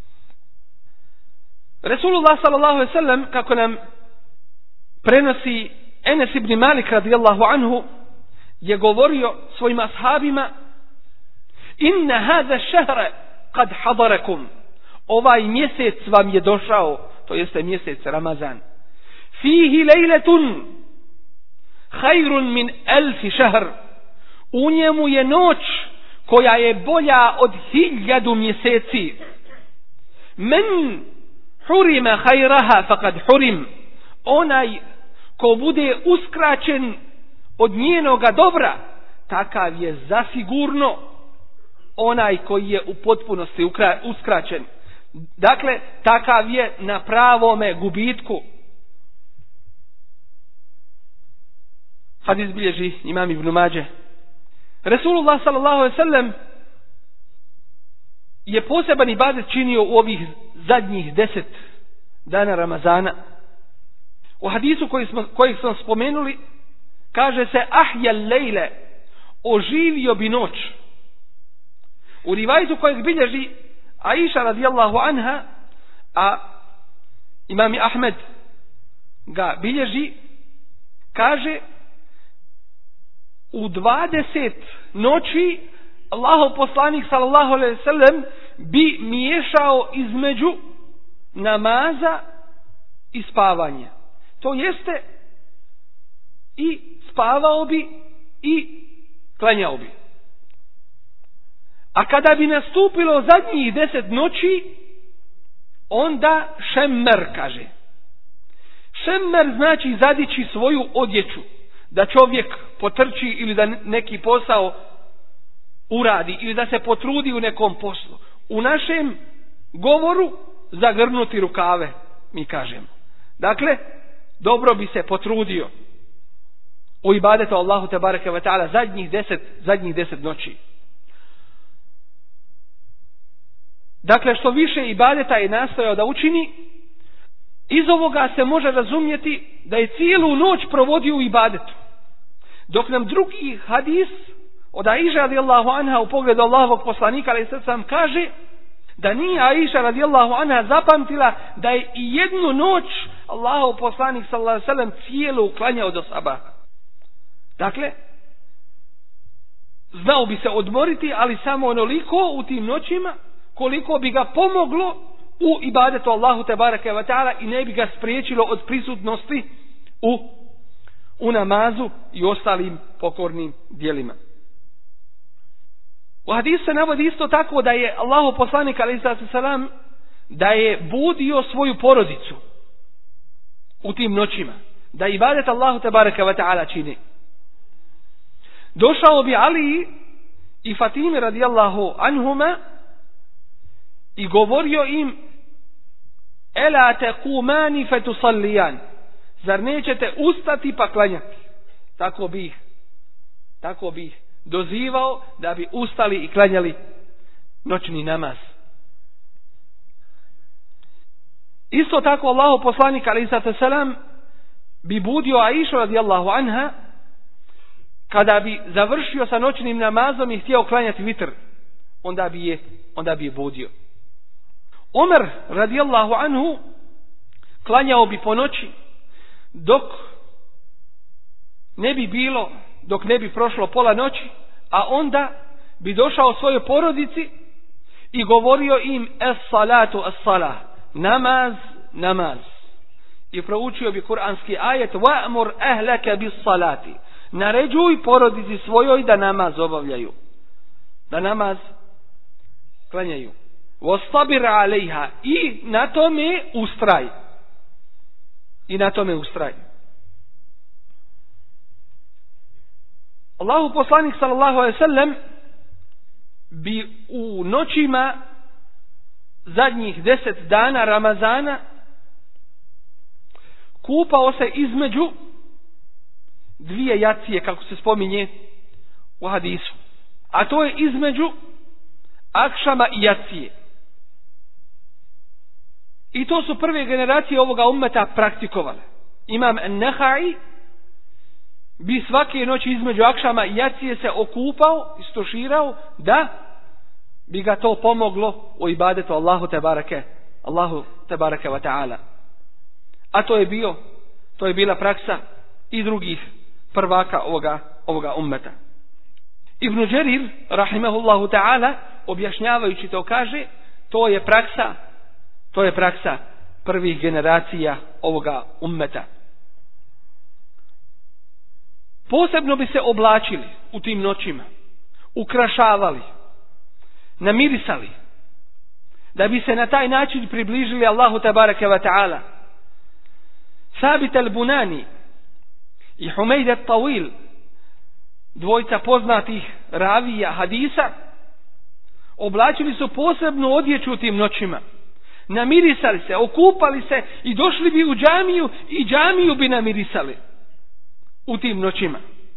Resulullah sallallahu alejhi ve sellem, kako nam prenosi Enes ibn Malik radijallahu anhu, je govorio svojim ashabima: inna hada šehre kad hadarakum, ovaj mjesec vam je došao, to jeste mjesec Ramazan. Fihi lejletun hajrun min elfi šehr, u njemu je noć koja je bolja od hiljadu mjeseci. Men hurima hajraha faqad hurim, onaj ko bude uskraćen od njenoga dobra, takav je zasigurno onaj koji je u potpunosti uskraćen. Dakle, takav je na pravome gubitku. Hadis bilježi imam Ibn Mađe. Resulullah sallallahu alejhi ve sellem je poseban ibadet činio u ovih zadnjih deset dana Ramazana. U hadisu koji smo, kojeg smo spomenuli, kaže se: ahjal lejle, oživio bi noć. U rivajtu kojeg bilježi Aisha radijallahu anha, a imam Ahmed ga bilježi, kaže: u dvadeset noći Allahov poslanik sallallahu alejhi ve sellem bi miješao između namaza i spavanja. To jeste, i spavao bi i klanjao bi. A kada bi nastupilo zadnjih deset noći, onda šemmer, kaže. Šemmer znači zadići svoju odjeću, da čovjek potrči ili da neki posao uradi ili da se potrudi u nekom poslu. U našem govoru zagrnuti rukave, mi kažemo. Dakle, dobro bi se potrudio u ibadetu Allahu tebareke ve taala zadnjih deset, zadnjih deset noći. Dakle, što više ibadeta je nastojao da učini, iz ovoga se može razumjeti da je cijelu noć provodio u ibadetu. Dok nam drugi hadis od Aisha radijallahu anha u pogledu Allahovog poslanika alejhi selam kaže da nije Aisha radijallahu anha zapamtila da je i jednu noć Allahov poslanik sallallahu alejhi ve sellem cijelu klanjao do sabaha. Dakle, znao bi se odmoriti, ali samo onoliko u tim noćima koliko bi ga pomoglo u ibadetu Allahu tebareke ve taala i ne bi ga spriječilo od prisutnosti u, u namazu i ostalim pokornim djelima. U hadisu se navodi isto tako da je Allahov poslanik alejhi selam da je budio svoju porodicu u tim noćima, da ibadet Allahu tebareke ve taala čini. Došao bi Ali i Fatime radijallahu anhuma i govorio im: ela taqumani fatusalliyan, zar nećete ustati pa klanjati? Tako bi ih, tako bi ih dozivao da bi ustali i klanjali noćni namaz. Isto tako Allahov poslanik alejhi selam bi budio Aishu radijallahu anha kada bi završio sa noćnim namazom i htio klanjati vitr, onda bi je, onda bi je budio. Omer radijallahu anhu klanjao bi po noći dok ne bi bilo, dok ne bi prošlo pola noći, a onda bi došao svojoj porodici i govorio im: es salatu es salah, namaz, namaz. I proučio bi kuranski ajet: wa'mur ahlaka bis salati, naređuj porodici svojoj da namaz obavljaju, da namaz klanjaju. Wastabir alejha, i na tome ustraj. I na tome ustraj. Allahu poslanik sallallahu alejhi ve sellem bi u noćima zadnjih deset dana Ramazana kupao se između dvije jacije, kako se spominje u hadisu. A to je između akšama i jacije. I to su prve generacije ovoga ummeta praktikovale. Imam An-Nahai bi svake noći između akšama i jacije se okupao, istoširao, da bi ga to pomoglo u ibadetu Allahu tebareke, Allahu tebareke wa ta'ala. A to je bio, to je bila praksa i drugih prvaka ovoga, ovoga ummeta. Ibn Đerir, rahimahullahu ta'ala, objašnjavajući to kaže, to je praksa, to je praksa prvih generacija ovoga ummeta. Posebno bi se oblačili u tim noćima, ukrašavali, namirisali, da bi se na taj način približili Allahu tebareke wa ta'ala. Sabit al-Bunani i Humeid al-Tawil, dvojca poznatih ravija hadisa, oblačili su posebnu odjeću u tim noćima, namirisali se, okupali se i došli bi u džamiju i džamiju bi namirisali u tim noćima.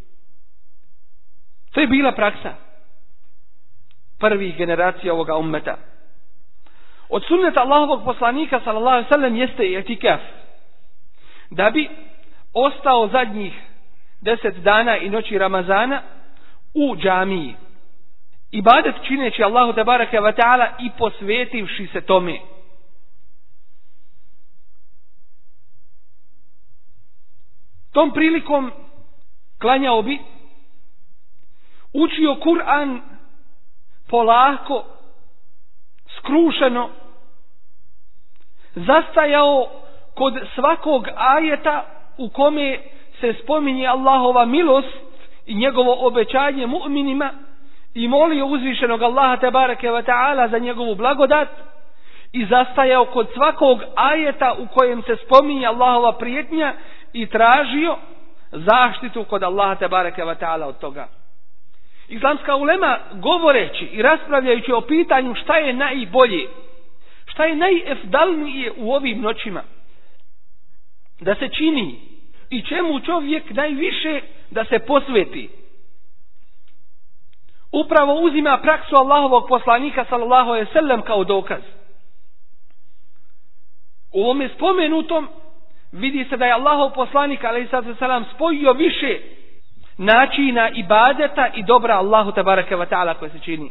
To je bila praksa prvih generacija ovoga ummeta. Od sunneta Allahovog poslanika sallallahu alejhi ve sellem jeste i etikaf, da bi ostao zadnjih deset dana i noći Ramazana u džamiji, ibadet čineći Allahu tebareke ve ta'ala i posvetivši se tome. Tom prilikom klanjao bi, učio Kur'an polako, skrušeno, zastajao kod svakog ajeta u kome se spominje Allahova milost i njegovo obećanje mu'minima i molio uzvišenog Allaha tebareke ve ta'ala za njegovu blagodat i zastajao kod svakog ajeta u kojem se spominje Allahova prijetnja i tražio zaštitu kod Allaha tebareke ve ta'ala od toga. Islamska ulema, govoreći i raspravljajući o pitanju šta je najbolje, šta je najefdalnije u ovim noćima da se čini i čemu čovjek najviše da se posveti, upravo uzima praksu Allahovog poslanika sallallahu alejhi ve sellem kao dokaz. U ovome spomenutom vidi se da je Allahov poslanik alejhi selam spojio više načina ibadeta i dobra Allahu tebareke ve ta'ala koje se čini.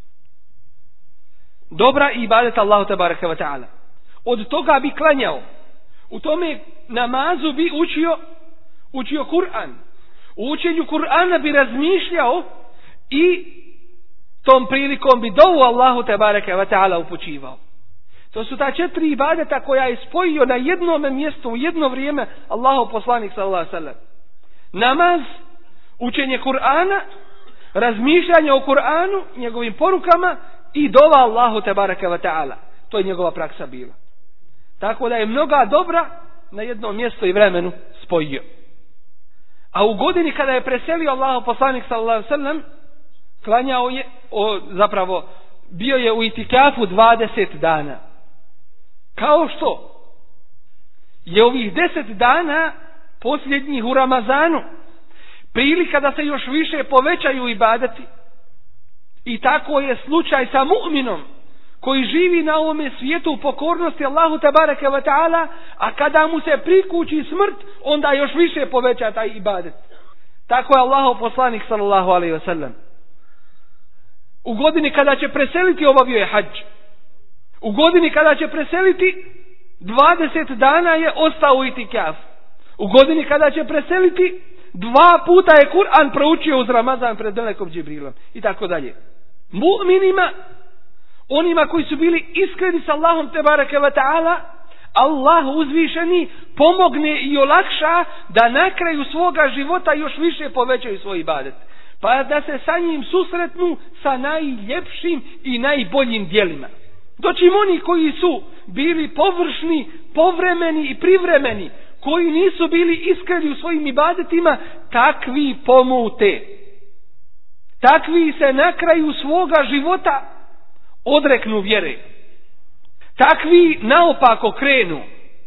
Dobra ibadeta Allahu tebareke ve ta'ala. Od toga bi klanjao. U tome namazu bi učio učio Kur'an. U učenju Kur'ana bi razmišljao i tom prilikom bi dovu Allahu tebareke ve ta'ala upućivao. To su ta četiri ibadeta koja je spojio na jednom mjestu u jedno vrijeme Allahov poslanik sallallahu alejhi ve sellem. Namaz, učenje Kur'ana, razmišljanje o Kur'anu, njegovim porukama i dova Allahu tebareke ve ta'ala. To je njegova praksa bila. Tako da je mnoga dobra na jednom mjestu i vremenu spojio. A u godini kada je preselio Allahov poslanik sallallahu alejhi ve sellem, klanjao je, o, zapravo bio je u itikafu dvadeset dana. Kao što je ovih deset dana posljednjih u Ramazanu prilika da se još više povećaju ibadeti. I tako je slučaj sa mu'minom koji živi na ovome svijetu u pokornosti Allahu tebareke ve ta'ala, a kada mu se prikući smrt, onda još više poveća taj ibadet. Tako je Allahov poslanik sallallahu alejhi ve sellem. U godini kada će preseliti obavio je hadž. U godini kada će preseliti dvadeset dana je ostao u itikaf. U godini kada će preseliti dva puta je Kur'an proučio uz Ramazan pred Melekom Džibrilom i tako dalje. Mu'minima, onima koji su bili iskreni s Allahom tebareke ve ta'ala, Allah uzvišeni pomogne i olakša da na kraju svoga života još više povećaju svoj ibadet. Pa da se sa njim susretnu sa najljepšim i najboljim djelima. Dočim oni koji su bili površni, povremeni i privremeni, koji nisu bili iskreni u svojim ibadetima, takvi pomute. takvi se na kraju svoga života odreknu vjere. Takvi naopako krenu.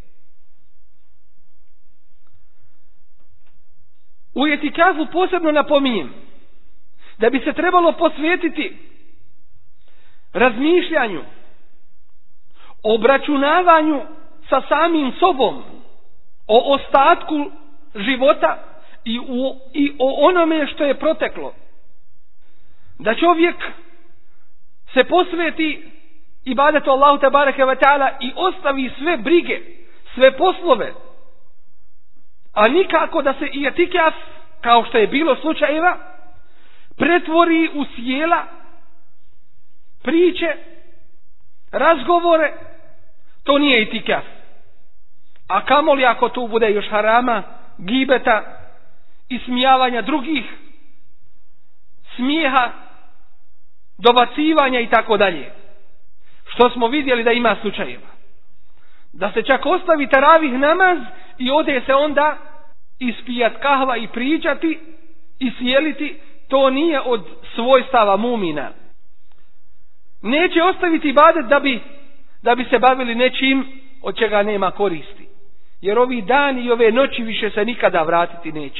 U etikafu posebno napominjem da bi se trebalo posvetiti razmišljanju, obračunavanju sa samim sobom o ostatku života i, u, i o onome što je proteklo. Da čovjek se posveti ibadetu Allahu tebareke ve taala i ostavi sve brige, sve poslove, a nikako da se i etikaf, kao što je bilo slučajeva, pretvori u sjela, priče, razgovore. To nije etikaf. A kamoli ako tu bude još harama, gibeta, ismijavanja drugih, smijeha, dobacivanja i tako dalje. Što smo vidjeli da ima slučajeva. Da se čak ostavi taravih namaz i ode se onda ispijat kahva i pričati i sjeliti. To nije od svojstava mumina. Neće ostaviti ibadet da bi, da bi se bavili nečim od čega nema koristi. Jer ovi dani i ove noći više se nikada vratiti neće.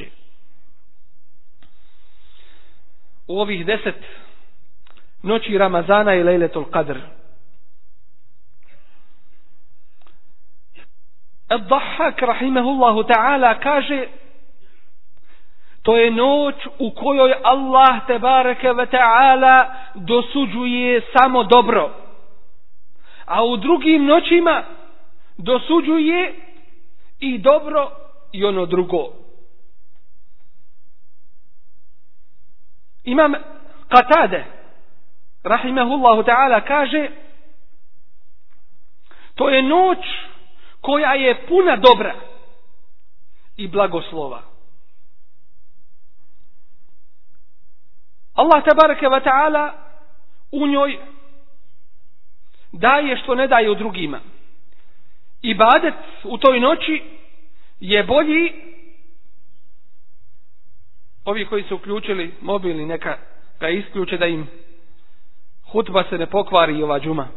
U ovih deset noći Ramazana i Lejletul Qadr. Ad-Dahhak rahimahullahu ta'ala kaže: to je noć u kojoj Allah tebareke ve ta'ala dosuđuje samo dobro, a u drugim noćima dosuđuje i dobro i ono drugo. Imam Qatade rahimahullahu ta'ala kaže: to je noć koja je puna dobra i blagoslova. Allah tebareke ve ta'ala u njoj daje što ne daje u drugima. Ibadet u toj noći je bolji. Ovi koji su uključili mobilni neka ga isključe da im hutba se ne pokvari i ova džuma.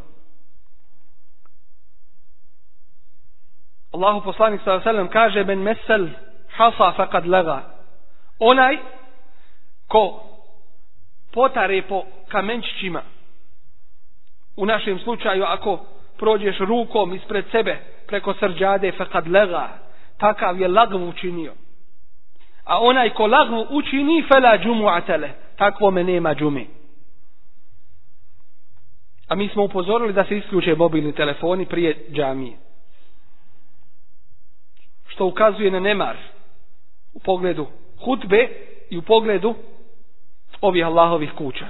Allahu poslanik sallallahu alejhi ve sellem kaže: men mesel hasa faqad laga. Onaj ko potare po kamenčićima, u našem slučaju ako prođeš rukom ispred sebe preko srđade, faqad laga, takav je lagvu učinio. A onaj ko lagvu učini, fela džumu'atele, takvome nema džume. A mi smo upozorili da se isključe mobilni telefoni prije džamije, što ukazuje na nemar u pogledu hutbe i u pogledu ovih Allahovih kuća.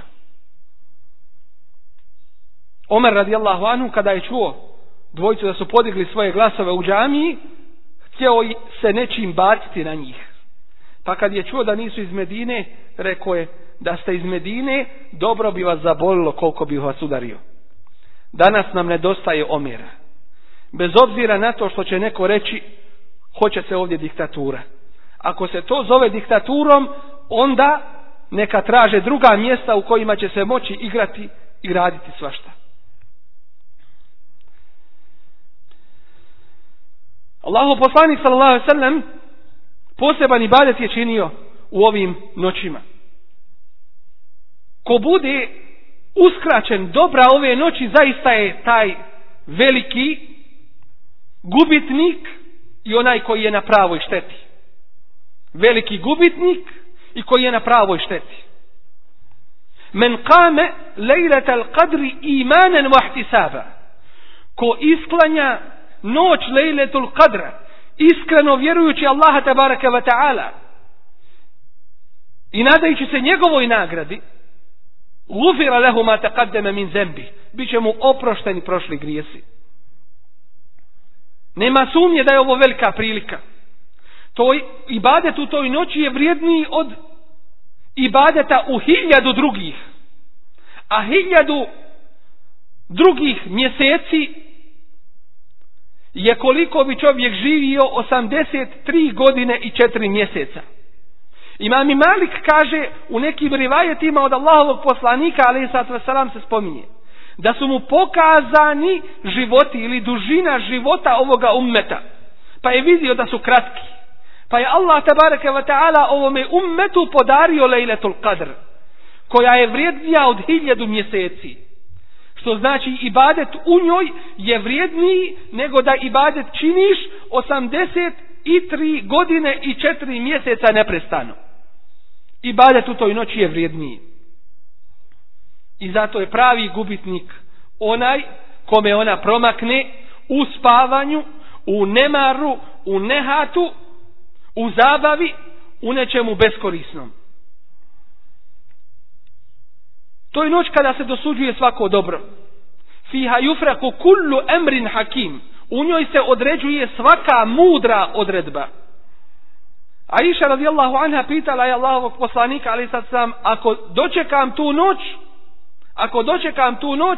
Omer radijallahu anhu, kada je čuo dvojicu da su podigli svoje glasove u džamiji, htjeo se nečim baciti na njih. Pa kad je čuo da nisu iz Medine, rekao je: da ste iz Medine, dobro bi vas zabolilo koliko bi vas udario. Danas nam nedostaje Omera. Bez obzira na to što će neko reći hoće se ovdje diktatura. Ako se to zove diktaturom, onda neka traže druga mjesta u kojima će se moći igrati i raditi svašta. Allahu poslanik sallallahu alejhi ve sellem poseban ibadet je činio u ovim noćima. Ko bude uskraćen dobra ove noći, zaista je taj veliki gubitnik i onaj koji je na pravoj šteti. Veliki gubitnik i koji je na pravoj šteti. Men kame lejletal qadri imanen vahtisaba. Ko isklanja noć lejletul qadra iskreno vjerujući Allaha tabaraka wa ta'ala i nadajući se njegovoj nagradi, gufira lehu ma taqaddama min zembi, bit će mu oprošteni prošli grijesi. Nema sumnje da je ovo velika prilika. To ibadet u toj noći je vrijedniji od ibadeta u hiljadu drugih. A hiljadu drugih mjeseci je koliko bi čovjek živio osamdeset tri godine i četiri mjeseca. Imam Malik kaže u nekim rivajetima od Allahovog poslanika alejhiselatu vesselam se spominje da su mu pokazani životi ili dužina života ovoga ummeta. Pa je vidio da su kratki. Pa je Allah tebareke ve taala ovome ummetu podario Lejletul Qadr, koja je vrijednija od hiljadu mjeseci. Što znači ibadet u njoj je vrijedniji nego da ibadet činiš osamdeset tri godine i četiri mjeseca neprestano. Ibadet u toj noći je vrijedniji. I zato je pravi gubitnik onaj kome ona promakne u spavanju, u nemaru, u nehatu, u zabavi, u nečemu beskorisnom. To je noć kada se dosuđuje svako dobro. Fiha yufraku kullu emrin hakim. U njoj se određuje svaka mudra odredba. Aisha radijallahu anha pitala je Allahovog poslanika alejhi selam, ako dočekam tu noć, ako dočekam tu noć,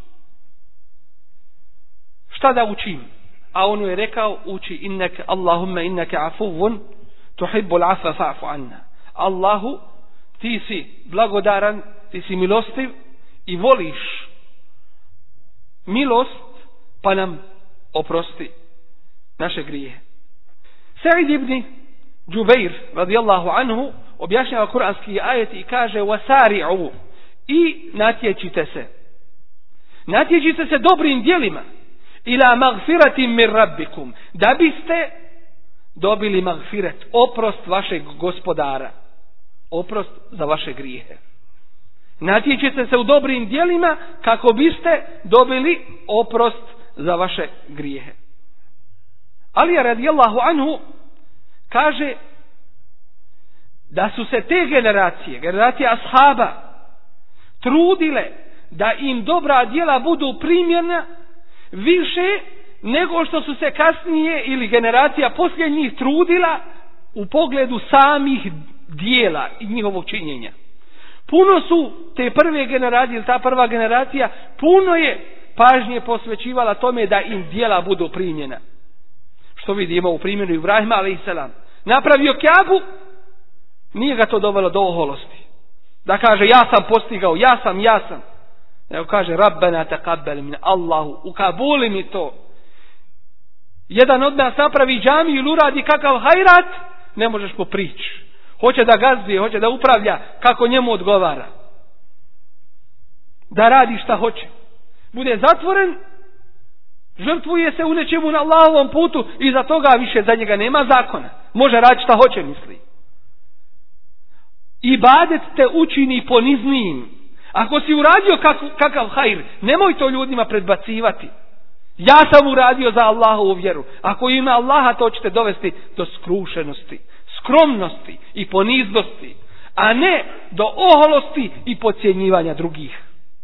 šta da učim? A on je rekao, uči innaka Allahumma innaka afuwun tuhibbul afwa fa'fu anna. Allahu, ti si blagodaran, ti si milostiv i voliš milost, pa nam oprosti naše grijehe. Sa'id ibn Džubeir radijallahu anhu objašnjava kuranski ajet i kaže wasari'u, i natječite se. Natječite se dobrim djelima ila magfiratin min rabbikum, da biste dobili magfiret, oprost vašeg gospodara, oprost za vaše grijehe. Natječite se u dobrim djelima kako biste dobili oprost za vaše grijehe. Ali radijallahu anhu kaže da su se te generacije, generacije ashaba, trudile da im dobra djela budu primjerna više nego što su se kasnije ili generacija poslije njih trudila u pogledu samih djela i njihovog činjenja. Puno su te prve generacije, ili ta prva generacija, puno je pažnje posvećivala tome da im djela budu primjena. Što vidimo u primjeru Ibrahima alejhiselam. Napravio Kjabu, nije ga to dovelo do oholosti. Da kaže ja sam postigao, ja sam, ja sam. Nego kaže Rabbena taqabbal min, Allahu, ukabuli mi to. Jedan od nas napravi džamiju ili uradi kakav hajrat, ne možeš poprići. Hoće da gazduje, hoće da upravlja kako njemu odgovara. Da radi šta hoće. Bude zatvoren, žrtvuje se u nečemu na Allahovom putu i za toga više za njega nema zakona. Može raditi šta hoće, misli. Ibadet te učini poniznijim. Ako si uradio kakav, kakav hajr, nemoj to ljudima predbacivati. Ja sam uradio za Allahovu vjeru. Ako ima Allaha, to ćete dovesti do skrušenosti, skromnosti i poniznosti, a ne do oholosti i podcjenjivanja drugih.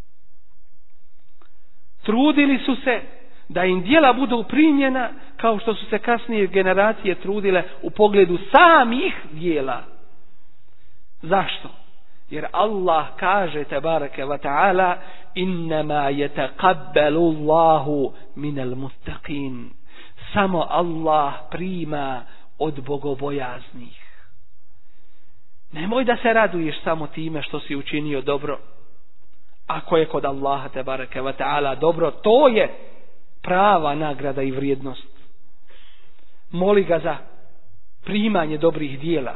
Trudili su se da im djela budu primjena kao što su se kasnije generacije trudile u pogledu samih djela. Zašto? Jer Allah kaže tebareke ve taala innama yataqabbalu Allahu minal muttaqin. Samo Allah prima od bogobojaznih. Nemoj da se raduješ samo time što si učinio dobro. Ako je kod Allaha tebareke ve taala dobro, to je prava nagrada i vrijednost. Moli ga za primanje dobrih djela.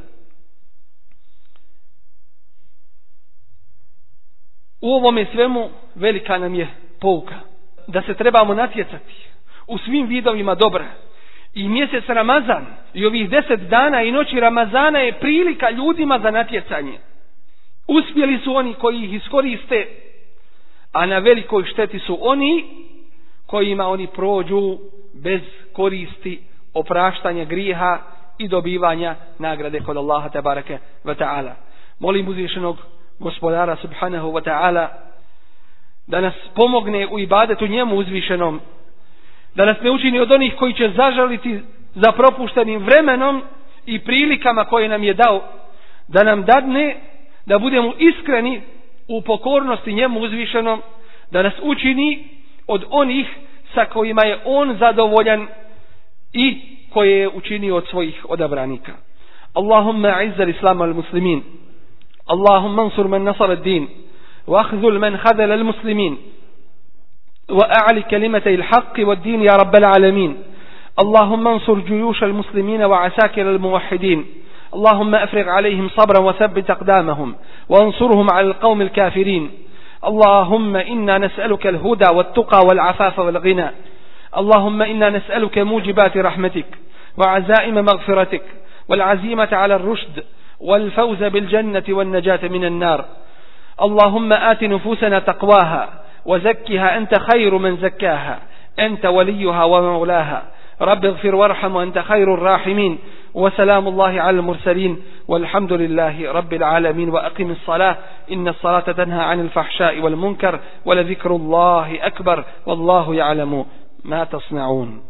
U ovome svemu velika nam je pouka da se trebamo natjecati u svim vidovima dobra. I mjesec Ramazan i ovih deset dana i noći Ramazana je prilika ljudima za natjecanje. Uspjeli su oni koji ih iskoriste, a na velikoj šteti su oni kojima oni prođu bez koristi, opraštanja grijeha i dobivanja nagrade kod Allaha tebareke ve taala. Molim uzvišenog Gospodara subhanahu wa ta'ala da nas pomogne u ibadetu njemu uzvišenom, da nas ne učini od onih koji će zažaliti za propuštenim vremenom i prilikama koje nam je dao, da nam dadne da budemo iskreni u pokornosti njemu uzvišenom, da nas učini od onih sa kojima je on zadovoljan i koje je učinio od svojih odabranika. اللهم أعز الإسلام والمسلمين، اللهم انصر من نصر الدين، واخذل من خذل المسلمين، وأعل كلمتي الحق والدين يا رب العالمين. اللهم انصر جيوش المسلمين وعساكر الموحدين، اللهم أفرغ عليهم صبرا وثبت أقدامهم وانصرهم على القوم الكافرين. اللهم إنا نسألك الهدى والتقى والعفاف والغنى. اللهم إنا نسألك موجبات رحمتك وعزائم مغفرتك والعزيمة على الرشد والفوز بالجنة والنجاة من النار. اللهم آت نفوسنا تقواها وزكها أنت خير من زكاها، أنت وليها ومولاها. رب اغفر وارحم وأنت خير الراحمين. وسلام الله على المرسلين والحمد لله رب العالمين. وأقم الصلاة إن الصلاة تنهى عن الفحشاء والمنكر ولذكر الله أكبر والله يعلم ما تصنعون.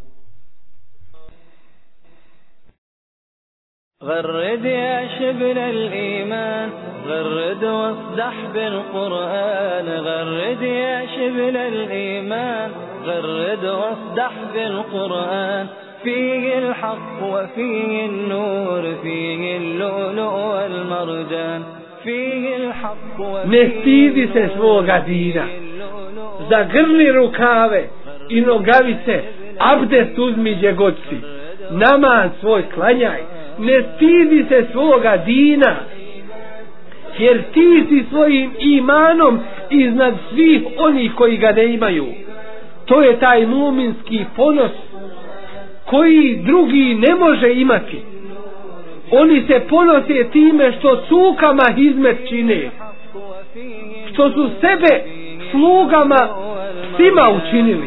غرد يا شبل الإيمان، غرد واصدح بالقرآن. غرد يا شبل الإيمان، غرد واصدح بالقرآن. فيه الحق وفيه النور، فيه اللؤلؤ والمرجان. فيه الحق وفيه Ne stidi se svoga dina, zagrli rukave i nogavice, abdest uzmi gdje god si, namaz svoj klanjaj. Ne stidi se svoga dina, jer ti si svojim imanom iznad svih onih koji ga ne imaju. To je taj muminski ponos koji drugi ne može imati. Oni se ponose time što sukama hizmet čine, što su sebe slugama svima učinili.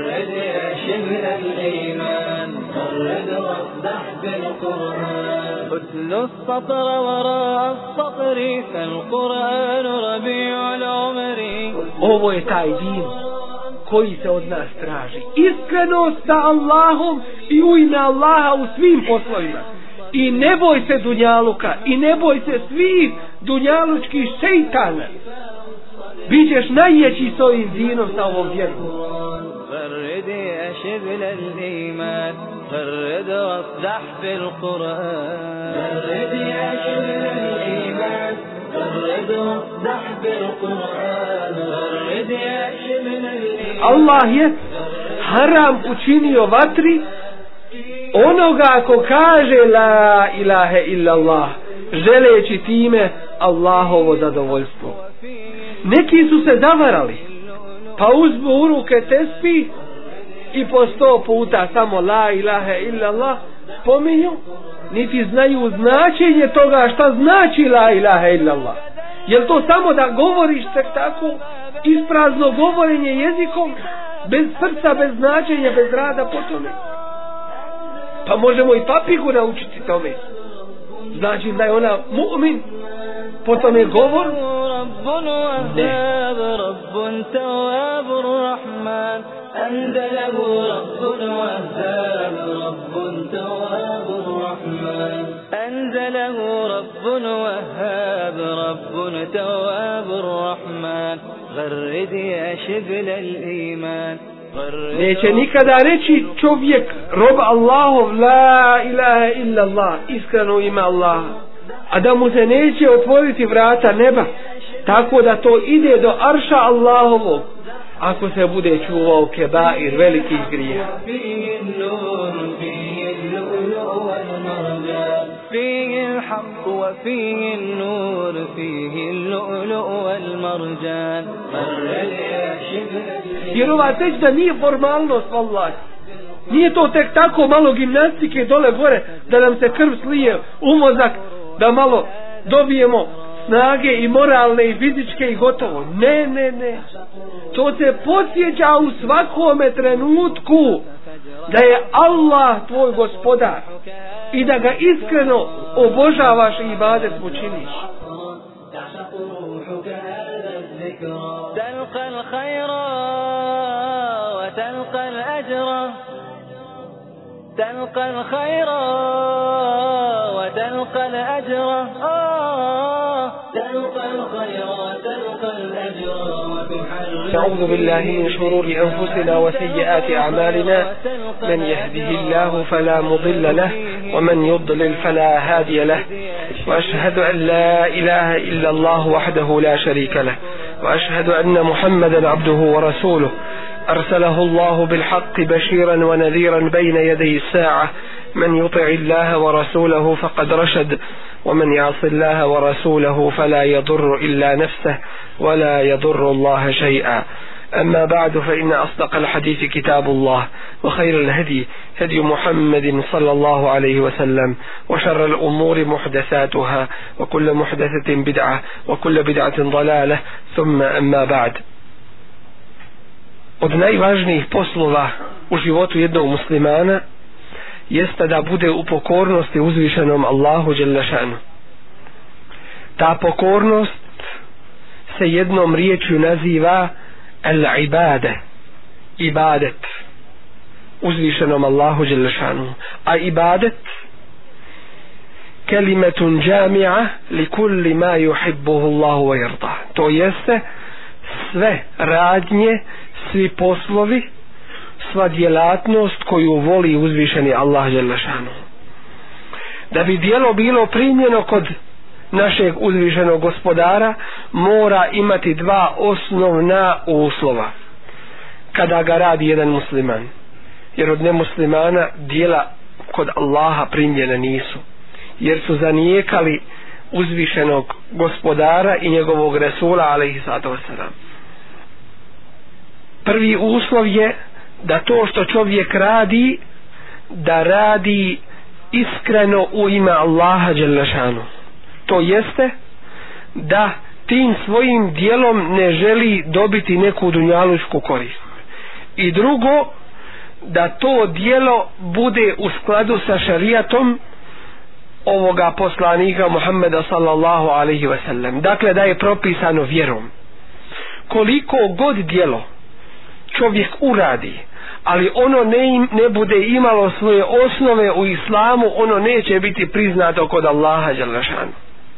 أتل السطر وراء السطر فالقرآن ربيع العمر. Ovo je taj din koji se od nas traži. Iskrenost sa Allahom i u ime Allaha u svim poslovima. I ne boj se dunjaluka, i ne boj se svih dunjalučkih šeitana. Bićeš najjeći s ovim dinom, sa ovom vjerom. غرد يا شبل الإيمان، غرد واصدح بالقرآن. غرد يا شبل الإيمان، غرد واصدح بالقرآن. غرد يا شبل الإيمان. Allah je haram učinio vatri onoga ko kaže la ilaha illallah, želeći time Allahovo zadovoljstvo. Neki su se zavarali, pa uzmu u ruke tesbih i po sto puta samo la ilaha illallah spominju, niti znaju značenje toga šta znači la ilaha illallah. Jel to samo da govoriš tek tako isprazno govorenje jezikom, bez srca, bez značenja, bez rada po tome? Pa možemo i papigu naučiti tome. Znači da je ona mu'min, potom je govor. رب وهاب رب تواب الرحمن. أنزله رب وهاب رب تواب الرحمن. أنزله رب وهاب رب تواب الرحمن. غرد يا شبل الإيمان. Neće nikada reći čovjek rob Allahov la ilaha illallah, iskreno ime Allaha, a da mu se neće otvoriti vrata neba, tako da to ide do arša Allahovog, ako se bude čuvao kebair, velikih grija. فيه الحق وفيه النور، فيه اللؤلؤ والمرجان. Jer ova sećda nije formalnost, vallahi. Nije to tek tako malo gimnastike dole gore, da nam se krv slije u mozak, da malo dobijemo snage i moralne i fizičke i gotovo. Ne, ne, ne. To se podsjeća u svakome trenutku da je Allah tvoj gospodar i da ga iskreno obožavaš i ibadet mu činiš. تلقى الخير وتلقى الأجر، تلقى الخير وتلقى الأجر، تلقى الخير وتلقى الأجر. نعوذ بالله من شرور أنفسنا وسيئات أعمالنا، من يهده الله فلا مضل له ومن يضلل فلا هادي له وأشهد أن لا إله إلا الله وحده لا شريك له وأشهد أن محمدا عبده ورسوله أرسله الله بالحق بشيرا ونذيرا بين يدي الساعة من يطع الله ورسوله فقد رشد ومن يعص الله ورسوله فلا يضر إلا نفسه ولا يضر الله شيئا. أما بعد فإن أصدق الحديث كتاب الله وخير الهدي هدي محمد صلى الله عليه وسلم وشر الأمور محدثاتها وكل محدثة بدعة وكل بدعة ضلالة ثم أما بعد. Od najvažnijih poslova u životu jednog muslimana jeste da bude u pokornosti uzvišenom Allahu dželle šanu. Ta pokornost se jednom riječju naziva al-ibade, ibadet uzvišenom Allahu dželle šanu. A ibadet kelimetun džami'a li kulli ma yuhibbuhu Allahu wa yarda. To jeste sve radnje, svi poslovi, sva djelatnost koju voli uzvišeni Allah dželle šanu. Da bi djelo bilo primljeno kod našeg uzvišenog gospodara, mora imati dva osnovna uslova kada ga radi jedan musliman, jer od nemuslimana djela kod Allaha primljena nisu, jer su zanijekali uzvišenog gospodara i njegovog Resula alejhi salatu vesselam. Prvi uslov je da to što čovjek radi, da radi iskreno u ime Allaha dželle šanu. To jeste da tim svojim dijelom ne želi dobiti neku dunjalučku korist. I drugo, da to dijelo bude u skladu sa šarijatom ovoga poslanika Muhammeda sallallahu alaihi ve sellem. Dakle, da je propisano vjerom. Koliko god dijelo čovjek uradi, ali ono ne, ne bude imalo svoje osnove u islamu, ono neće biti priznato kod Allaha dželle šanu.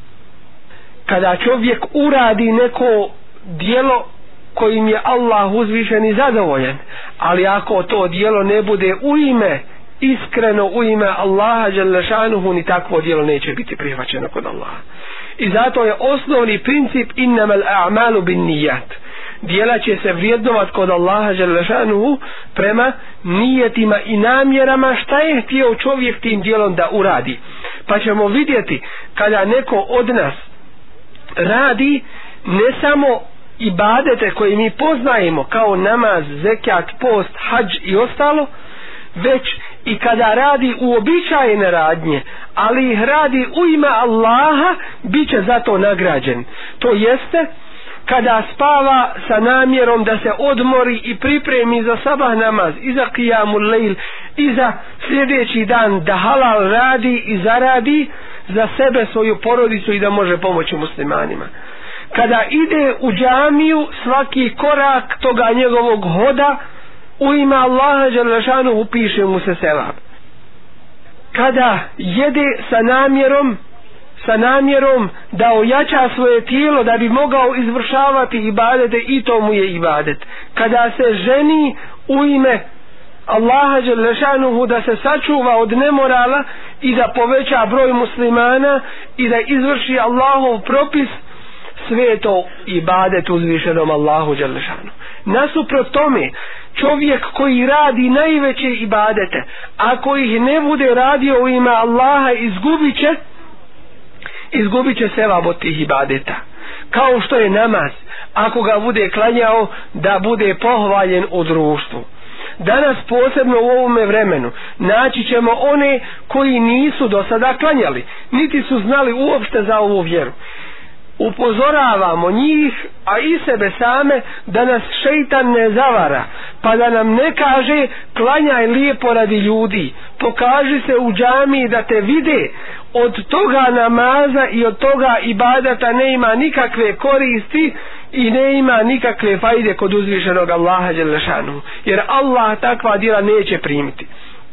Kada čovjek uradi neko dijelo kojim je Allah uzvišen i zadovoljan, ali ako to dijelo ne bude u ime, iskreno u ime Allaha dželle šanuhu, ni takvo dijelo neće biti prihvaćeno kod Allaha. I zato je osnovni princip innamal a'malu bin nijat. Dijela će se vrijednovat kod Allaha dželle šanuhu prema nijetima i namjerama šta je htio čovjek tim dijelom da uradi. Pa ćemo vidjeti kada neko od nas radi ne samo ibadete koje mi poznajemo kao namaz, zekat, post, hadž i ostalo, već i kada radi uobičajene radnje, ali ih radi u ime Allaha, bit će za to nagrađen. To jeste kada spava sa namjerom da se odmori i pripremi za sabah namaz i za qiyamul lejl i za sljedeći dan, da halal radi i zaradi za sebe, svoju porodicu i da može pomoći muslimanima. Kada ide u džamiju, svaki korak toga njegovog hoda u ime Allaha dželle šanuhu upiše mu se sevap. Kada jede sa namjerom sa namjerom da ojača svoje tijelo da bi mogao izvršavati ibadete, i to mu je ibadet. Kada se ženi u ime Allaha dželle šanuhu da se sačuva od nemorala i da poveća broj muslimana i da izvrši Allahov propis, sve to ibadet uzvišenom Allahu dželle šanuhu. Nasuprot tome, čovjek koji radi najveće ibadete, ako ih ne bude radio u ime Allaha, izgubit će izgubit će sevap od tih ibadeta. Kao što je namaz, ako ga bude klanjao, da bude pohvaljen u društvu. Danas, posebno u ovome vremenu, naći ćemo one koji nisu do sada klanjali, niti su znali uopšte za ovu vjeru. Upozoravamo njih, a i sebe same, da nas šeitan ne zavara, pa da nam ne kaže klanjaj lijepo radi ljudi, pokaži se u džamiji da te vide. Od toga namaza i od toga ibadata ne ima nikakve koristi i ne ima nikakve fajde kod uzvišenog Allaha dželle šanuhu, jer Allah takva djela neće primiti.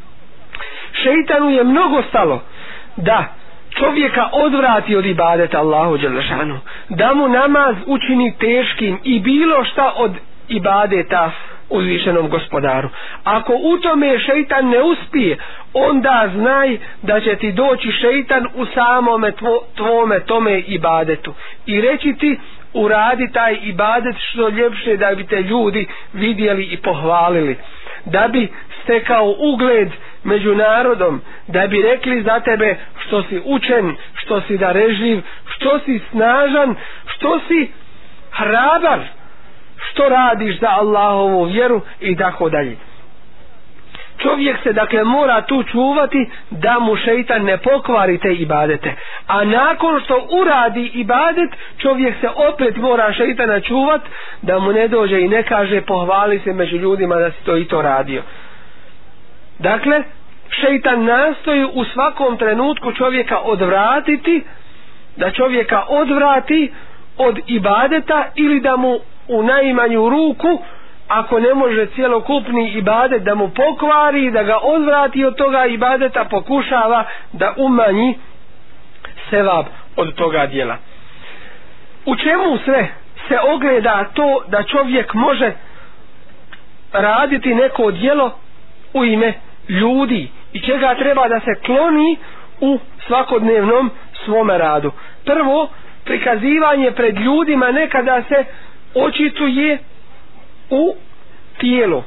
Šeitanu je mnogo stalo da čovjeka odvrati od ibadeta Allahu dželle šanuhu, da mu namaz učini teškim i bilo šta od ibadeta uzvišenom gospodaru. Ako u tome šeitan ne uspije, onda znaj da će ti doći šeitan u samome tvo, tvome tome ibadetu i reći ti uradi taj ibadet što ljepše da bi te ljudi vidjeli i pohvalili, da bi stekao ugled među narodom, da bi rekli za tebe što si učen, što si darežljiv, što si snažan, što si hrabar, što radiš za Allahovu vjeru i tako dalje. Čovjek se dakle mora tu čuvati da mu šeitan ne pokvari te ibadete, a nakon što uradi ibadet čovjek se opet mora šeitana čuvat da mu ne dođe i ne kaže pohvali se među ljudima da si to i to radio. Dakle, šeitan nastoji u svakom trenutku čovjeka odvratiti, da čovjeka odvrati od ibadeta ili da mu u najmanju ruku, ako ne može cjelokupni ibadet, da mu pokvari, da ga odvrati od toga ibadeta, pokušava da umanji sevab od toga djela. U čemu sve se ogleda to da čovjek može raditi neko djelo u ime ljudi i čega treba da se kloni u svakodnevnom svome radu? Prvo, prikazivanje pred ljudima nekada se očituje u tijelu,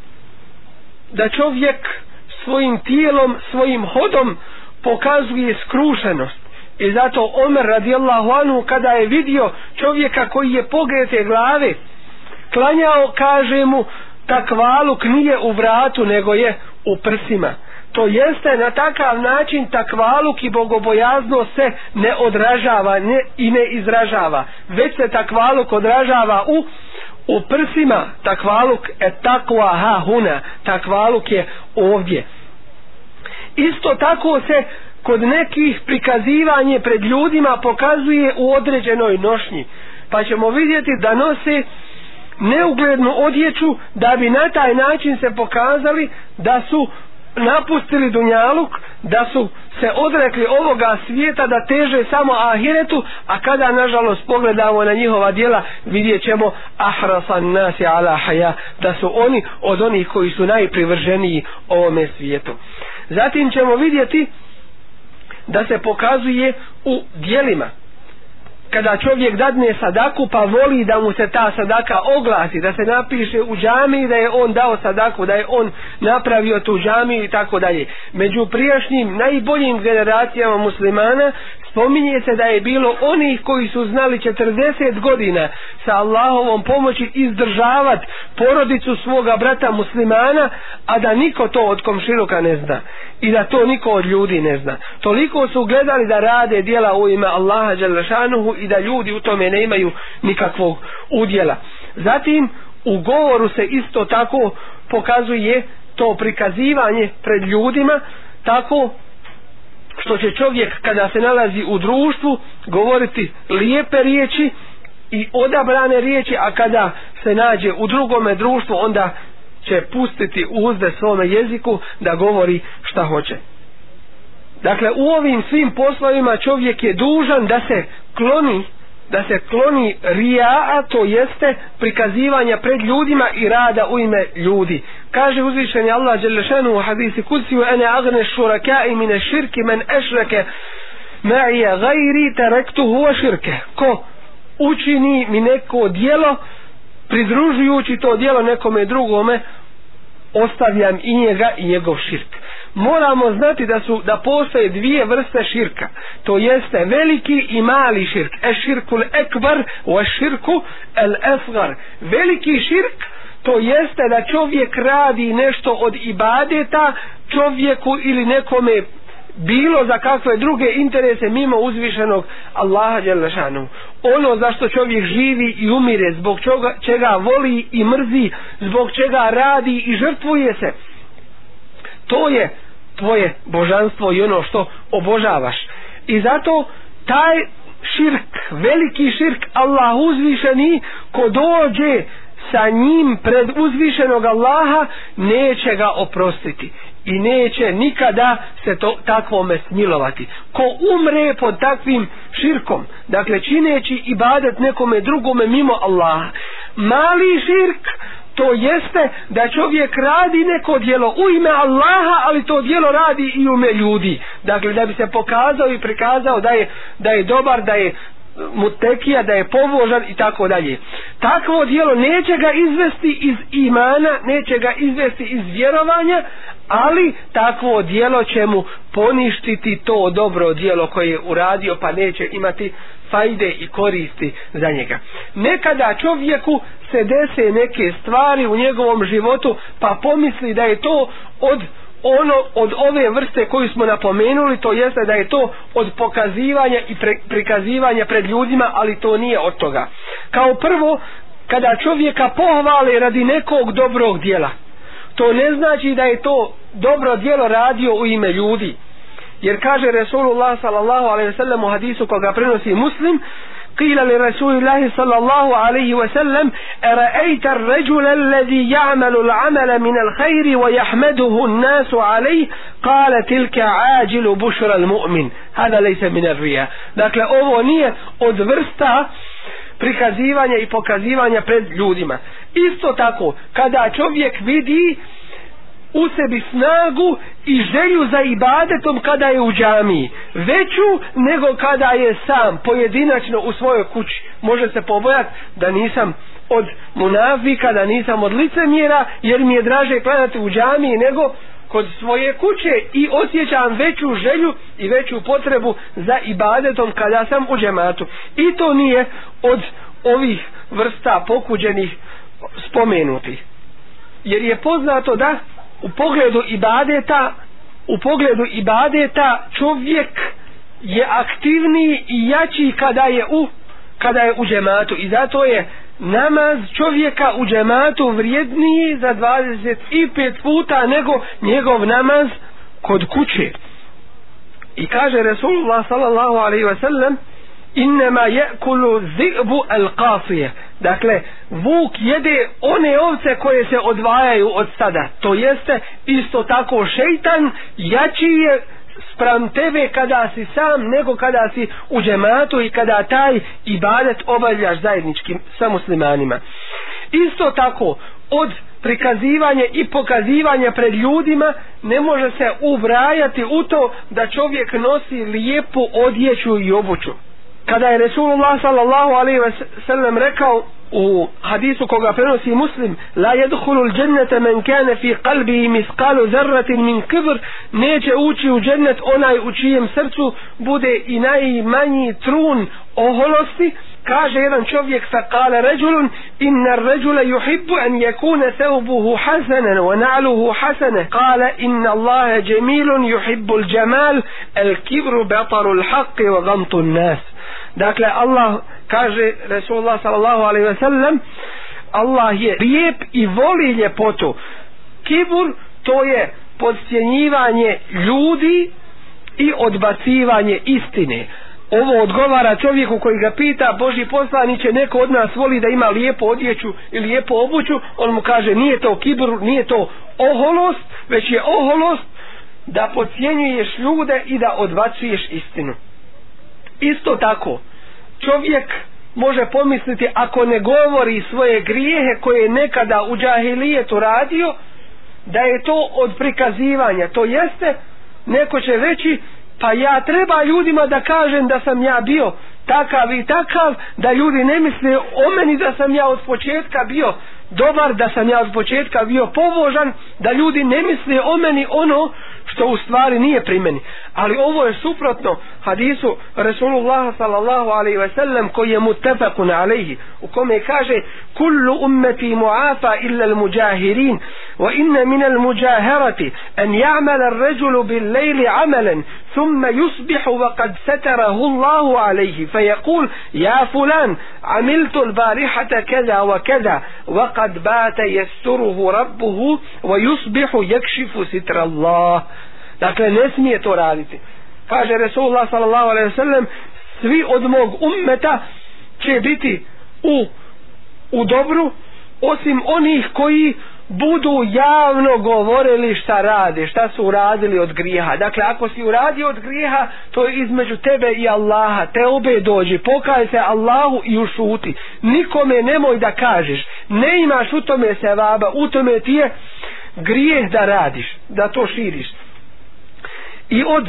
da čovjek svojim tijelom, svojim hodom pokazuje skrušenost. I zato Omer radijallahu anhu kada je vidio čovjeka koji je pogrete glave klanjao, kaže mu takvaluk nije u vratu nego je u prsima. To jeste na takav način takvaluk i bogobojaznost se ne odražava ne, i ne izražava, već se takvaluk odražava u u prsima. Takvaluk et takva ha huna, takvaluk je ovdje. Isto tako se kod nekih prikazivanje pred ljudima pokazuje u određenoj nošnji, pa ćemo vidjeti da nose neuglednu odjeću da bi na taj način se pokazali da su napustili dunjaluk, da su se odrekli ovoga svijeta, da teže samo ahiretu, a kada nažalost pogledamo na njihova djela vidjet ćemo ahrasan nasi ala haja, da su oni od onih koji su najprivrženiji ovome svijetu. Zatim ćemo vidjeti da se pokazuje u djelima. Kada čovjek dadne sadaku pa voli da mu se ta sadaka oglasi, da se napiše u džamiji da je on dao sadaku, da je on napravio tu džamiju i tako dalje. Među prijašnjim najboljim generacijama muslimana spominje se da je bilo onih koji su znali četrdeset godina sa Allahovom pomoći izdržavati porodicu svoga brata muslimana, a da niko to od komšiluka ne zna i da to niko od ljudi ne zna. Toliko su gledali da rade djela u ime Allaha dželle šanuhu i da ljudi u tome ne imaju nikakvog udjela. Zatim u govoru se isto tako pokazuje to prikazivanje pred ljudima, tako što će čovjek kada se nalazi u društvu govoriti lijepe riječi i odabrane riječi, a kada se nađe u drugome društvu onda će pustiti uzde svome jeziku da govori šta hoće. Dakle, u ovim svim poslovima čovjek je dužan da se kloni da se kloni rija, to jeste prikazivanja pred ljudima i rada u ime ljudi. Kaže uzvišeni Allah dželle šanuhu u hadisi kudsi: "Ana aghna ash-shuraka'i min ash-shirki man ashraka ma'i ghayri taraktuhu wa shirke." Ko učini mi neko djelo pridružujući to djelo nekome drugome, ostavljam i njega i njegov širk. Moramo znati da su da postoje dvije vrste širka, to jeste veliki i mali širk. Eš-širkul ekbar wa širku el asgar. Veliki širk to jeste da čovjek radi nešto od ibadeta čovjeku ili nekome bilo za kakve druge interese mimo uzvišenog Allaha dželle šanuhu. Ono za što čovjek živi i umire, zbog čega, čega voli i mrzi, zbog čega radi i žrtvuje se, to je tvoje božanstvo i ono što obožavaš. I zato taj širk, veliki širk, Allah uzvišeni, ko dođe sa njim pred uzvišenog Allaha, neće ga oprostiti i neće nikada se to takvome smilovati. Ko umre pod takvim širkom, dakle čineći ibadet nekome drugome mimo Allaha, mali širk, to jeste da čovjek radi neko djelo u ime Allaha, ali to djelo radi i u ime ljudi. Dakle, da bi se pokazao i prikazao da je, da je dobar, da je mutekija, da je pobožan i tako dalje. Takvo djelo neće ga izvesti iz imana, neće ga izvesti iz vjerovanja, ali takvo djelo će mu poništiti to dobro djelo koje je uradio, pa neće imati fajde i koristi za njega. Nekada čovjeku se dese neke stvari u njegovom životu, pa pomisli da je to od ono od ove vrste koju smo napomenuli, to jeste da je to od pokazivanja i pre, prikazivanja pred ljudima, ali to nije od toga. Kao prvo, kada čovjeka pohvale radi nekog dobrog djela, to ne znači da je to dobro djelo radio u ime ljudi. Jer kaže Resulullah sallallahu alejhi ve sellem u hadisu koga prenosi Muslim, قيل لرسول الله صلى الله عليه وسلم أرأيت الرجل الذي يعمل العمل من الخير ويحمده الناس عليه قال تلك عاجل بشرى المؤمن هذا ليس من الرياء. Dakle, ovo nije od vrsta prikazivanja i pokazivanja pred ljudima. Isto tako, kada čovjek vidi u sebi snagu i želju za ibadetom kada je u džamiji, veću nego kada je sam pojedinačno u svojoj kući. Može se pobojati da nisam od munafika, da nisam od licemjera, jer mi je draže klanjati u džamiji nego kod svoje kuće, i osjećam veću želju i veću potrebu za ibadetom kada sam u džematu. I to nije od ovih vrsta pokuđenih spomenutih, jer je poznato da u pogledu ibadeta u pogledu ibadeta čovjek je aktivniji i jači kada je u kada je u džematu, i zato je namaz čovjeka u džematu vrijedniji za dvadeset pet puta nego njegov namaz kod kuće. I kaže Resulullah sallallahu alejhi ve sellem, innama ya'kulu dhi'bu al-qasiyah, dakle vuk jede one ovce koje se odvajaju od stada. To jeste isto tako šejtan jači je spram tebe kada si sam nego kada si u džematu i kada taj ibadet obavljaš zajednički sa muslimanima. Isto tako od prikazivanja i pokazivanja pred ljudima ne može se ubrajati u to da čovjek nosi lijepu odjeću i obuću. Kada je Resulullah sallallahu alejhi ve sellem rekao u hadisu koga prenosi Muslim, la yadkhulul jannata man kana fi qalbihi misqalu dharratin min kibr, neće ući u džennet onaj u čijem srcu bude i najmanji trun oholosti. Kaže jedan čovjek, fa qala rajulun inna ar-rajula yuhibbu an yakuna thawbuhu hasanan wa na'luhu hasana, qala inna Allaha jamilun yuhibbu al-jamal, al-kibru bataru al-haqqi wa ghamtu an-nas. Dakle, Allah, kaže Resulullah sallallahu alejhi ve sellem, Allah je lijep i voli ljepotu. Kibur, to je podcjenjivanje ljudi i odbacivanje istine. Ovo odgovara čovjeku koji ga pita, Božji poslaniće, neko od nas voli da ima lijepu odjeću i lijepu obuću. On mu kaže, nije to kibur, nije to oholost, već je oholost da podcjenjuješ ljude i da odbacuješ istinu. Isto tako, čovjek može pomisliti, ako ne govori svoje grijehe koje je nekada u džahilijetu radio, da je to od prikazivanja. To jeste, neko će reći, pa ja treba ljudima da kažem da sam ja bio takav i takav, da ljudi ne misle o meni da sam ja od početka bio dobar, da sam ja od početka bio pobožan, da ljudi ne misle o meni ono što u stvari nije pri meni. Ali ovo je suprotno hadisu Resulullah sallallahu alejhi ve sellem koji je muttafaqun alejhi, u kome kaže kullu ummati mu'afa illa al-mujahirin wa inna min al-mujaharati an ya'mala ar-rajulu bil-layli 'amalan thumma yusbihu wa qad satarahu Allahu alayhi fayaqul ya fulan 'amiltu al-barihata kaza wa kaza wa qad bata yasturuhu rabbuhu wa yusbihu yakshifu sitra Allah. Dakle, ne smije to raditi. Kaže Resulullah sallallahu alejhi ve sellem, svi od mog ummeta će biti u, u dobru, osim onih koji budu javno govorili šta rade, šta su uradili od grijeha. Dakle, ako si uradio od grijeha, to je između tebe i Allaha. Te obe dođi, pokaj se Allahu i ušuti. Nikome nemoj da kažeš. Ne imaš u tome sevaba, u tome ti je grijeh da radiš, da to širiš. I od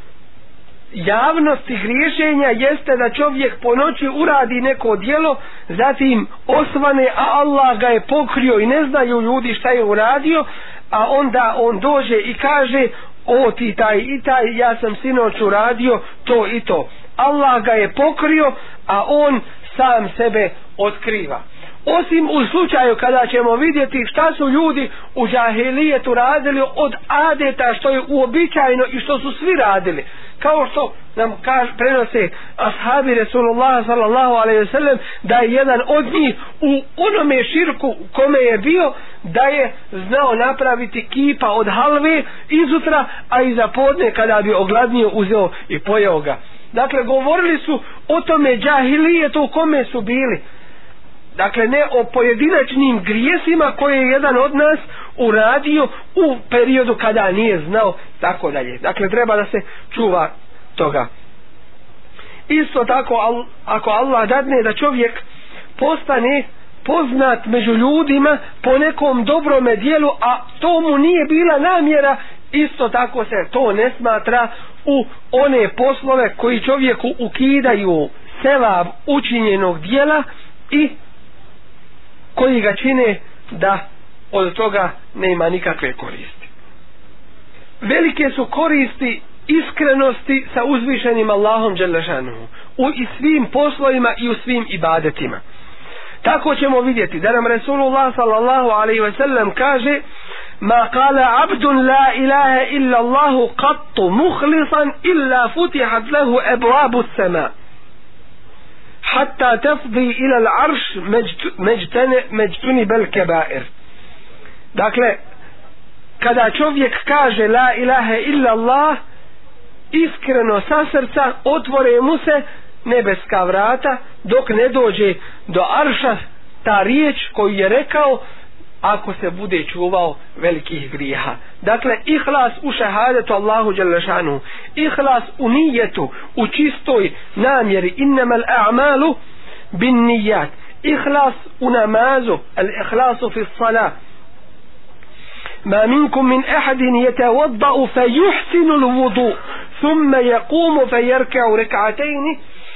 javnosti griješenja jeste da čovjek po noći uradi neko djelo, zatim osvane, a Allah ga je pokrio i ne znaju ljudi šta je uradio, a onda on dođe i kaže: o ti taj i taj, ja sam sinoć uradio to i to. Allah ga je pokrio, a on sam sebe otkriva. Osim u slučaju kada ćemo vidjeti šta su ljudi u džahilijetu radili od adeta što je uobičajeno i što su svi radili, kao što nam kaže, prenose ashabi Resulullah sallallahu alejhi ve sellem, da je jedan od njih u onome širku kome je bio, da je znao napraviti kipa od halve izutra, a iza podne kada bi ogladnio uzeo i pojeo ga. Dakle, govorili su o tome džahilijetu u kome su bili. Dakle, ne o pojedinačnim grijesima koje je jedan od nas uradio u periodu kada nije znao, tako dalje. Dakle, treba da se čuva toga. Isto tako, ako Allah dadne da čovjek postane poznat među ljudima po nekom dobrome dijelu, a to mu nije bila namjera, isto tako se to ne smatra u one poslove koji čovjeku ukidaju sevab učinjenog dijela i koji ga čine da od toga nema nikakve koristi. Velike su koristi iskrenosti sa uzvišenim Allahom dželle šanuhu u i svim poslovima i u svim ibadetima. Tako ćemo vidjeti da nam Resulullah sallallahu alejhi ve sellem kaže: ma qala abdun la ilaha illa Allahu qattu mukhlisan illa futihat lahu abwabu as-sama hatta tafdi ila al-arsh majtani bal kaba'ir. Dakle, kada čovjek kaže la ilaha illa Allah iskreno sa srca, otvore mu se nebeska vrata dok ne dođe do arša ta riječ koju je rekao ako se bude čuvao velikih grijeha. Dakle, ihlas u šehadetu Allahu dželle šanuhu, ihlas u nijetu, u čistoj namjeri, innamal a'malu bin nijat, ihlas u namazu, al ihlasu fi salah. ما منكم من أحد يتوضأ فيحسن الوضوء ثم يقوم فيركع ركعتين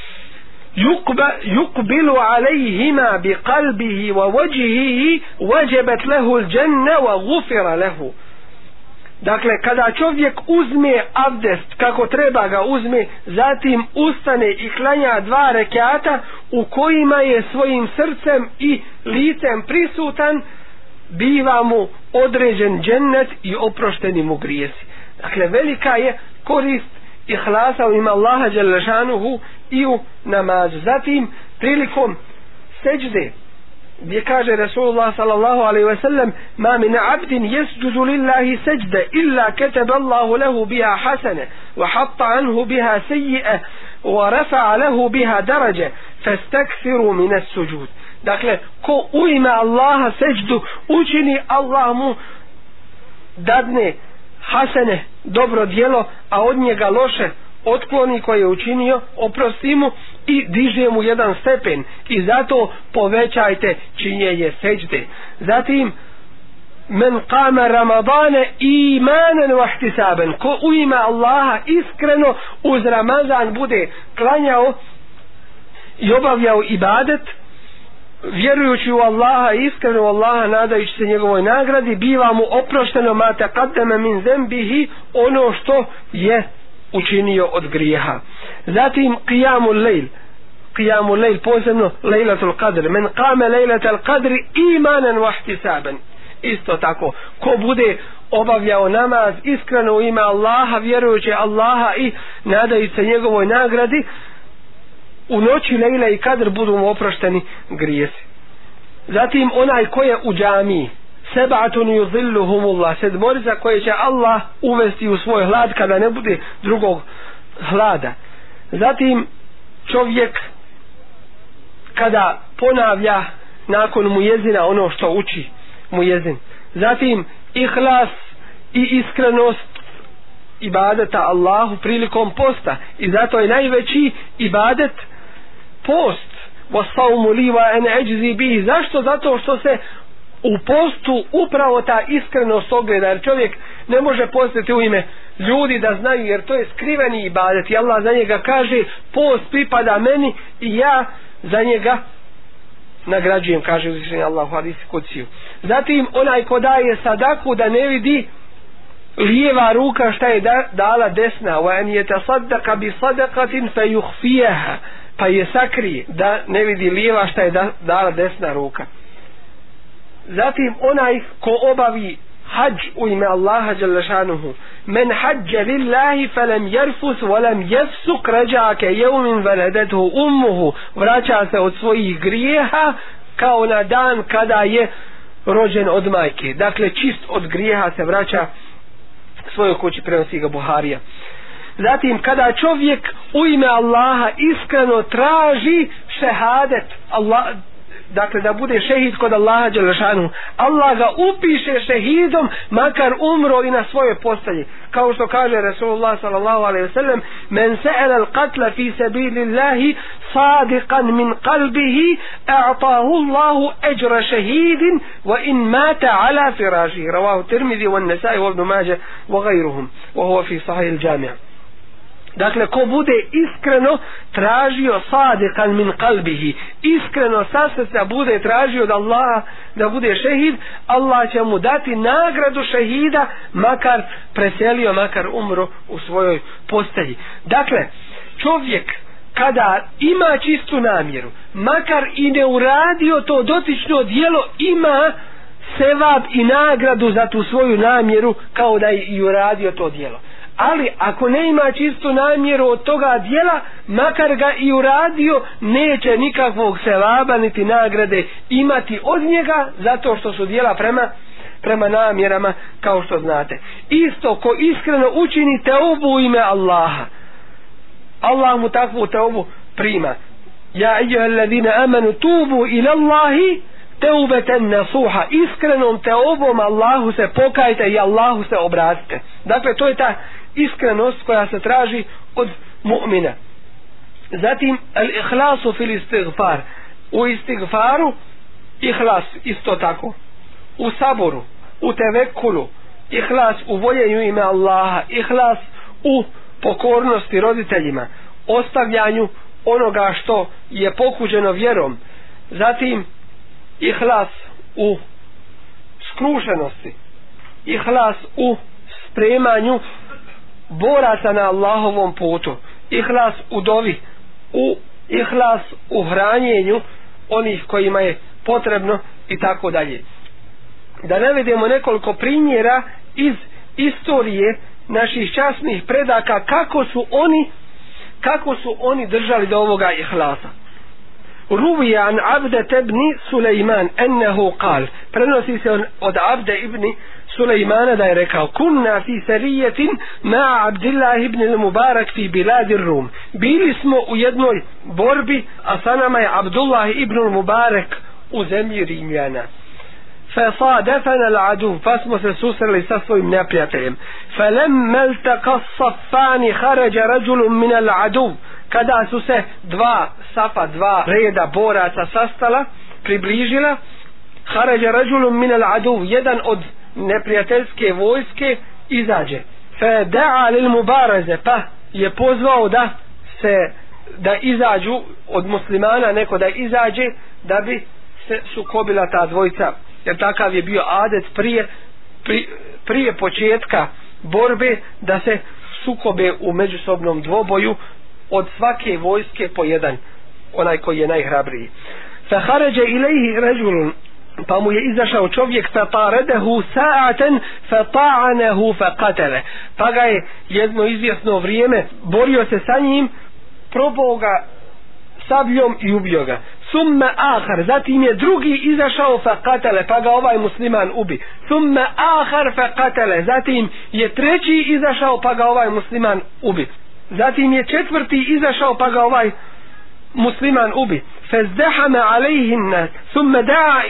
يقبل عليهما بقلبه ووجهه وجبت له الجنة وغفر له. Dakle, kada čovjek uzme abdest kako treba ga uzme, zatim ustane i klanja dva rekata u kojima je svojim srcem i licem prisutan, biva mu određen džennet i oprošteni mu grijesi. Dakle, velika je korist ihlasa u ime Allaha dželle šanuhu i u namazu. Zatim, prilikom seđde, gdje kaže Rasulullah sallallahu alejhi ve sellem: ma min abdin yasjudu lillahi sajda illa kataba Allahu lahu biha hasana wa hatta anhu biha sayyi'a wa rafa'a lahu biha daraja fastakthiru min as-sujud. Dakle, ko u ime Allaha seđdu učini, Allah mu dadne hasene, dobro djelo, a od njega loše otkloni koje je učinio, oprosti mu i diže mu jedan stepen, i zato povećajte činjenje seđde. Zatim, men qama ramadane imanan wa ihtisaban, ko u ime Allaha iskreno uz Ramazan bude klanjao i obavljao ibadet vjerujući u Allaha, iskreno u Allaha, nadajući se njegovoj nagradi, biva mu oprošteno ma taqaddama min zambihi, ono što je učinio od grijeha. Zatim qiyamul lejl, qiyamul lejl, posebno lejlatul qadr, men qame lejlatul qadri imanan wa ihtisaban, isto tako, ko bude obavljao namaz iskreno u ime Allaha, vjerujući Allaha i nadajući se njegovoj nagradi, u noći lejla i kadr budu mu oprošteni grijesi. Zatim onaj ko je u džamiji, sebatun yuzilluhumullah, sedmorica koje će Allah uvesti u svoj hlad kada ne bude drugog hlada. Zatim čovjek kada ponavlja nakon mujezina ono što uči mujezin. zatim ihlas i iskrenost ibadeta Allahu prilikom posta, i zato je najveći ibadet post. وَصَوْمُ لِي وَأَنَ أَجْزِي بِهِ. Zašto? Zato što se u postu upravo ta iskrenost ogleda, jer čovjek ne može postiti u ime ljudi da znaju, jer to je skriveni ibadet i Allah za njega kaže post pripada meni i ja za njega nagrađujem, kaže uzvišeni Allah u hadisi kudsiju. Zatim onaj ko daje sadaku da ne vidi lijeva ruka šta je da, dala desna, wa an yatasaddaqa bi sadaqatin fayukhfiha, pa je sakrije da ne vidi lijeva šta je da, dala desna ruka. Zatim onaj ko obavi hađ u ime Allaha dželle šanuhu, men hađa lillahi falam yarfus walam yafsuq raja'a ka yawmin waladatuhu ummuhu, vraća se od svojih grijeha kao na dan kada je rođen od majke. Dakle čist od grijeha se vraća svojoj kući, prenosi ga Buharija. Zatim kada čovjek u ime Allaha iskreno traži šehadet, Allah, dakle da bude šehid kod Allaha dželle šanuhu, Allah ga upiše šehidom makar umro i na svojoj postelji, kao što kaže Rasulullah sallallahu alejhi ve sellem, men sa'ala al-qatla fi sabilillahi sadiqan min qalbihi a'tahu Allahu ajra shahidin wa in mata ala firashi, rawahu Tirmidhi wa an-Nasa'i wa Ibn Majah wa ghayruhum wa huwa fi sahih al-Jami'. Dakle, ko bude iskreno tražio sadiqan min qalbihi, iskreno sa srca bude tražio od Allaha da bude šehid, Allah će mu dati nagradu šehida makar preselio, makar umro u svojoj postelji. Dakle, čovjek kada ima čistu namjeru, makar i ne uradio to dotično djelo, ima sevab i nagradu za tu svoju namjeru kao da je i uradio to djelo. Ali ako ne ima čistu namjeru od toga djela, makar ga i uradio, neće nikakvog sevaba niti nagrade imati od njega, zato što su djela prema prema namjerama, kao što znate. Isto ko iskreno učini teubu u ime Allaha, Allah mu takvu teubu prima. Ja eyyuhallazina amanu tubu ila Allahi teubeten nasuha, iskrenom teubom Allahu se pokajte i Allahu se obratite. Dakle, to je ta iskrenost koja se traži od mu'mina. Zatim al-ihlasu fil istighfar, u istighfaru ihlas isto tako, u saboru, u tevekulu, ihlas u voljenju ime Allaha, ihlas u pokornosti roditeljima, ostavljanju onoga što je pokuđeno vjerom, zatim ihlas u skrušenosti, ihlas u spremanju boraca na Allahovom putu, ihlas u dovi, u ihlas u hranjenju onih kojima je potrebno i tako dalje. Da navedemo nekoliko primjera iz istorije naših časnih predaka kako su oni kako su oni držali do ovoga ihlasa. Ruvija an Abde ibn Sulejman ennehu kal, prenosi se od Abde ibn Sulejmana da je rekao, kunna fi serijetin ma Abdillah ibn al-Mubarak fi biladi Rum, bili smo u jednoj borbi, a sa nama je Abdullah ibn al-Mubarak u zemlji Rimljana. فصادفنا العدو, pa smo se susreli sa svojim neprijateljem. فلما التقى الصفان خرج رجل من العدو, kada su se dva safa, dva reda boraca sastala, približila, خرج رجل من العدو, jedan od neprijateljske vojske izađe. فدعا للمبارزة, pa je pozvao da se da izađu od muslimana, neko da izađe da bi se sukobila ta dvojica, jer takav je bio adet prije, pri, prije početka borbe, da se sukobe u međusobnom dvoboju od svake vojske po jedan, onaj koji je najhrabriji. فخرج إليه رجل, pa mu je izašao čovjek, فطارده ساعة فطعنه فقتله, pa ga je jedno izvjesno vrijeme borio se sa njim, probao ga sabljom i ubio ga. Summa ahar, zatim je drugi izašao faqatale, pa ga ovaj musliman ubi. Summa ahar faqatale, zatim je treći izašao, pa ga ovaj musliman ubi. Zatim je četvrti izašao, pa ga ovaj musliman ubi. Fazdahama alayhi an-nas, thumma da'a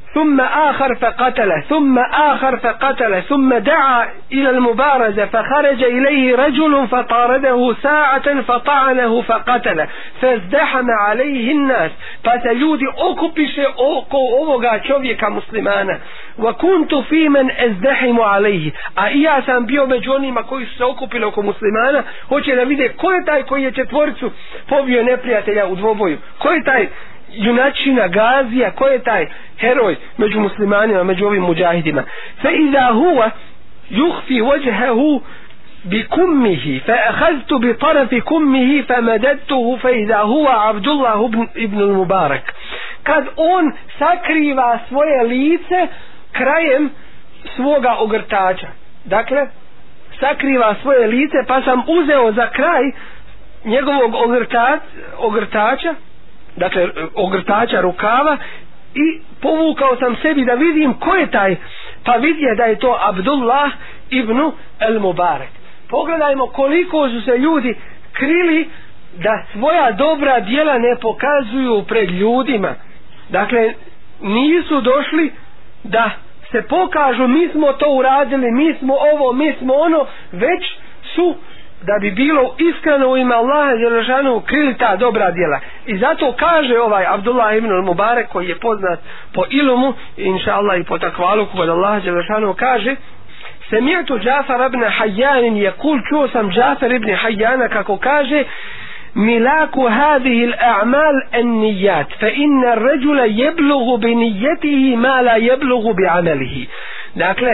ثم آخر فقتله ثم آخر فقتله ثم دعا إلى المبارزة فخرج إليه رجل فطارده ساعة فطعنه فقتله فازدحم عليه الناس فسجود okupiše oko ovoga čovjeka muslimana وكنت في من ازدحم عليه a i ja sam bio među onima koji su se okupili oko muslimana, hoće da vide ko je taj koji je četvoricu pobio neprijatelja u dvoboju, ko je taj junačina Gazija, ko je taj heroj među muslimanima, među ovim muđahidima. Fa iza huwa yukhfi wajhahu bi kummihi fa akhadhtu bi taraf kummihi fa madadtuhu fa iza huwa Abdullah ibn, ibn al-Mubarak. Kad on sakriva svoje lice krajem svoga ogrtača, dakle sakriva svoje lice, pa sam uzeo za kraj njegovog ogrtač, ogrtača, dakle ogrtača rukava, i povukao sam sebi da vidim ko je taj, pa vidio da je to Abdullah ibn al-Mubarak. Pogledajmo koliko su se ljudi krili da svoja dobra djela ne pokazuju pred ljudima. Dakle nisu došli da se pokažu mi smo to uradili, mi smo ovo, mi smo ono, već su, da bi bilo iskreno u ime Allaha dželešanu, krili ta dobra djela. I zato kaže ovaj Abdullah ibn al-Mubarak, koji je poznat po ilumu, inša Allah i po takvaluku kod Allaha dželešanu, kaže: Sami'tu Džafar ibn Hayyan yaqul, čuo sam Džafar ibn Hayyana kako kaže: Milaku hadihi al-a'mal an-niyat, fa inna ar-rajula yablughu bi niyyatihi ma la yablughu bi 'amalihi. Dakle,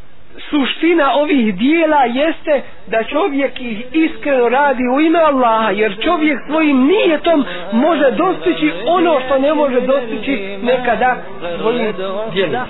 suština ovih dijela jeste da čovjek ih iskreno radi u ime Allaha, jer čovjek svojim nijetom može dostići ono što ne može dostići nekada svojim djelima.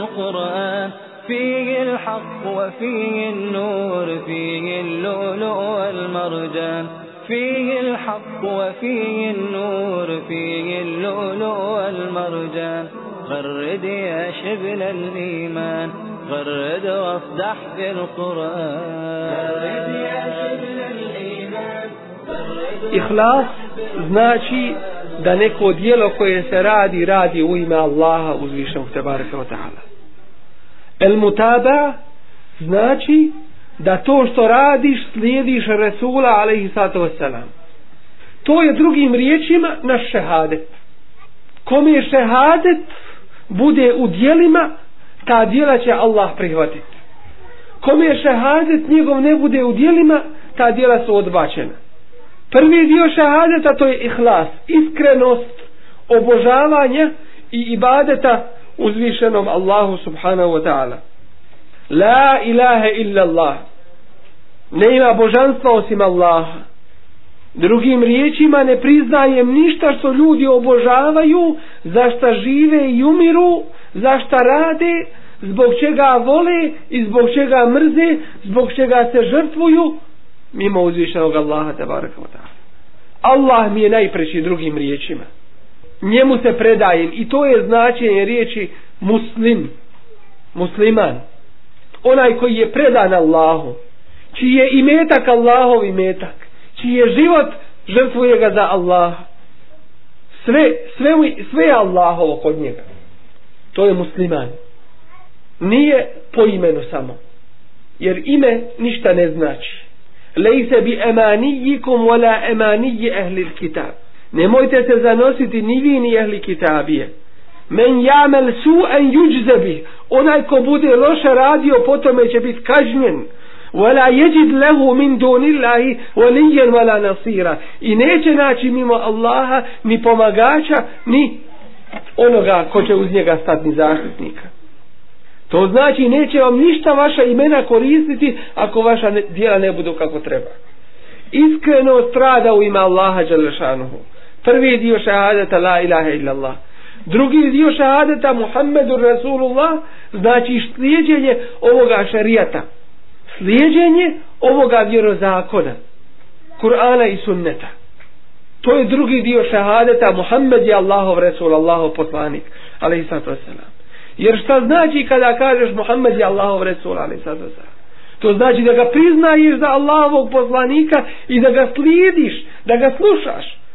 فيه الحق وفيه النور فيه اللؤلؤ والمرجان فيه الحق وفيه النور فيه اللؤلؤ والمرجان غرد يا شبل الإيمان غرد واصدح بالقرآن غرد يا شبل الإيمان Ihlas znači da neko djelo koje se radi, radi u ime Allaha uzvišenog tebareka ve taala. El mutaba znači da to što radiš slijediš Resula alejhi salatu vesselam. To je drugim riječima naš šehadet. Kome je šehadet bude u djelima, ta djela će Allah prihvatiti. Kome je šehadet njegov ne bude u djelima, ta djela su odbačena. Prvi dio šehadeta to je ihlas, iskrenost obožavanja i ibadeta uzvišenom Allahu subhanahu wa ta'ala. La ilaha illa Allah, ne ima božanstva osim Allaha. Drugim riječima, ne priznajem ništa što ljudi obožavaju, za šta žive i umiru, za šta rade, zbog čega vole i zbog čega mrze, zbog čega se žrtvuju, mimo uzvišenog Allaha tebareka ve taala. Allah mi je najpreći, drugim riječima. Njemu se predajem, i to je značenje riječi muslim, musliman. Onaj koji je predan Allahu, čiji je imetak Allahov imetak, čiji je život žrtvuje ga za Allah. Sve, sve, sve je Allahovo kod njega. To je musliman. Nije po imenu samo, jer ime ništa ne znači. Lejse bi emanijikum wala emaniji ehli kitab. Nemojte se zanositi ni vi ni ehli kitabije. Men ya'mal su'an yujza bih. Onaj ko bude loše radio, potome će biti kažnjen. Wala yajid lahu min dunillahi waliyan wala nasira. I neće naći mimo Allaha ni pomagača, ni onoga ko će uz njega stati, ni zaštitnika. To znači neće vam ništa vaša imena koristiti ako vaša djela ne budu kako treba. Iskreno strada u ime Allaha dželle šanuhu. Prvi dio šahadeta la ilaha illallah. Drugi dio šahadeta Muhammedur Rasulullah znači slijeđenje ovoga šarijata, slijeđenje ovoga vjerozakona, Kur'ana i sunneta. To je drugi dio šahadeta Muhammed je Allahov Rasul, Allahov poslanik alejhi salatu vesselam. Jer šta znači kada kažeš Muhammed je Allahov Rasul alejhi salatu vesselam? To znači da ga priznaješ za Allahovog poslanika i da ga slijediš, da ga slušaš.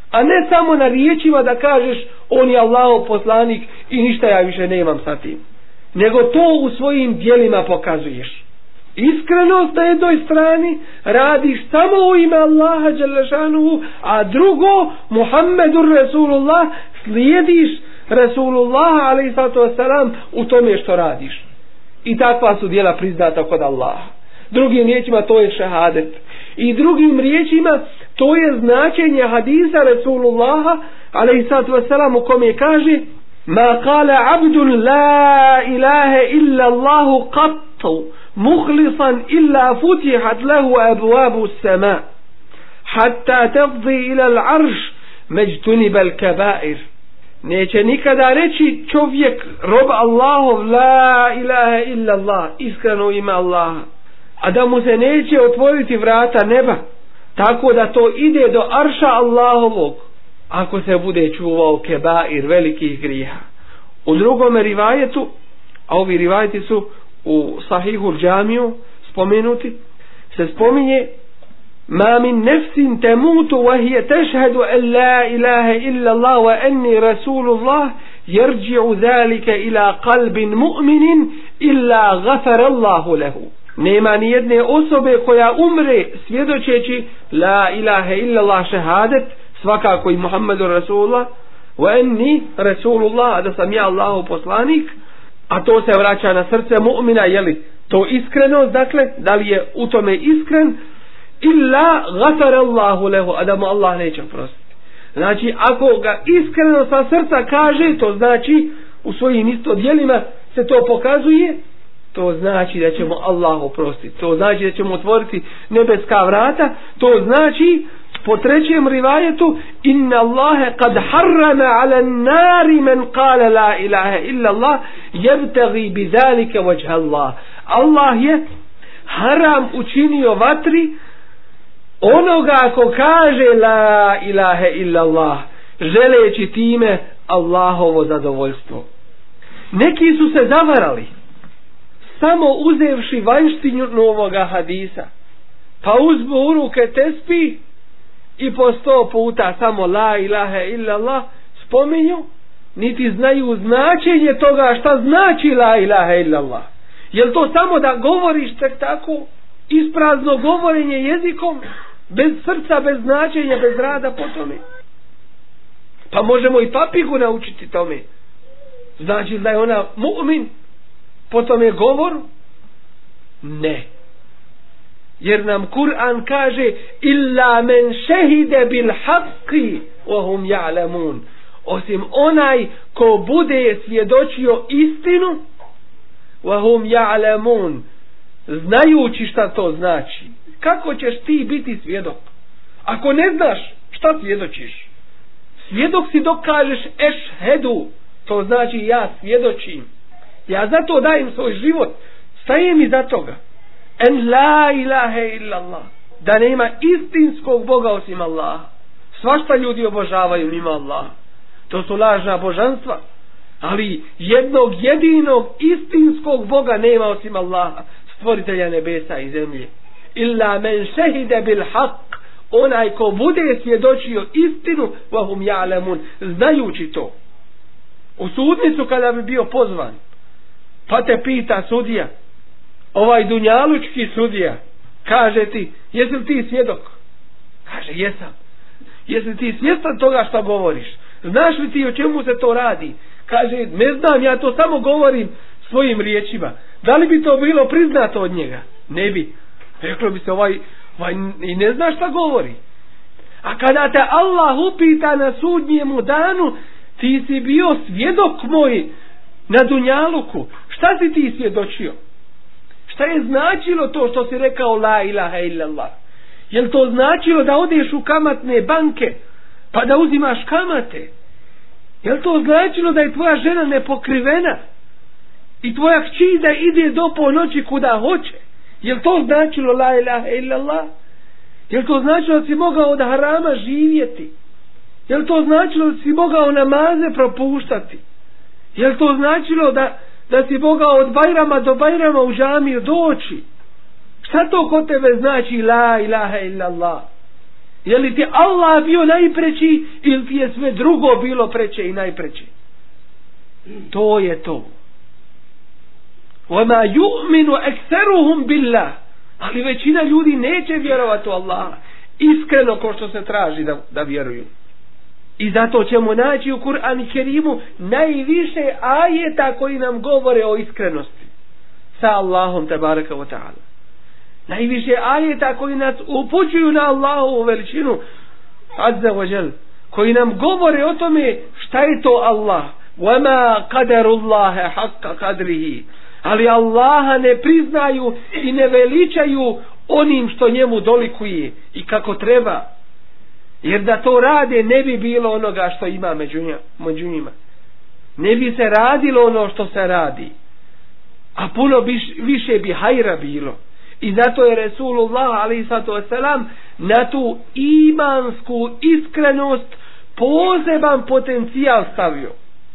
A ne samo na riječima da kažeš on je Allahov poslanik i ništa ja više nemam sa tim. Nego to u svojim djelima pokazuješ. Iskrenost na jednoj strani, radiš samo u ime Allaha dželešanuhu, a drugo, Muhammedur Rasulullah, slijediš Rasulullah alejhisalatu vesselam u tome što radiš. I takva su djela priznata kod Allaha. Drugim riječima to je šehadet. I drugim riječima to je značenje hadisa Rasulullaha alejhisalatu vesselam u kome kaže: Ma kale abdun la ilaha illa Allahu qattu mukhlisan illa futihat lahu abwabu as-sama hatta tafdi ila al-arsh majtuniba al-kaba'ir. Neće nikada reći čovjek rob Allahov la ilaha illa Allah, iskreno ime Allaha, a da mu se neće otvoriti vrata neba, tako da to ide do arša Allahovog, ako se bude čuvao kebair, velikih grijeha. U drugom rivajetu, a ovi rivajeti su u Sahihul Džamiju spomenuti, se spominje: Ma min nefsin temutu wa hiya tešhedu en la ilaha illa Allah wa enni Rasulullah jerđi'u zalika ila qalbin mu'minin illa gafara Allahu lehu. Nema ni jedne osobe koja umre svjedočeći la ilaha illa Allah šehadet, svakako i Muhammedur Rasulullah, wa enni Rasulullah, da sam ja Allahov poslanik, a to se vraća na srce mu'mina, jeli to iskrenost, dakle, da li je u tome iskren, illa gafara Allahu lehu, a da mu Allah neće oprostiti. Znači, ako ga iskreno sa srca kaže, to znači u svojim isto djelima se to pokazuje, to znači da ćemo Allah oprostiti, to znači da ćemo otvoriti nebeska vrata, to znači po trećem rivajetu: inna Allahe kad harrama ala nari men kale la ilaha illa Allah jebtagi bi zalike vajha Allah. Allah je haram učinio vatri onoga ko kaže la ilaha illa Allah, želeći time Allahovo zadovoljstvo. Neki su se zavarali samo uzevši vanjštinu ovoga hadisa, pa uzmu u ruke tespi i po sto puta samo la ilaha illa Allah spominju, niti znaju značenje toga šta znači la ilaha illa Allah. Jel to samo da govoriš tek tako, isprazno govorenje jezikom, bez srca, bez značenja, bez rada po tome? Pa možemo i papigu naučiti tome. Znači da je ona mu'min po tome govor? Ne. Jer nam Kur'an kaže: illa men šehide bil haqqi wa hum ja'lamun, osim onaj ko bude svjedočio istinu, wa hum ja'lamun, znajući šta to znači. Kako ćeš ti biti svjedok ako ne znaš šta svjedočiš? Svjedok si dok kažeš ešhedu, to znači ja svjedočim, ja zato dajem svoj život, stajem iza toga. En la ilaha illa Allah, da nema istinskog Boga osim Allaha. Svašta ljudi obožavaju mimo Allaha, to su lažna božanstva, ali jednog jedinog istinskog Boga nema osim Allaha, stvoritelja nebesa i zemlje. Illa men šehide bil haq, onaj ko bude svjedočio istinu, wa hum ja'lamun, znajući to. U sudnicu kada bi bio pozvan, pa te pita sudija, ovaj dunjalučki sudija, kaže ti: jesi li ti svjedok? Kaže: jesam. Jesi li ti svjestan toga što govoriš? Znaš li ti o čemu se to radi? Kaže: ne znam, ja to samo govorim svojim riječima. Da li bi to bilo priznato od njega? Ne bi. Reklo bi se: ovaj, ovaj i ne zna šta govori. A kada te Allah upita na sudnjemu danu: ti si bio svjedok moj na dunjaluku, šta si ti svjedočio? Šta je značilo to što si rekao la ilaha illallah? Jel to značilo da odeš u kamatne banke pa da uzimaš kamate? Jel to značilo da je tvoja žena nepokrivena i tvoja kći da ide do ponoći kuda hoće? Jel to značilo la ilaha illallah? Jel to značilo da si mogao od harama živjeti? Jel to značilo da si mogao namaze propuštati? Jel to značilo da da si mogao od Bajrama do Bajrama u džamiju doći? Šta to kod tebe znači la ilaha illallah? Je li ti Allah bio najpreći ili ti je sve drugo bilo preće i najpreće? To je to. وَمَا يُؤْمِنُ أَكْثَرُهُمْ بِاللَّهِ. Ali većina ljudi neće vjerovati u Allaha iskreno ko što se traži da, da vjeruju. I zato ćemo naći u Kur'anu Kerimu najviše ajeta koji nam govore o iskrenosti sa Allahom tebareka wa ta'ala. Najviše ajeta koji nas upućuju na Allahovu veličinu azza wa jal, koji nam govore o tome šta je to Allah. وَمَا قَدَرُ اللَّهَ حَقَّ قَدْرِهِ. Ali Allaha ne priznaju i ne veličaju onim što njemu dolikuje i kako treba. Jer da to rade ne bi bilo onoga što ima među njima. Ne bi se radilo ono što se radi. A puno više bi hajra bilo. I zato je Resulullah alejhi ve sellem na tu imansku iskrenost poseban potencijal stavio.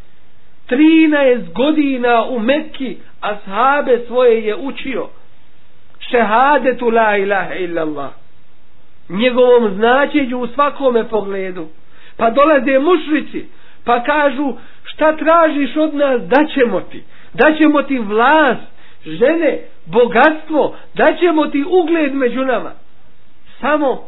trinaest godina u Mekki ashabe svoje je učio šehadetu la ilaha illallah, njegovom značenju u svakome pogledu. Pa dolaze mušrici pa kažu šta tražiš od nas, daćemo ti daćemo ti vlast, žene, bogatstvo, daćemo ti ugled među nama, samo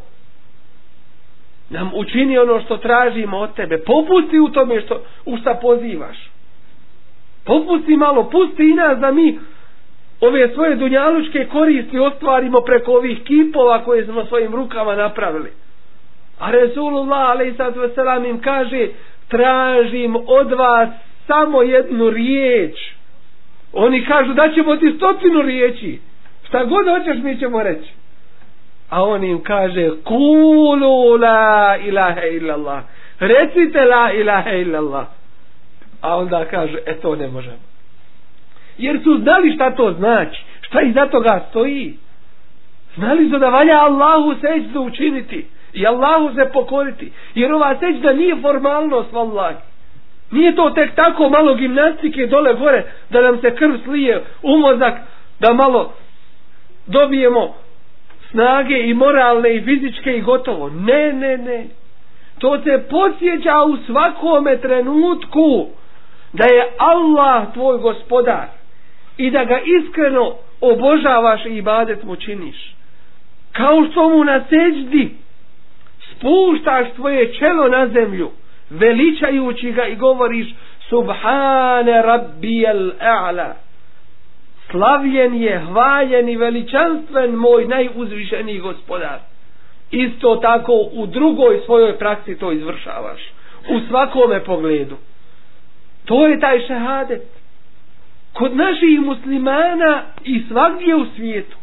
nam učini ono što tražimo od tebe, popusti u tome što, u šta pozivaš, popusti malo, pusti i nas da mi ove svoje dunjalučke koristi ostvarimo preko ovih kipova koje smo svojim rukama napravili. A Resulullah alejhi ve sellem im kaže tražim od vas samo jednu riječ. Oni kažu da ćemo ti stotinu riječi, šta god hoćeš mi ćemo reći. A on im kaže kulu la ilaha illallah, recite la ilaha illallah. A onda kaže e to ne možemo, jer su znali šta to znači, šta iza toga stoji. Znali su da valja Allahu sećdu učiniti i Allahu se pokoriti, jer ova sećda nije formalnost, vallahi. Nije to tek tako malo gimnastike dole gore da nam se krv slije u mozak, da malo dobijemo snage i moralne i fizičke i gotovo. Ne, ne, ne. To se podsjeća u svakome trenutku da je Allah tvoj gospodar i da ga iskreno obožavaš i ibadet mu činiš. Kao što mu na sećdi spuštaš tvoje čelo na zemlju veličajući ga i govoriš subhane rabbijel a'la, slavljen je, hvaljen i veličanstven moj najuzvišeniji gospodar. Isto tako u drugoj svojoj praksi to izvršavaš u svakome pogledu. To je taj šehadet kod naših muslimana i svagdje u svijetu.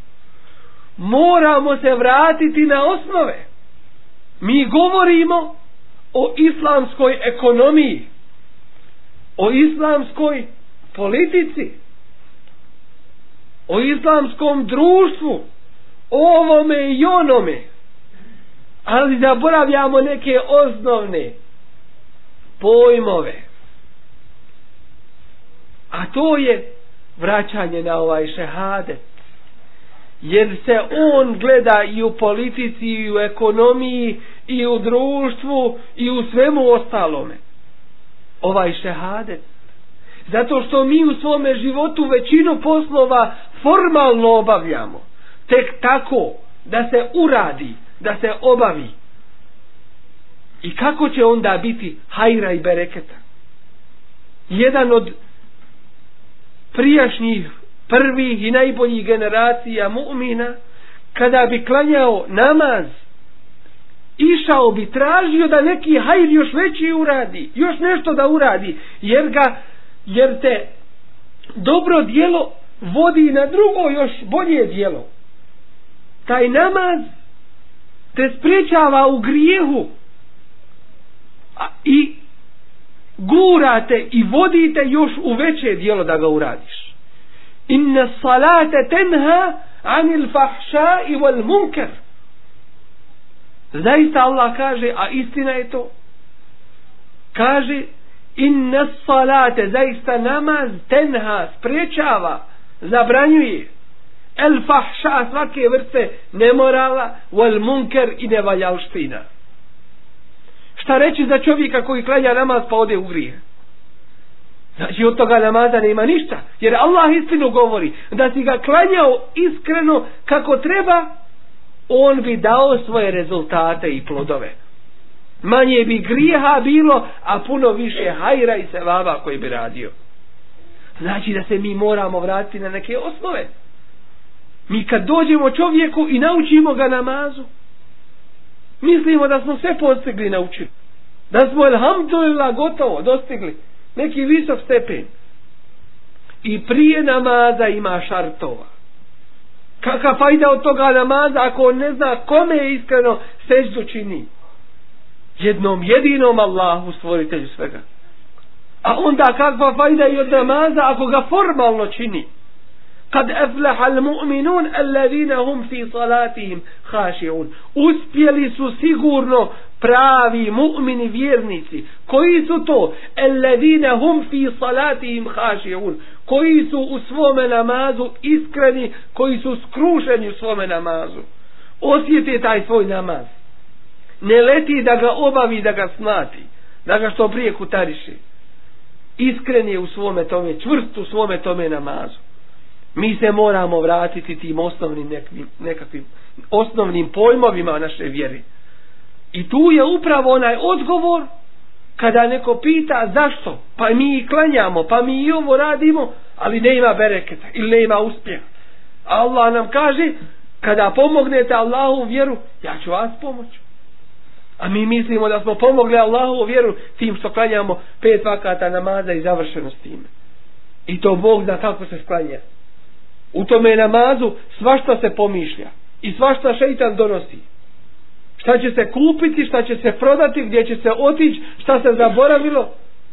Moramo se vratiti na osnove. Mi govorimo o islamskoj ekonomiji, o islamskoj politici, o islamskom društvu, o ovome i onome, ali zaboravljamo neke osnovne pojmove. A to je vraćanje na ovaj šehadet, jer se on gleda i u politici i u ekonomiji i u društvu i u svemu ostalome. Ovaj šehadet. Zato što mi u svome životu većinu poslova formalno obavljamo. Tek tako da se uradi, da se obavi. I kako će onda biti hajra i bereketa? Jedan od prijašnjih prvih i najboljih generacija mu'mina, kada bi klanjao namaz, išao bi, tražio da neki hajr još veći uradi, još nešto da uradi, jer ga, jer te dobro djelo vodi na drugo još bolje djelo. Taj namaz te spriječava u grijehu a, i gurate i vodite još u veće djelo da ga uradiš. Inna salate tenha anil fahšai wal munkar. Zaista Allah kaže, a istina je to, kaže inna salate, zaista namaz tenha, spriječava, zabranjuje, el fahša, svake vrste nemorala, wal munker i nevaljalština. Šta reći za čovjeka koji klanja namaz pa ode u grijeh? Znači od toga namaza nema ništa, jer Allah istinu govori, da si ga klanjao iskreno kako treba, on bi dao svoje rezultate i plodove. Manje bi grijeha bilo, a puno više hajra i sevaba koji bi radio. Znači da se mi moramo vratiti na neke osnove. Mi kad dođemo čovjeku i naučimo ga namazu, mislimo da smo sve postigli naučili. Da smo alhamdulillah gotovo dostigli neki visok stepen. I prije namaza ima šartova. Kakva fajda od toga namaza ako on ne zna kome je iskreno seždu čini? Jednom jedinom Allahu, stvoritelju svega. A onda kakva fajda i od namaza ako ga formalno čini? Kad aflaha al-mu'minun alladhina hum fi salatihim khashi'un. Uspjeli su sigurno pravi mu'mini vjernici. Koji su to? Alladhina hum fi salatihim khashi'un. Koji su u svome namazu iskreni, koji su skrušeni u svome namazu. Osjete taj svoj namaz. Ne leti da ga obavi, da ga smati, da ga što prije kutariši. Iskren je u svome tome, čvrst u svome tome namazu. Mi se moramo vratiti tim osnovnim nekakvim, nekakvim osnovnim pojmovima naše vjere. I tu je upravo onaj odgovor kada neko pita zašto, pa mi i klanjamo, pa mi i ovo radimo, ali ne ima bereketa ili ne ima uspjeha. Allah nam kaže, kada pomognete Allahu vjeru, ja ću vas pomoći. A mi mislimo da smo pomogli Allahu vjeru tim što klanjamo pet vakata namaza i završeno s time. I to Bog zna kako se sklanja. U tome namazu svašta se pomišlja i svašta šeitan donosi. Šta će se kupiti, šta će se prodati, gdje će se otići, šta se zaboravilo.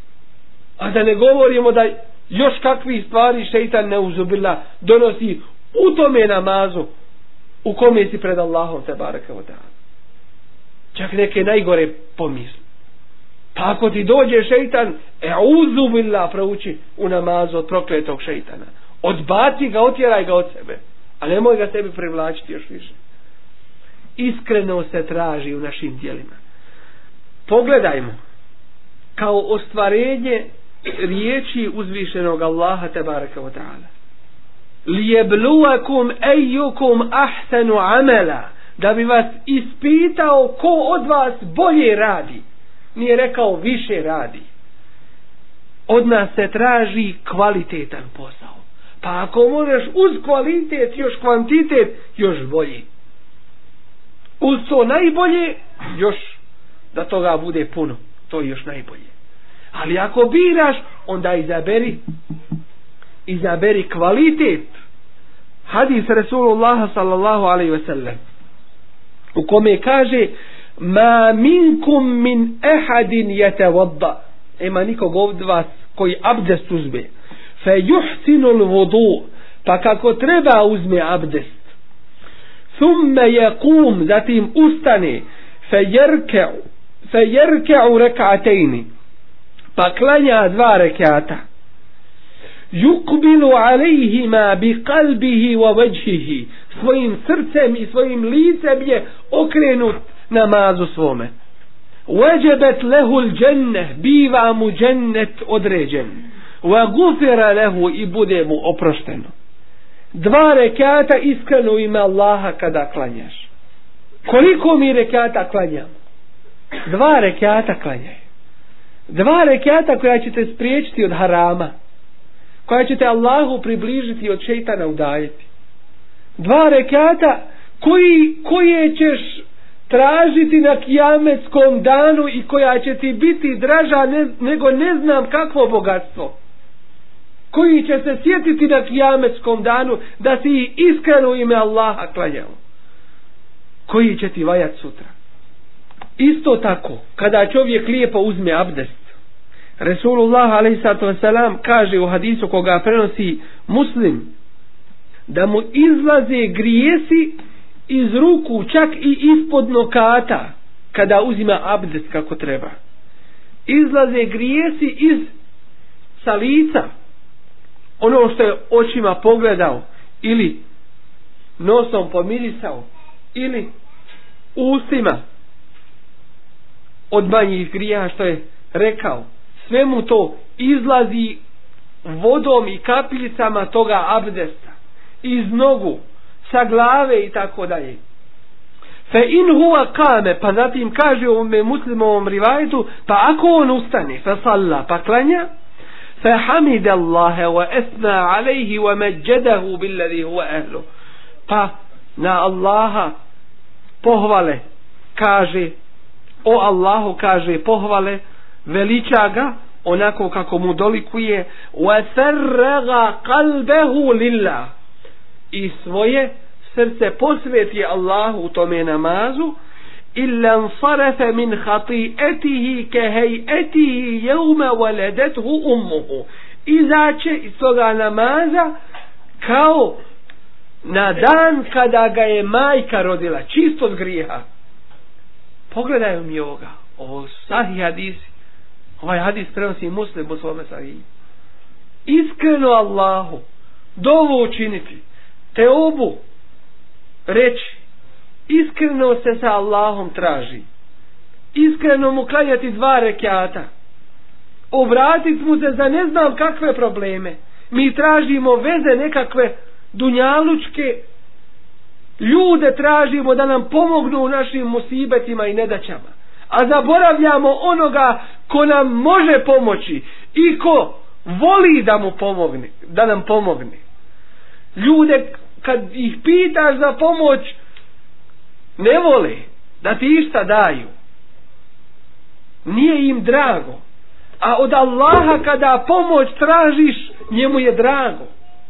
A da ne govorimo da još kakvi stvari šeitan neuzubila donosi u tome namazu u kome si pred Allahom te bareke ve taala. Čak neke najgore pomisli. Pa ako ti dođe šeitan, e'uzu billah, prouči u namazu od prokletog šeitana. Odbaci ga, otjeraj ga od sebe. A nemoj ga sebi privlačiti još više. Iskreno se traži u našim djelima. Pogledajmo. Kao ostvarenje riječi uzvišenog Allaha tebareka wa ta'ala. Lijebluakum ejukum ahsanu amela. Da bi vas ispitao ko od vas bolje radi. Nije rekao više radi. Od nas se traži kvalitetan posao. Pa ako možeš uz kvalitet još kvantitet, još bolji. Uz to najbolje, još da toga bude puno. To je još najbolje. Ali ako biraš, onda izaberi izaberi kvalitet. Hadis Rasulullah sallallahu alaihi ve sellem, u kome kaže: ma minkum min ahadin yatawadda. Ema nikog od vas koji abdest uzme. Fe yuhsinu l-vudu. Pa kako treba uzme abdest. Thumme yaqum. Zatim ustane. Fe yerke'u. Fe yerke'u rek'atejni. Pa klanja dva rekata. Yukbilu alejhima bi kalbihi wa vajhihi. Svojim srcem i svojim licem je okrenut namazu svome. Wajabat lehu l-dženneh. Biva mu džennet određen. Wa gufira lehu. I bude mu oprošteno. Dva rekata iskreno ime Allaha kada klanjaš. Koliko mi rekata klanjamo? Dva rekata klanjaj. Dva rekata koja će te spriječiti od harama, koja će te Allahu približiti od šejtana udaljiti. Dva rekata koji, koje ćeš tražiti na kijametskom danu i koja će ti biti draža ne, nego ne znam kakvo bogatstvo. Koji će se sjetiti na kijametskom danu da si iskreno ime Allaha klanjao. Koji će ti vajat sutra. Isto tako, kada čovjek lijepo uzme abdest, Resulullah alejhiselatu vesselam kaže u hadisu koga prenosi Muslim, da mu izlaze grijesi iz ruku, čak i ispod nokata, kada uzima abdest kako treba. Izlaze grijesi iz sa lica, ono što je očima pogledao ili nosom pomirisao ili ustima od manjih grijeha što je rekao, sve mu to izlazi vodom i kapiljicama toga abdesta iz nogu, sa glave i tako dalje. Fe in huwa kame, pa zatim kaže u ovome Muslimovom rivajetu, pa ako on ustane, fa salla, pa klanja, fa hamida Allahe wa esna alejhi wa međedahu billadhi huwa ehlu, pa na Allaha pohvale, kaže, o Allahu kaže pohvale, veliča ga onako kako mu dolikuje, wa farraga qalbehu lillah, i svoje srce posveti Allahu u tome namazu, illa sarafa min khati'atihi ka hay'atihi yawma waladathu ummuhu, izaće iz toga namaza kao na dan kada ga je majka rodila, čisto od grijeha. Pogledajmo mi ovoga, ovo sahih hadisi, ovaj hadis prenosi Muslim u svome sahihu. Iskreno Allahu dovu učiniti, teobu reći, iskreno se sa Allahom traži, iskreno mu klanjati dva rekata, obratiti mu se za ne znam kakve probleme. Mi tražimo veze nekakve dunjalučke, ljude tražimo da nam pomognu u našim musibetima i nedaćama, a zaboravljamo onoga ko nam može pomoći i ko voli da mu pomogne, da nam pomogne. Ljude kad ih pitaš za pomoć ne vole da ti išta daju, nije im drago, a od Allaha kada pomoć tražiš njemu je drago.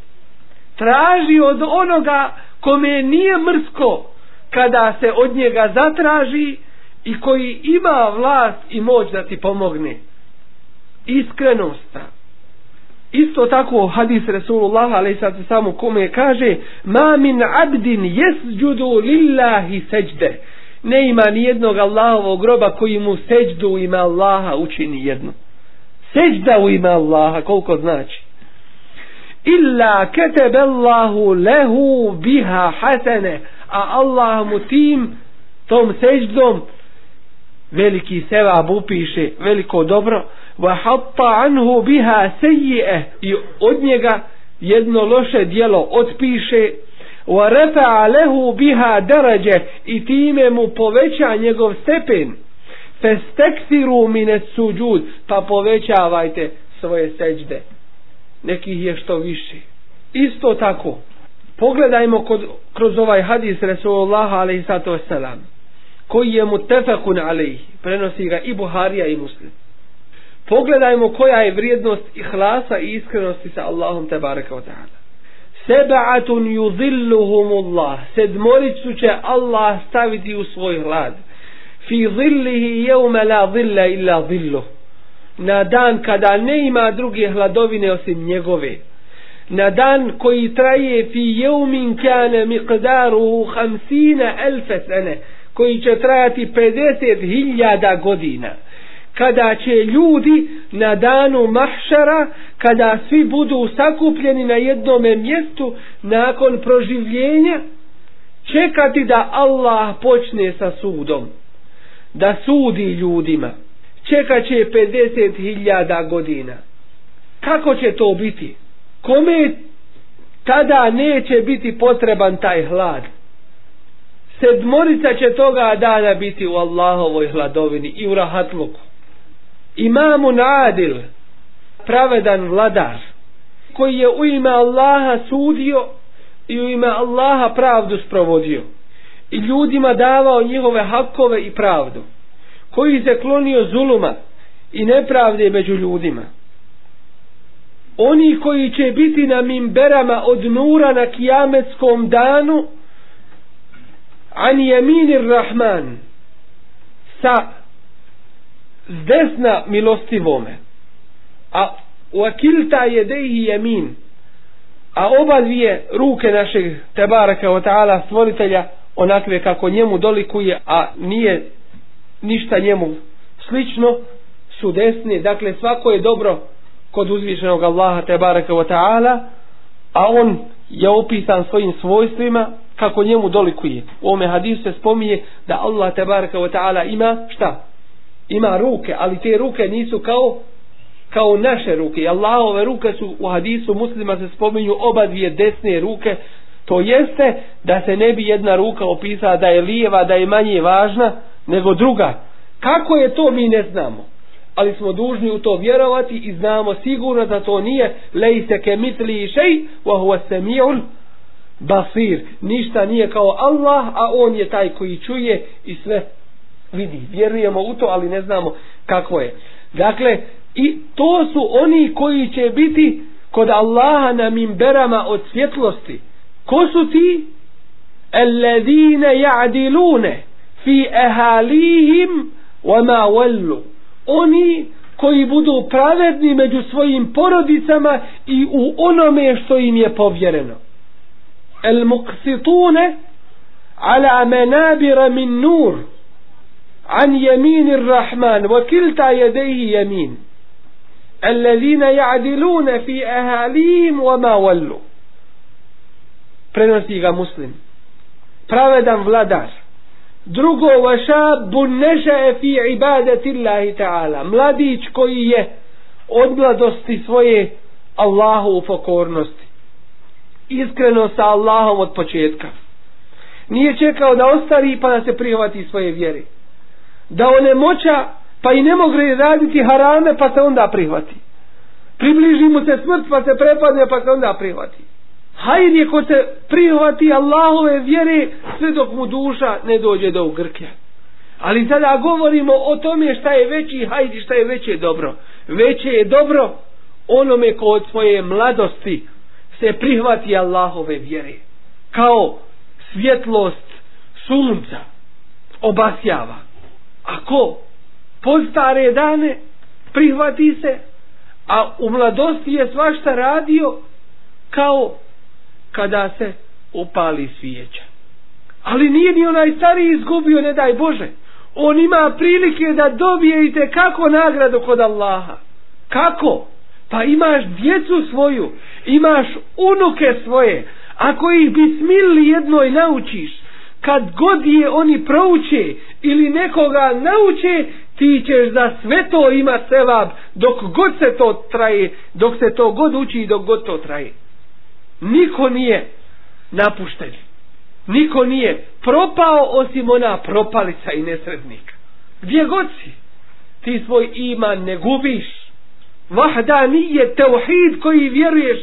Traži od onoga kome nije mrsko kada se od njega zatraži i koji ima vlast i moć da ti pomogne. Iskrenost. Isto tako hadis Resulullah alejhi ve sellem kome kaže: ma min abdin yasjudu lillahi sejdeh, ne ima ni jednog Allahovog groba koji mu seđdu u ime Allaha učini jednu. Seđda u ime Allaha koliko znači? Illa kataba Allahu lehu biha hasane, a Allah mu tim tom sejdom veliki sevab upiše, veliko dobro. Wa hatta anhu biha sayyi'ah, i od njega jedno loše djelo otpiše. Wa rafa'a lahu biha daraja, i time mu poveća njegov stepen. Fastakthiru min as-sujud, pa povećavajte svoje sećde, nekih je što više. Isto tako pogledajmo kod, kroz ovaj hadis Resulullah alejhi ve sellem koji je muttafaqun alejhi, prenosi ga i Buharija i Muslim. Pogledajmo koja je vrijednost ihlasa i iskrenosti sa Allahom tebareka wa ta'ala. Seba'atun yuzilluhumullah, sedmoricu će Allah staviti u svoj hlad. Fi zillihi jevme la zilla illa zilluh, na dan kada ne ima druge hladovine osim njegove. Na dan koji traje fi jevmin kane miqdaruhu hamsina elfe sene, koji će trajati pedeset hiljada godina. Kada će ljudi na danu mahšara, kada svi budu sakupljeni na jednome mjestu nakon proživljenja, čekati da Allah počne sa sudom, da sudi ljudima, čekat će pedeset hiljada godina. Kako će to biti? Kome tada neće biti potreban taj hlad? Sedmorica će toga dana biti u Allahovoj hladovini i u rahatluku. Imamun adil, pravedan vladar, koji je u ime Allaha sudio i u ime Allaha pravdu sprovodio i ljudima davao njihove hakove i pravdu, koji se klonio zuluma i nepravde među ljudima. Oni koji će biti na mimberama od nura na kijametskom danu, an jeminir rahman, sa s desna milostivome, a wakilta jedehi jemin, a oba dvije ruke našeg tebareka wa ta'ala stvoritelja onakve kako njemu dolikuje, a nije ništa njemu slično, su desni. Dakle svako je dobro kod uzvišenog Allaha tebareka wa ta'ala, a on je opisan svojim svojstvima kako njemu dolikuje. U ovome hadisu se spominje da Allah tebareke ve taala ima šta? Ima ruke, ali te ruke nisu kao kao naše ruke. Allahove ruke su u hadisu Muslima se spominju oba dvije desne ruke. To jeste da se ne bi jedna ruka opisala da je lijeva, da je manje važna nego druga. Kako je to mi ne znamo. Ali smo dužni u to vjerovati i znamo sigurno da to nije lejse kemitli šej wa huwa samiul basir. Ništa nije kao Allah, a on je taj koji čuje i sve vidi. Vjerujemo u to, ali ne znamo kako je. Dakle, i to su oni koji će biti kod Allaha na minberama od svjetlosti. Ko su ti? Alladine ja'dilune fi ahalihim wa ma wallu. Oni koji budu pravedni među svojim porodicama i u onome što im je povjereno. El muqsitune ala menabira min nur an yaminir rahman wa kilta yadayhi yamin. Alladine ja'dilune fi ahalihim wa ma wallu. Prenosi ga Muslim. Pravedan vladar. Drugo, vašabun nešae fi ibadati Allahi ta'ala. Mladić koji je od mladosti svoje Allahu u pokornosti. Iskreno sa Allahom od početka. Nije čekao da ostari pa da se prihvati svoje vjere. Da onemoća pa i ne mogli raditi harame pa se onda prihvati. Približi mu se smrt pa se prepadne pa se onda prihvati. Hajde ko se prihvati Allahove vjere sve dok mu duša ne dođe do ugrke. Ali sada govorimo o tome šta je veći hajde, šta je veće dobro. Veće je dobro onome ko od svoje mladosti se prihvati Allahove vjere. Kao svjetlost sunca obasjava. Ako po stare dane prihvati se, a u mladosti je svašta radio kao kada se upali svijeća. Ali nije ni onaj stariji izgubio, ne daj Bože. On ima prilike da dobije i te kako nagradu kod Allaha. Kako? Pa imaš djecu svoju, imaš unuke svoje. Ako ih bismilli jednoj naučiš, kad god je oni prouče ili nekoga nauče, ti ćeš za sve to ima sevab dok god se to traje, dok se to god uči i dok god to traje. Niko nije napušten. Niko nije propao osim ona propalica i nesretnika. Gdje god si, ti svoj iman ne gubiš. Vahda nije tauhid koji vjeruješ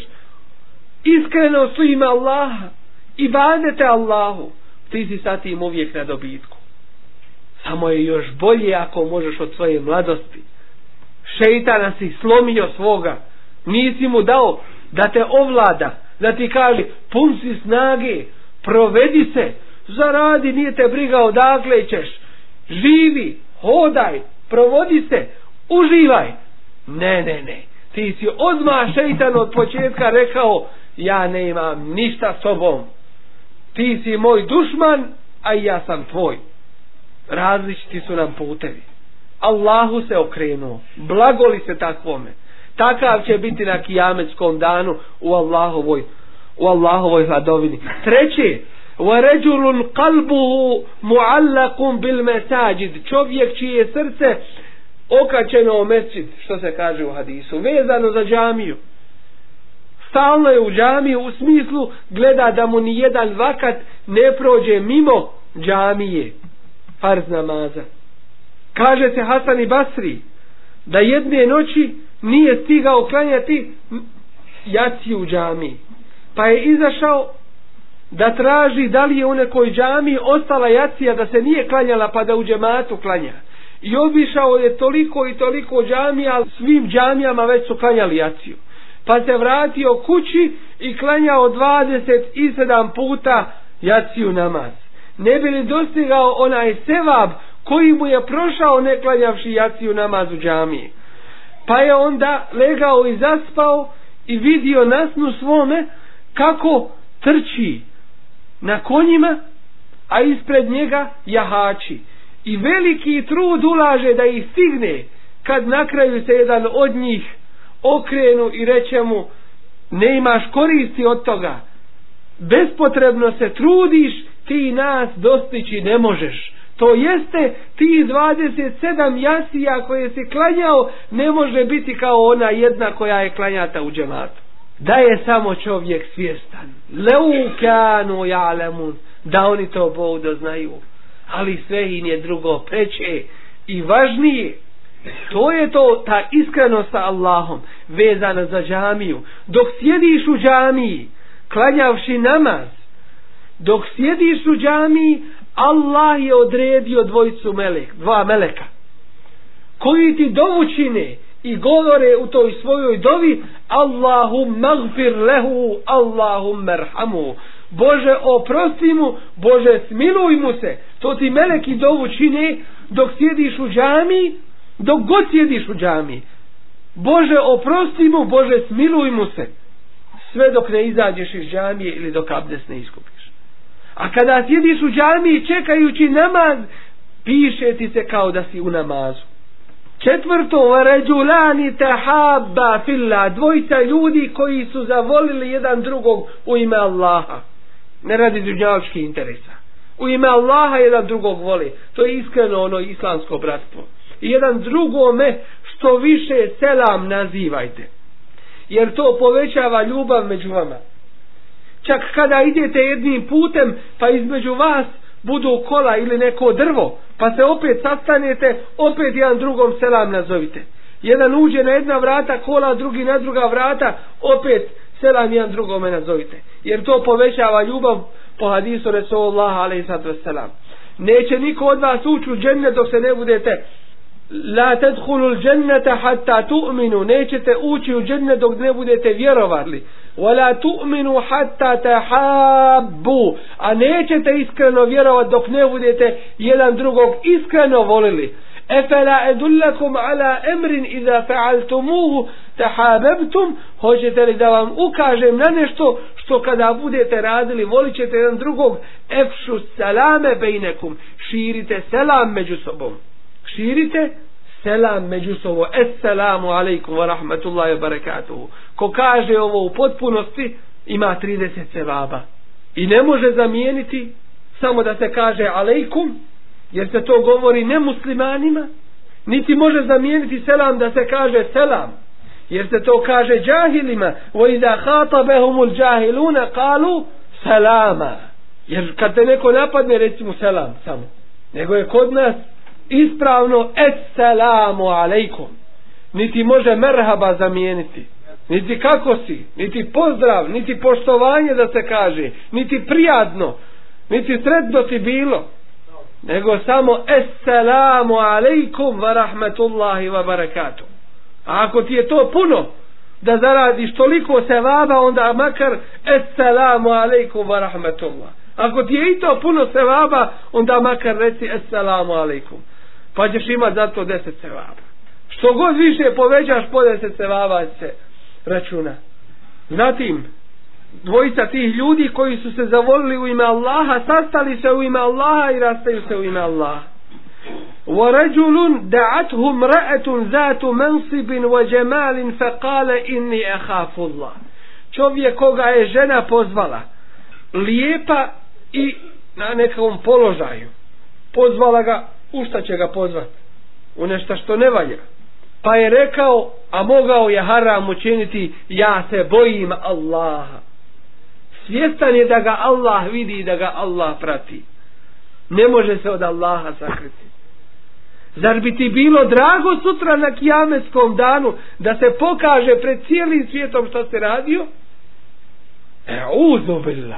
iskreno su ime Allaha. Ibadete Allahu. Ti si sa tim uvijek na dobitku. Samo je još bolje ako možeš od svoje mladosti. Šeitana si slomio svoga. Nisi mu dao da te ovlada. Da ti kaže, pun si snage, provedi se, zaradi, nije te briga odakle ćeš, živi, hodaj, provodi se, uživaj. Ne, ne, ne, ti si odmah šeitan od početka rekao, ja ne imam ništa s tobom, ti si moj dušman, a ja sam tvoj. Različiti su nam putevi. Allahu se okrenuo, blagoli se takvome. Takav će biti na kijametskom danu u Allahovoj u Allahovoj hladovini. Treće, وَرَجُلٌ قَلْبُهُ مُعَلَّقٌ بِالْمَسَاجِدِ. Čovjek čije srce okačeno u mesdžid, što se kaže u hadisu, vezano za džamiju. Stalno je u džamiju u smislu gleda da mu ni jedan vakat ne prođe mimo džamije, farz namaza. Kaže se Hasan i Basri da jedne noći nije stigao klanjati jaciju u džamiji, pa je izašao da traži da li je u nekoj džamiji ostala jacija da se nije klanjala pa da u džematu klanja. I obišao je toliko i toliko džamija, svim džamijama već su klanjali jaciju. Pa se vratio kući i klanjao dvadeset sedam puta jaciju namaz. Ne bi li dostigao onaj sevab koji mu je prošao ne klanjavši jaciju namaz u džamiji. Pa je onda legao i zaspao i vidio na snu svome kako trči na konjima, a ispred njega jahači. I veliki trud ulaže da ih stigne, kad na kraju se jedan od njih okrenu i reče mu, ne imaš koristi od toga, bespotrebno se trudiš, ti nas dostići ne možeš. To jeste, ti dvadeset sedam jasija koje si klanjao ne može biti kao ona jedna koja je klanjata u džematu. Da je samo čovjek svjestan, leu kanu ja'lemun, da oni to Bog doznaju, ali sve im je drugo preče i važnije. To je to, ta iskrenost sa Allahom vezana za džamiju. Dok sjediš u džamiji klanjavši namaz, dok sjediš u džamiji, Allah je odredio dvojicu melek, dva meleka koji ti dovu čine i govore u toj svojoj dovi: Allahum magfir lehu, Allahum merhamu, Bože oprosti mu, Bože smiluj mu se. To ti meleki dovu čine dok sjediš u džamiji, dok god sjediš u džamiji. Bože oprosti mu, Bože smiluj mu se, sve dok ne izađeš iz džamije ili dok abdest ne iskupiš. A kada sjediš u džamiji čekajući namaz, piše ti se kao da si u namazu. Četvrto, ređulani tahabba fillah, dvojica ljudi koji su zavolili jedan drugog u ime Allaha, ne radi dunjalučkih interesa, u ime Allaha jedan drugog voli. To je iskreno ono islamsko bratstvo. I jedan drugome što više selam nazivajte, jer to povećava ljubav među vama. Čak kada idete jednim putem pa između vas budu kola ili neko drvo, pa se opet sastanete, opet jedan drugom selam nazovite. Jedan uđe na jedna vrata kola, drugi na druga vrata, opet selam jedan drugome nazovite, jer to povećava ljubav po hadisu Resulullah alejhi ve sellem. Neće niko od vas ući u džennet dok se ne budete la tadkhulul dženneta hatta tu'minu, nećete ući u džennet dok ne budete vjerovali. Wala tu'minu hatta tahabbu, a nećete iskreno vjerovati dok ne budete jedan drugog iskreno volili. Efela edullakum ala emrin iza fa'altumuhu tahababtum, hoćete li da vam ukažem na nešto što kada budete radili volit ćete jedan drugog? Efšu salame bejnekum, širite selam među sobom, širite selam među sobom. Assalamu alaikum wa rahmatullahi wa barakatuhu. Ko kaže ovo u potpunosti ima trideset sevaba i ne može zamijeniti samo da se kaže alaikum, jer se to govori nemuslimanima, niti može zamijeniti selam da se kaže selam, jer se to kaže džahilima. Wa idha khatabahumul jahiluna qalu salama, jer kad te neko napadne recimo selam samo, nego je kod nas ispravno assalamu alaikum. Niti može merhaba zamijeniti, niti kako si, niti pozdrav, niti poštovanje da se kaže, niti prijatno, niti sretno ti bilo, nego samo assalamu alaikum wa rahmatullahi wa barakatuh. A ako ti je to puno da zaradiš toliko sevaba, onda makar assalamu alaikum wa rahmatullah. Ako ti je i to puno sevaba, onda makar reci assalamu alaikum, pa ćeš imati za to deset sevaba. Što god više povećaš, po deset sevaba se računa. Zatim, dvojica tih ljudi koji su se zavolili u ime Allaha, sastali se u ime Allaha i rastaju se u ime Allaha. وَرَجُلٌ دَعَتْهُ امْرَأَةٌ ذَاتُ مَنْصِبٍ وَجَمَالٍ فَقَالَ إِنِّي أَخَافُ اللَّهَ. Čovjek koga je žena pozvala, lijepa i na nekom položaju, pozvala ga, u šta će ga pozvati? U nešto što ne valja. Pa je rekao, a mogao je haram učiniti, ja se bojim Allaha. Svjestan je da ga Allah vidi i da ga Allah prati. Ne može se od Allaha sakriti. Zar bi ti bilo drago sutra na kijametskom danu da se pokaže pred cijelim svijetom što se radio? E'udhu billah.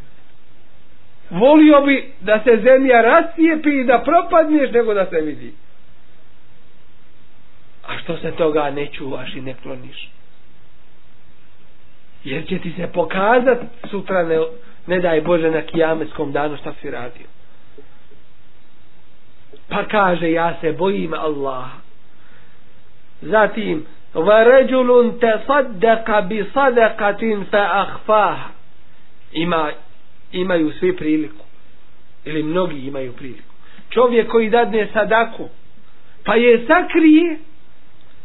Volio bi da se zemlja rascijepi i da propadneš nego da se vidi. A što se toga ne čuvaš i ne kloniš? Jer će ti se pokazat sutra, ne, ne daj Bože, na kijametskom danu šta si radio. Pa kaže, ja se bojim Allaha. Zatim, وَرَجُلٌ تَصَدَّقَ بِصَدَقَةٍ فَأَخْفَاهَ. Ima, imaju svi priliku, ili mnogi imaju priliku. Čovjek koji dadne sadaku, pa je sakrije,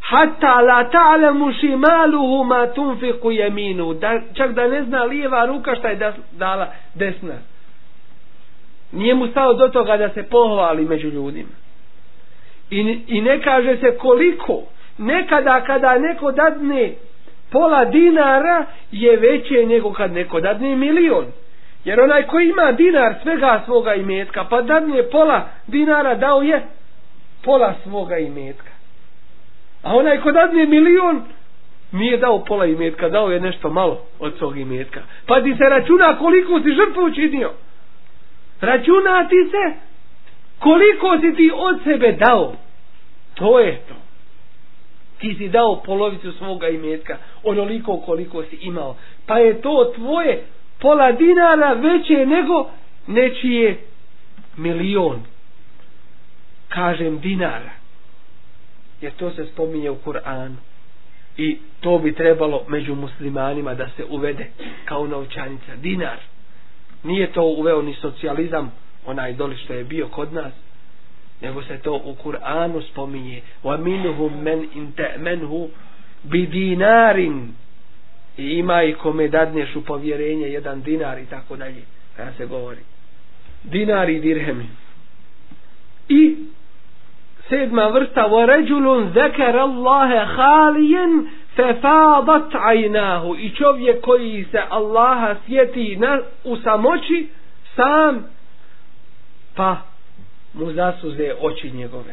hatta la ta'lamu šimaluhu ma tunfiqu yaminu, da čak da ne zna lijeva ruka šta je dala desna. Nije mu stalo do toga da se pohvali među ljudima. I, i ne kaže se koliko. Nekada kada neko dadne pola dinara je veće nego kad neko dadne milion. Jer onaj koji ima dinar svega svoga imetka, pa dadne pola dinara, dao je pola svoga imetka. A onaj ko dadne milion nije dao pola imetka, dao je nešto malo od svog imetka. Pa ti se računa koliko si žrtvu učinio. Računa ti se koliko si ti od sebe dao. To je to. Ti si dao polovicu svoga imetka, onoliko koliko si imao. Pa je to tvoje pola dinara veće nego nečije milion. Kažem dinara, jer to se spominje u Kur'anu. I to bi trebalo među muslimanima da se uvede kao novčanica. Dinar. Nije to uveo ni socijalizam, onaj doli što je bio kod nas, nego se to u Kur'anu spominje. Wa minhum men in ta'manhu bi dinarin. I ima i kome dadneš u povjerenje jedan dinar i tako dalje. Kada se govori. Dinar i dirhemi. I sedma vrsta, wa rajulun zakara Allaha khaliyan fafadat aynahu, i čovjek koji se Allaha sjeti na, u samoći sam, pa mu zasuze oči njegove.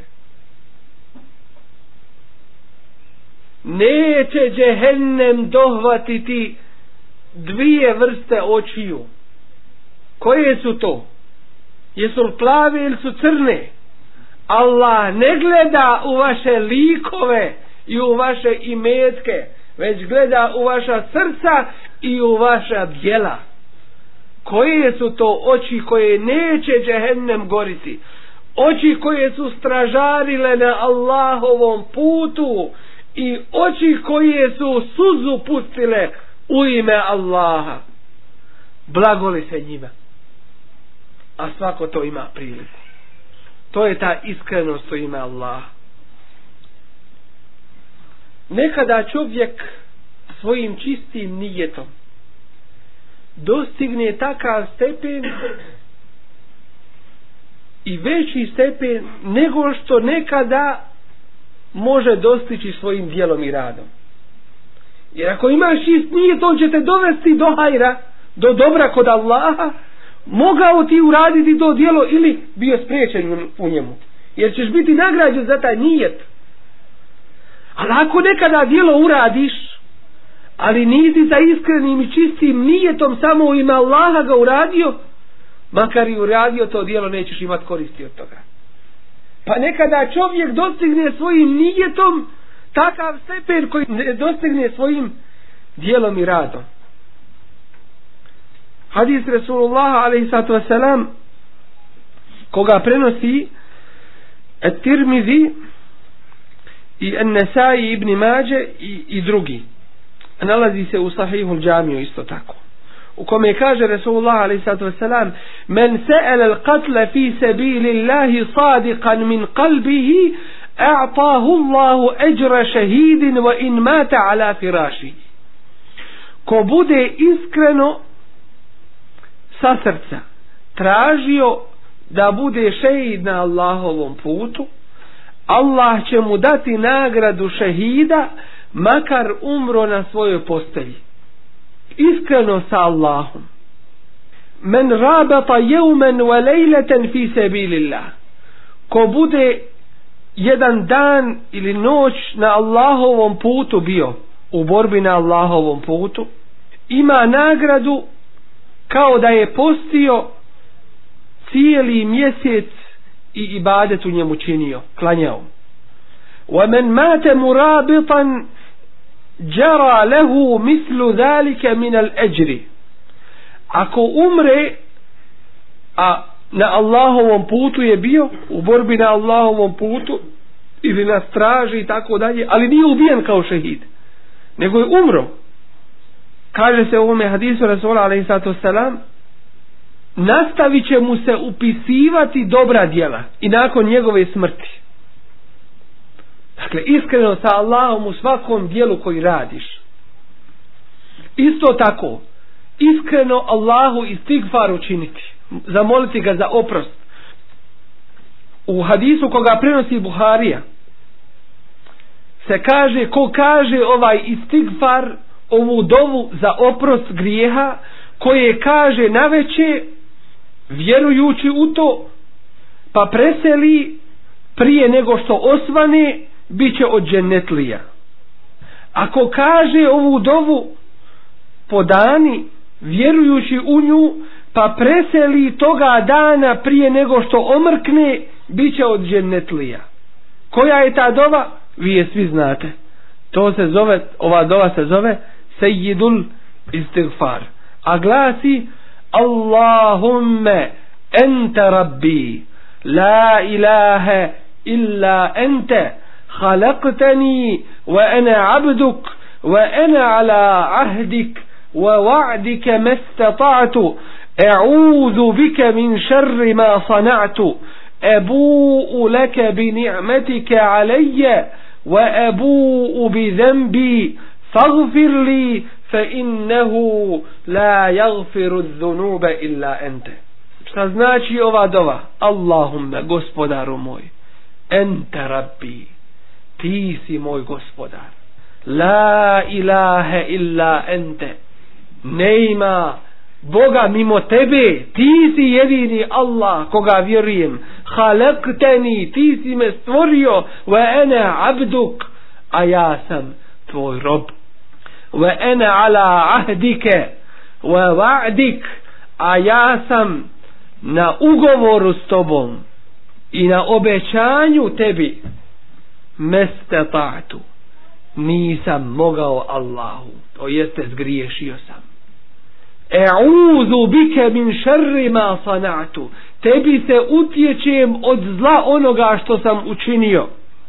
Neće džehennem dohvatiti dvije vrste očiju. Koje su to? Jesu li plave ili su crne? Allah ne gleda u vaše likove i u vaše imetke, već gleda u vaša srca i u vaša djela. Koje su to oči koje neće džehennem goriti? Oči koje su stražarile na Allahovom putu i oči koje su suzu pustile u ime Allaha. Blagoli se njima. A svako to ima priliku. To je ta iskrenost u ime Allaha. Nekada čovjek svojim čistim nijetom dostigne takav stepen i veći stepen nego što nekada može dostići svojim djelom i radom. Jer ako imaš čist nijet, on će te dovesti do hajra, do dobra kod Allaha, mogao ti uraditi to djelo ili bio spriječen u njemu. Jer ćeš biti nagrađen za taj nijet. Ali ako nekada djelo uradiš, ali nisi sa iskrenim i čistim nijetom samo u ime Allaha ga uradio, makar i uradio to djelo, nećeš imati koristi od toga. Pa nekada čovjek dostigne svojim nijetom takav stepen koji ne dostigne svojim djelom i radom. Hadis Rasulullah alejhi salatu vesselam, koga prenosi At-Tirmizi i An-Nasai, Ibn Mađe i, i drugi, nalazi se u Sahihul Džamiju isto tako, u kome kaže Rasulullah alejhi salatu vesselam: men sa'ala al-qatla fi sabilillahi sadiqan min qalbihi a'tahu Allahu ajra shahidin wa in mata ala firashi. Ko bude iskreno sa srca tražio da bude šehid na Allahovom putu, Allah će mu dati nagradu šehida makar umro na svojoj postelji. Iskreno sa Allahom. Men rabata yawman wa laylatan fi sabilillah. Ko bude jedan dan ili noć na Allahovom putu bio, u borbi na Allahovom putu, ima nagradu kao da je postio cijeli mjesec i ibadet u njemu činio, klanjao. Wa man mata murabitan jara lahu mislu zalika min al-ajri. Ako umre, a na Allahovom putu je bio, u borbi na Allahovom putu ili na straži i tako dalje, ali nije ubijen kao šehid, nego je umro, kaže se u ovome hadisu Rasula alejhi salatu vesselam, nastavit će mu se upisivati dobra djela i nakon njegove smrti. Dakle, iskreno sa Allahom u svakom dijelu koji radiš. Isto tako, iskreno Allahu istigfar učiniti, zamoliti ga za oprost. U hadisu koga prenosi Buharija se kaže, ko kaže ovaj istigfar, ovu dovu za oprost grijeha, koje kaže naveče vjerujući u to, pa preseli prije nego što osvane, bit će od džennetlija. Ako kaže ovu dovu po dani vjerujući u nju, pa preseli toga dana prije nego što omrkne, bit će od džennetlija. Koja je ta dova? Vi je svi znate. To se zove, ova dova se zove Sejidul Istighfar, a glasi: Allahumme ente rabbi, la ilaha illa ente, khalaqtani wa ana abduk, wa ana ala ahdik wa wa'dika mastata'tu, a'udhu bika min sharri ma sana'tu, abu'u laka bi ni'matika alayya wa abu'u bi dhanbi faghfir li fa innahu la yaghfiru adh-dhunuba illa anta. Šta znači ova dova? Allahumma, gospodaru moj, ente rabbi, ti si moj gospodar, la ilaha illa ente, ne ima Boga mimo tebe, ti si jedini Allah koga vjerujem, halakteni, ti si me stvorio, wa ana abduk, a ja sam tvoj rob, wa ana ala ahdike wa wa'dik, a ja sam na ugovoru s tobom i na obećanju tebi, mestata'tu, nisam mogao Allahu, to jeste zgriješio sam. E'udhu bike min šerri ma sana'tu, tebi se utječem od zla onoga što sam učinio.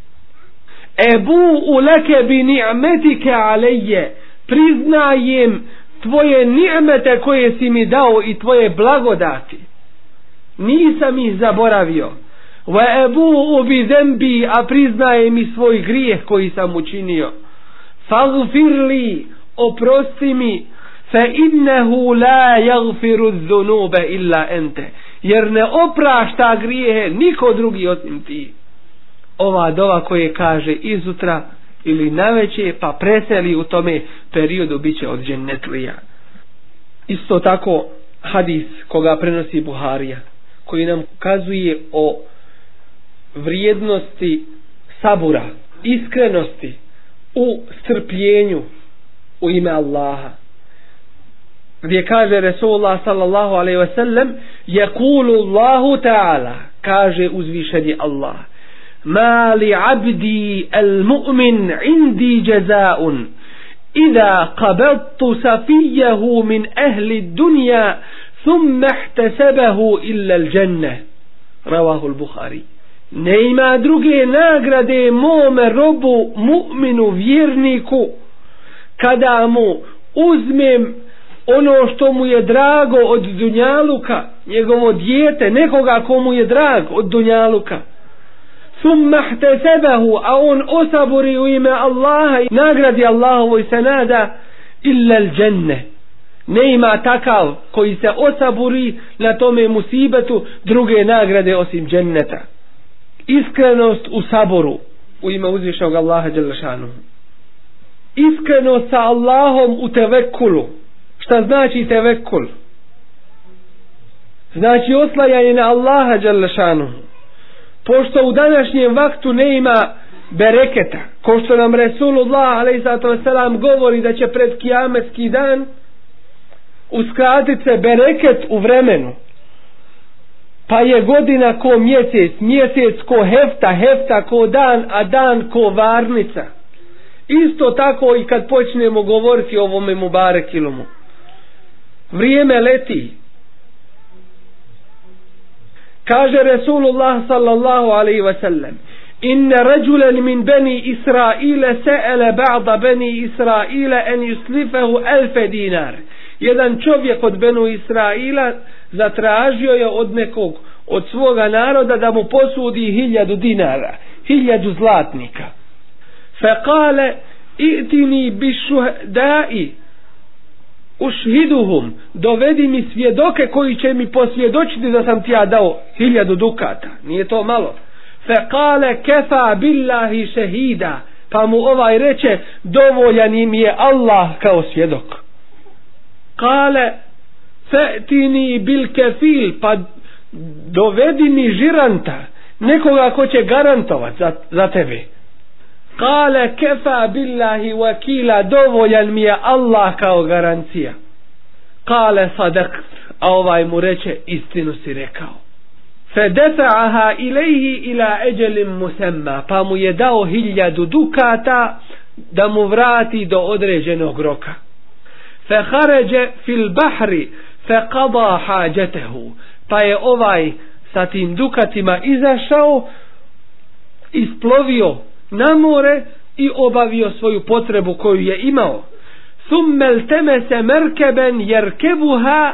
Ebu'u leke bi ni'metike alejje, priznajem tvoje ni'mete koje si mi dao i tvoje blagodati, nisam ih zaboravio. Wa ebu'u bi zembi, a priznajem i svoj grijeh koji sam učinio. Faghfirli, oprosti mi, fa innehu la yaghfiru adh-dhunuba illa ente, jer ne oprašta grijehe niko drugi osim ti. Ova dova koje kaže izutra ili naveče, pa preseli u tome periodu, bit će od džennetlija. Isto tako hadis koga prenosi Buharija, koji nam kazuje o vrijednosti sabura, iskrenosti u strpljenju u ime Allaha, gdje kaže Resulullah sallallahu alaihi wa sallam: Yaqulu Allahu ta'ala, kaže uzvišeni Allah, ma li abdi al mu'min indi jazaun idha qabadtu safiyahu min ahli dunya thumma ihtasabahu illa al jannah, rawahu al Bukhari. Ne ima druge nagrade mome robu mu'minu, vjerniku, kada mu uzmem ono što mu je drago od dunjaluka, njegovo dijete, nekoga komu je drag od dunjaluka, thumma ihtasabahu, a on osaburi u ime Allaha i nagradi Allahovoj se nada, illa al jannah, ne ima takav koji se osaburi na tome musibetu druge nagrade osim dženneta. Iskrenost u saboru u ime uzvišenog Allaha dželle šanuhu. Iskrenost sa Allahom u tevekulu. Šta znači tevekul? Znači oslanjanje na Allaha dželle šanuhu. Pošto u današnjem vaktu ne ima bereketa, ko što nam Resulullah alejhiselatu vesselam govori da će pred kijametski dan uskratiti se bereket u vremenu, pa je godina ko mjesec, mjesec ko hefta, hefta ko dan, a dan ko varnica. Isto tako i kad počnemo govoriti o ovome Mubarek ilumu, vrijeme leti. Kaže Resulullah sallallahu alaihi wa sallam: inna rajulan min bani Israila sa'ala ba'da bani Israila an yuslifahu alf dinar. Jedan čovjek od Benu Israila zatražio je od nekog od svoga naroda da mu posudi hiljadu dinara, hiljadu zlatnika. Fekale itini bišuhdai ušhiduhum, dovedi mi svjedoke koji će mi posvjedočiti da sam ti ja dao hiljadu dukata. Nije to malo. Fekale kefa billahi šehida, pa mu ovaj reče dovoljan im je Allah kao svjedok. Kale fe'tini bil kefil, pa dovedi mi žiranta, nekoga ko će garantovat za, za tebe. Kale kefa billahi wakila, dovoljan mi je Allah kao garancija. Kale sadakt, a ovaj mu reče istinu si rekao. Fedefa'aha ilaihi ila eđelim musemma, pa mu je dao hiljadu dukata da mu vrati do određenog roka. Fehaređe fil bahri feqada hađetehu, pa je ovaj sa tim dukatima izašao, isplovio na more i obavio svoju potrebu koju je imao. Thummel temese merkeben jerkebuha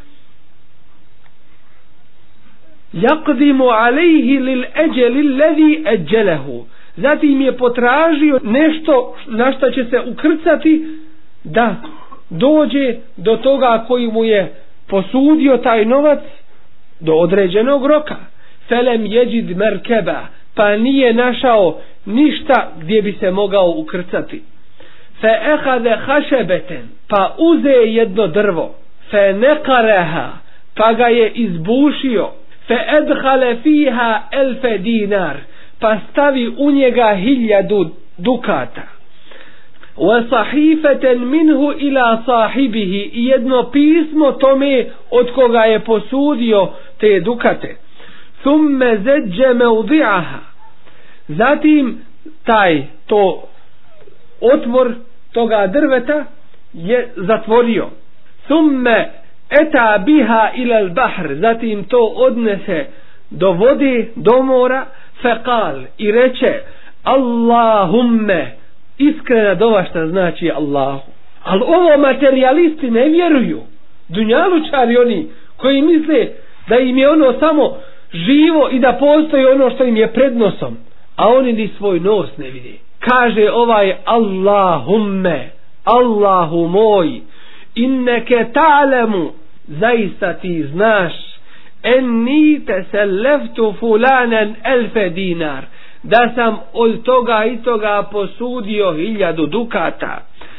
yaqdimu alayhi lil ajali alladhi ajjalahu, zatim je potražio nešto na što će se ukrcati da dođe do toga koji mu je posudio taj novac do određenog roka. Felem yajid merkeba, pa nije našao ništa gdje bi se mogao ukrcati. Fe ehade hašebeten, pa uze jedno drvo. Fe nekareha, pa ga je izbušio. Fe edhale fiha elfe dinar, pa stavi u njega hiljadu dukata. Wa sahifeten minhu ila sahibihi, i jedno pismo tome od koga je posudio te dukate. Thumme zeđe mevdi'aha, zatim taj to otvor toga drveta je zatvorio. Thumme eta biha ila al-bahr, zatim to odnese do vode, do mora. Fekal, i reče Allahumme, iskrena dova šta znači Allahu. Ali ovo materialisti ne vjeruju, dunjalučari oni koji misle da im je ono samo živo i da postoji ono što im je pred nosom, a oni ni svoj nos ne vidi. Kaže ovaj Allahumme, Allahu moj, inneke ta'lemu, zaista ti znaš, enni teselleftu fulanen elfe dinar, da sam od toga i toga posudio hiljadu dukata.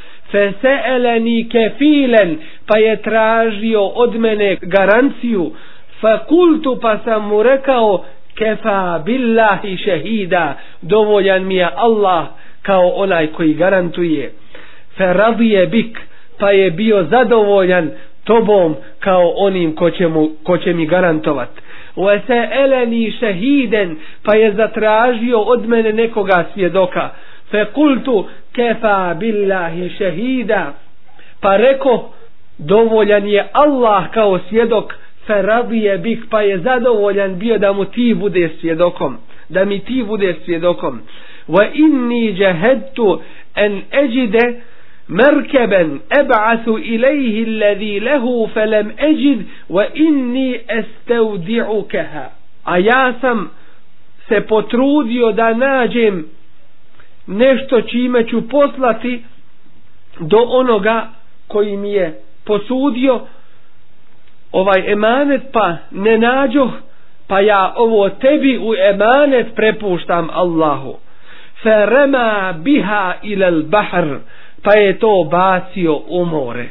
Feseeleni kefilen, pa je tražio od mene garanciju. Fakultu, pa sam mu rekao kefa billahi šehida, dovoljan mi je Allah kao onaj koji garantuje. Feradije bik, pa je bio zadovoljan tobom kao onim ko će, mu, ko će mi garantovat. Veseeleni šehiden, pa je zatražio od mene nekoga svjedoka. Fekultu kefa billahi šehida, pa reko dovoljan je Allah kao svjedok. Feradije bih, pa je zadovoljan bio da mu ti budeš svjedokom, da mi ti budeš svjedokom. Wa inni jahadtu an ajide merkeben eb'asu ilaihi alladhi lahu falam ajid wa inni astawdi'ukaha, a ja sam se potrudio da nađem nešto čime ću poslati do onoga koji mi je posudio ovaj emanet, pa ne nađoh, pa ja ovo tebi u emanet prepuštam Allahu. Ferema biha ilal bahr, pa je to bacio u more.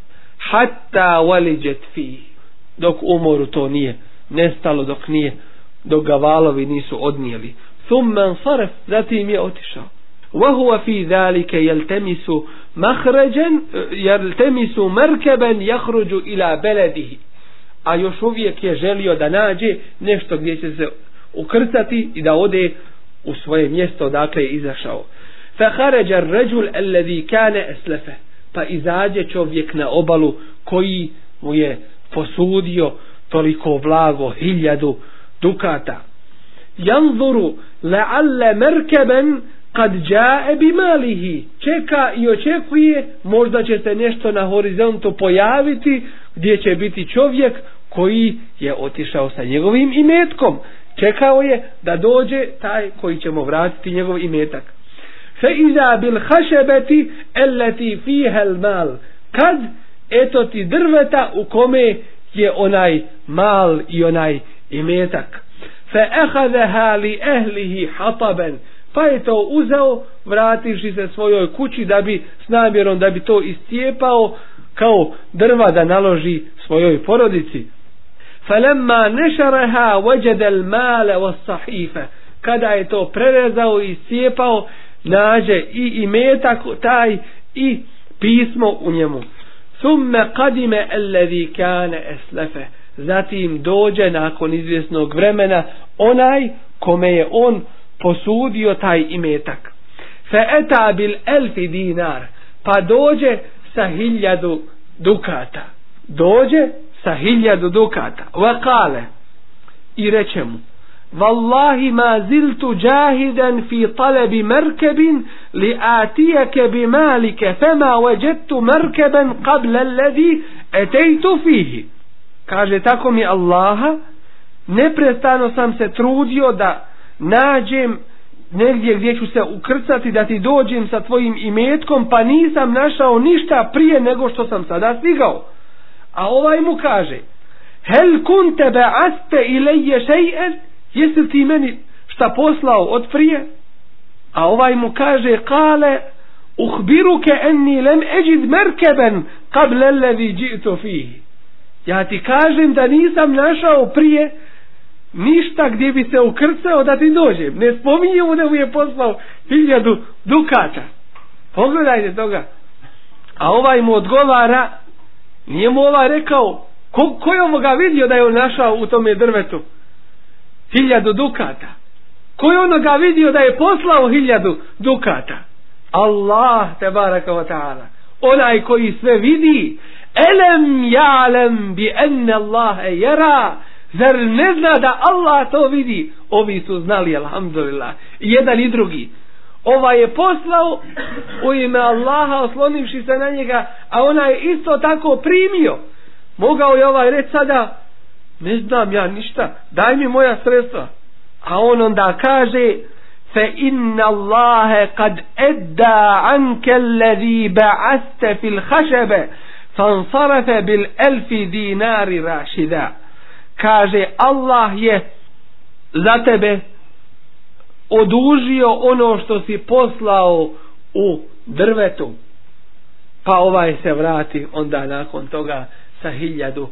Hatta waliđet fi, dok u moru to nije nestalo, dok nije, dok ga valovi nisu odnijeli. Thumman sarf, zatim je otišao. وهو في ذلك يلتمس مخرجا يلتمس مركبا يخرج إلى بلده, a još uvijek je želio da nađe nešto gdje će se ukrcati i da ode u svoje mjesto odakle je izašao. فخرج الرجل الذي كان أسلفه, pa izađe čovjek na obalu koji mu je posudio toliko blago, hiljadu dukata. ينظر لعل مركبا kad jae bimalihi, čeka i očekuje možda će se nešto na horizontu pojaviti gdje će biti čovjek koji je otišao sa njegovim imetkom. Čekao je da dođe taj koji će mu vratiti njegov imetak. fe iza bil hašebeti elleti fihel mal, kad eto ti drveta u kome je onaj mal i onaj imetak. Fe ehadaha li ehlihi hataben, pa je to uzeo vrativši se svojoj kući da bi s namjerom da bi to iscijepao kao drva da naloži svojoj porodici. Falemma nešaraha wajada al-mala was-sahifa, kada je to prerezao i iscijepao, nađe i imetak taj i pismo u njemu. Thumma qadima alladhi kana aslafa, zatim dođe nakon izvjesnog vremena onaj kome je on posudio taj imetak. Fa ata bil elfi dinar, pa dođe sa hiljadu dukata. Dođe sa hiljadu dukata. Wa kale, i reče mu, Wallahi ma ziltu jahidan fi talabi markabin li atijake bi malike fema wajadtu markaban qabla alladhi atejtu fihi. Kaže, tako mi Allaha, neprestano sam se trudio da nađem negdje gdje ću se ukrcati, da ti dođem sa tvojim imetkom, pa nisam našao ništa prije nego što sam sada stigao. A ovaj mu kaže, hel kunte ba'aste ilaje še'en, jesi ti meni šta poslao od prije? A ovaj mu kaže, kale, uhbiruke enni lem eđid merkeben qabla alladhi ji'tu fihi. Ja ti kažem da nisam našao prije ništa gdje bi se ukrcao da ti dođem. Ne spominjemo da mu je poslao hiljadu dukata. Pogledajte toga. A ovaj mu odgovara, nije mu ovaj rekao, ko, ko je ovoga vidio da je on našao u tome drvetu hiljadu dukata? Ko je onoga vidio da je poslao hiljadu dukata? Allah tebaraka wa ta'ala, onaj koji sve vidi. Elem ja'lem bi enne Allahe jera, zar ne zna da Allah to vidi? Ovi su znali, alhamdulillah, i jedan i drugi. Ova je poslao u ime Allaha, oslonivši se na njega, a ona je isto tako primio. Mogao je ovaj reći sada, ne znam ja ništa, daj mi moja sredstva. A on onda kaže, fe inna Allahe kad edda anke alladhi ba'aste fil hašebe, fansarafe bil elfi dinari rašida. Kaže, Allah je za tebe odužio ono što si poslao u drvetu. Pa ovaj se vrati onda nakon toga sa hiljadu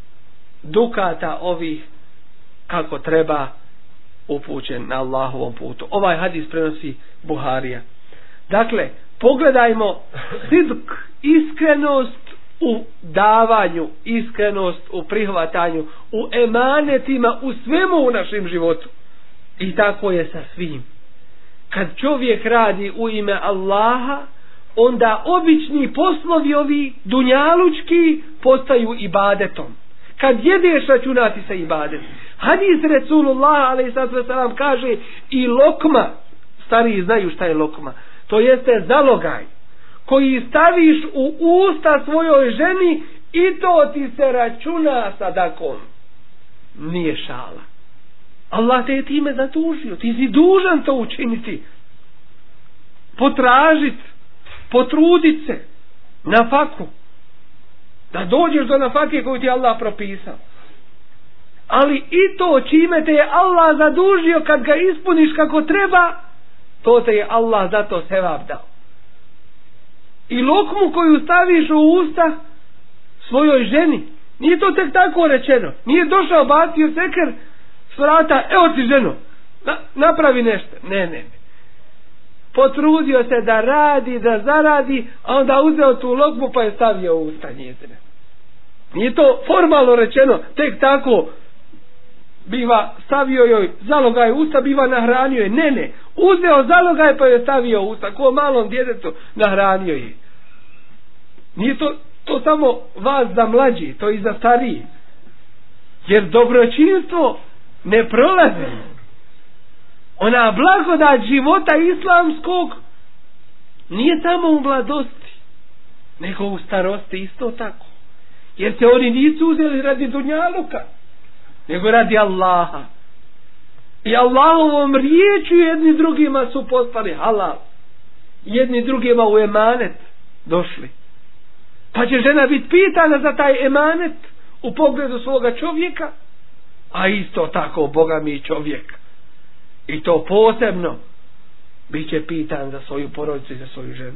dukata ovih kako treba, upućen na Allahovom putu. Ovaj hadis prenosi Buharija. Dakle, pogledajmo sidq, iskrenost u davanju, iskrenost u prihvatanju, u emanetima, u svemu u našem životu. I tako je sa svim. Kad čovjek radi u ime Allaha, onda obični poslovi ovi dunjalučki postaju ibadetom. Kad jedeš, računati sa ibadetom. Hadis Resulullah alejhi ve sellem kaže, i lokma, stariji znaju šta je lokma, to jeste zalogaj koji staviš u usta svojoj ženi i to ti se računa sadakom. Nije šala. Allah te je time zadužio. Ti si dužan to učiniti. Potražit, potrudit se na faku. Da dođeš do nafake koju ti Allah propisao. Ali i to čime te je Allah zadužio, kad ga ispuniš kako treba, to te je Allah zato sevap dao. I lokmu koju staviš u usta svojoj ženi, nije to tek tako rečeno. Nije došao, bacio seker s vrata, evo ti ženo, na, napravi nešto. Ne, ne, ne. Potrudio se da radi, da zaradi, a onda uzeo tu lokmu pa je stavio u usta njezine. Nije to formalno rečeno, tek tako biva stavio joj zalogaj u usta, biva nahranio je. Ne, ne. Uzeo zalogaj pa je stavio u usta, ko malom djetetu nahranio je. Nije to, to samo vas za mlađi, to i za stariji. Jer dobročinstvo ne prolazi. Ona blagodat života islamskog nije samo u mladosti, nego u starosti isto tako. Jer se oni nisu uzeli radi dunjaluka, nego radi Allaha. I Allahovom riječju jedni drugima su postali halal. jedni drugima u emanet došli. Pa će žena biti pitana za taj emanet u pogledu svoga čovjeka, a isto tako Boga mi čovjek. I to posebno bit će pitan za svoju porodicu i za svoju ženu.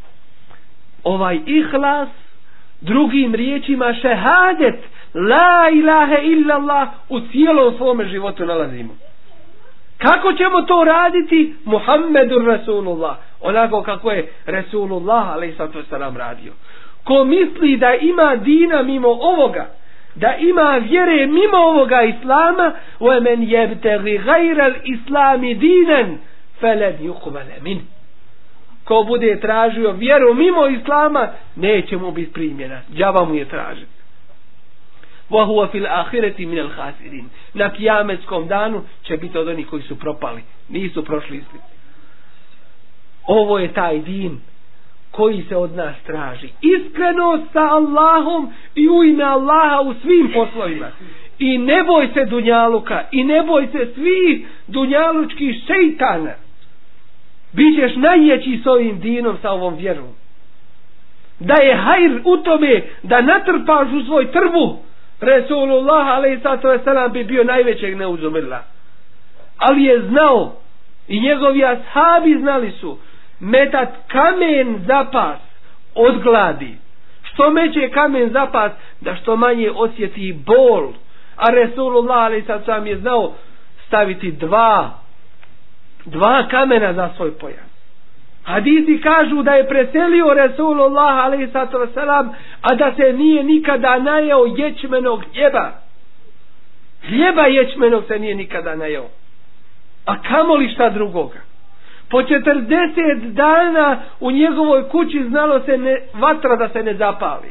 Ovaj ihlas, drugim riječima šehadet, la ilaha illallah, u cijelom svome životu nalazimo. Kako ćemo to raditi? Muhammedur Rasulullah, onako kako je Rasulullah alejhiselatu vesselam radio. Ko misli da ima dina mimo ovoga, da ima vjere mimo ovoga islama, wa man yabtaghi ghayra al-islami dinan falan yuqbal min. Ko bude tražio vjeru mimo islama, neće mu biti primljena. Džaba mu je tražiti. Wa huwa fil akhirati min al-khasirin. Na kijametskom danu će biti od onih koji su propali, nisu prošli islam. Ovo je taj din koji se od nas traži. Iskrenost sa Allahom i u ime Allaha u svim poslovima. I ne boj se dunjaluka, i ne boj se svih dunjalučkih šejtana. Bićeš najjači s ovim dinom, sa ovom vjerom. Da je hajr u tome da natrpaš u svoj trbuh, Resulullah alejhiselatu vesselam bi bio najvećeg neuzumrla. Ali je znao, i njegovi ashabi znali su, metat kamen za pas od gladi. Što meće kamen za pas, da što manje osjeti bol. A Resulullah alejhiselatu vesselam je znao staviti dva dva kamena za svoj pojas. Hadisi kažu da je preselio Resulullah alejhiselatu vesselam, a da se nije nikada najeo ječmenog hljeba. Hljeba ječmenog se nije nikada najeo. A kamoli šta drugoga. Po četrdeset dana u njegovoj kući znalo se ne, vatra da se ne zapali.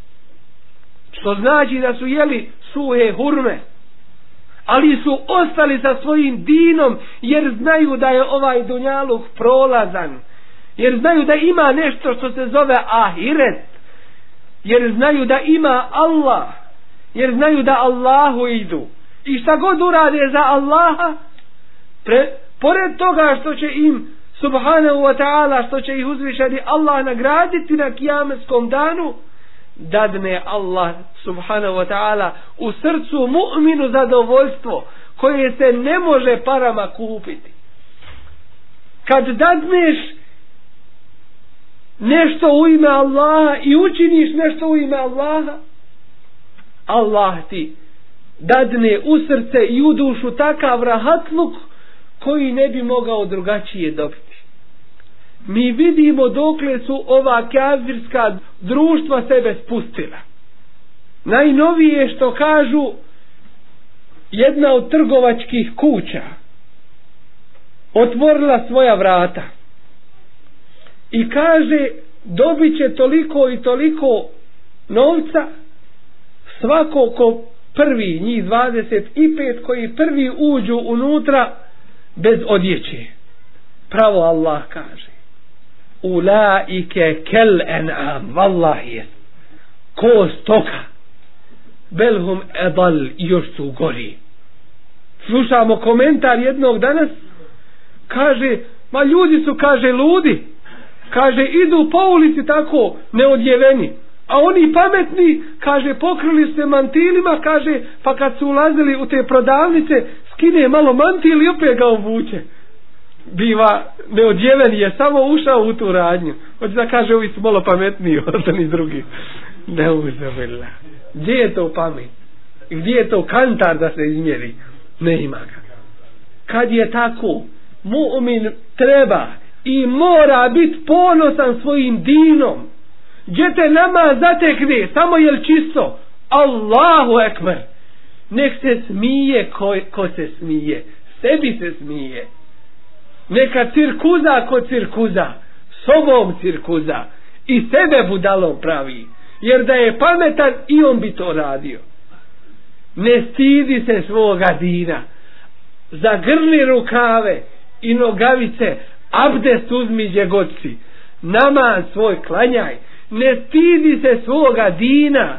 Što znači da su jeli suhe hurme. Ali su ostali sa svojim dinom, jer znaju da je ovaj dunjaluk prolazan. Jer znaju da ima nešto što se zove ahiret. Jer znaju da ima Allah. Jer znaju da Allahu idu. I šta god urade za Allaha, pre, pored toga što će im subhanahu wa ta'ala, što će ih uzvišeni Allah nagraditi na kijametskom danu, dadne Allah subhanahu wa ta'ala u srcu mu'minu zadovoljstvo koje se ne može parama kupiti. Kad dadneš nešto u ime Allaha i učiniš nešto u ime Allaha, Allah ti dadne u srce i u dušu takav rahatluk koji ne bi mogao drugačije dobiti. Mi vidimo dokle su ova kafirska društva sebe spustila. Najnovije što kažu, jedna od trgovačkih kuća otvorila svoja vrata i kaže dobit će toliko i toliko novca svako ko prvi, njih dvadeset pet koji prvi uđu unutra bez odjeće. Pravo Allah kaže, ulaike kel en'am, vallahi jest, ko stoka, belhum edal, još su gori. Slušamo komentar jednog danas, kaže, ma ljudi su, kaže, ludi, kaže, idu po ulici tako neodjeveni, a oni pametni, kaže, pokrili se mantilima, kaže, pa kad su ulazili u te prodavnice, skine malo mantil i opet ga obuče. Biva neodjeven, je samo ušao u tu radnju. Hoće da kaže, ovi su malo pametniji od onih drugih. Ne uzavila. Gdje je to pamet? Gdje je to kantar da se izmjeri? Ne ima ga. Kad je tako, mu'min treba i mora biti ponosan svojim dinom. Gdje te nama zatekne, samo jel čisto? Allahu ekber. Nek se smije ko, ko se smije. Sebi se smije. Neka cirkuza ko cirkuza. Sobom cirkuza. I sebe budalom pravi. Jer da je pametan i on bi to radio. Ne stidi se svoga dina. Zagrli rukave i nogavice. Abdest uzmi gdje god si. Namaz svoj klanjaj. Ne stidi se svoga dina.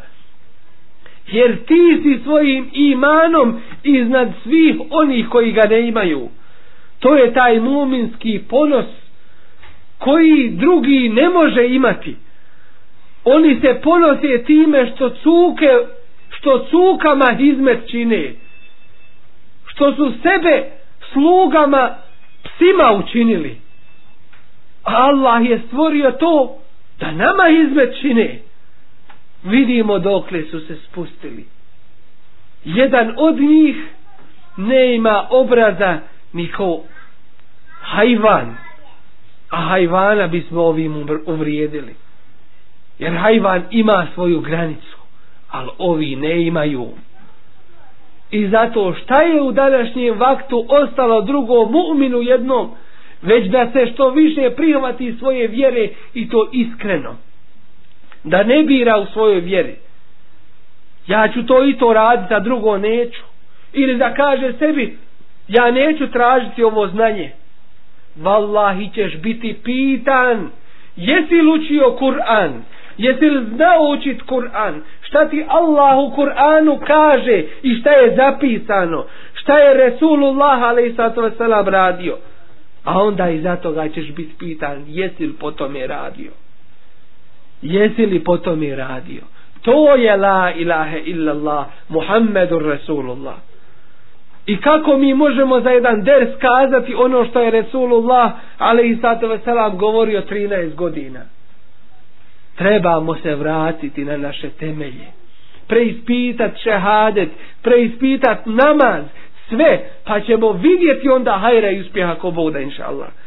Jer ti si svojim imanom iznad svih onih koji ga ne imaju. To je taj muminski ponos koji drugi ne može imati. Oni se ponose time što cuke, što cukama hizmet čine, što su sebe slugama psima učinili. Allah je stvorio to da nama hizmet čine. Vidimo dokle su se spustili. Jedan od njih ne ima obraza ni kao hajvan, a hajvana bismo ovim uvrijedili, jer hajvan ima svoju granicu, ali ovi ne imaju. I zato šta je u današnjem vaktu ostalo drugo mu'minu jednom, već da se što više prihvati svoje vjere, i to iskreno, da ne bira u svojoj vjeri, ja ću to i to raditi, a drugo neću, ili da kaže sebi ja neću tražiti ovo znanje. Wallahi ćeš biti pitan, jesi li učio Kur'an, jesi li znao učit Kur'an, šta ti Allah u Kur'anu kaže i šta je zapisano, šta je Resulullah alejhi ve sellem radio. A onda i za toga ćeš biti pitan, jesi li po tome radio, jesi li po tome radio. To je la ilaha illallah Muhammedur Rasulullah. I kako mi možemo za jedan ders kazati ono što je Resulullah alejhi ve sellem govorio trinaest godina? Trebamo se vratiti na naše temelje, preispitat šehadet, preispitat namaz, sve, pa ćemo vidjeti onda hajra i uspjeha ko Bog da, inša Allah.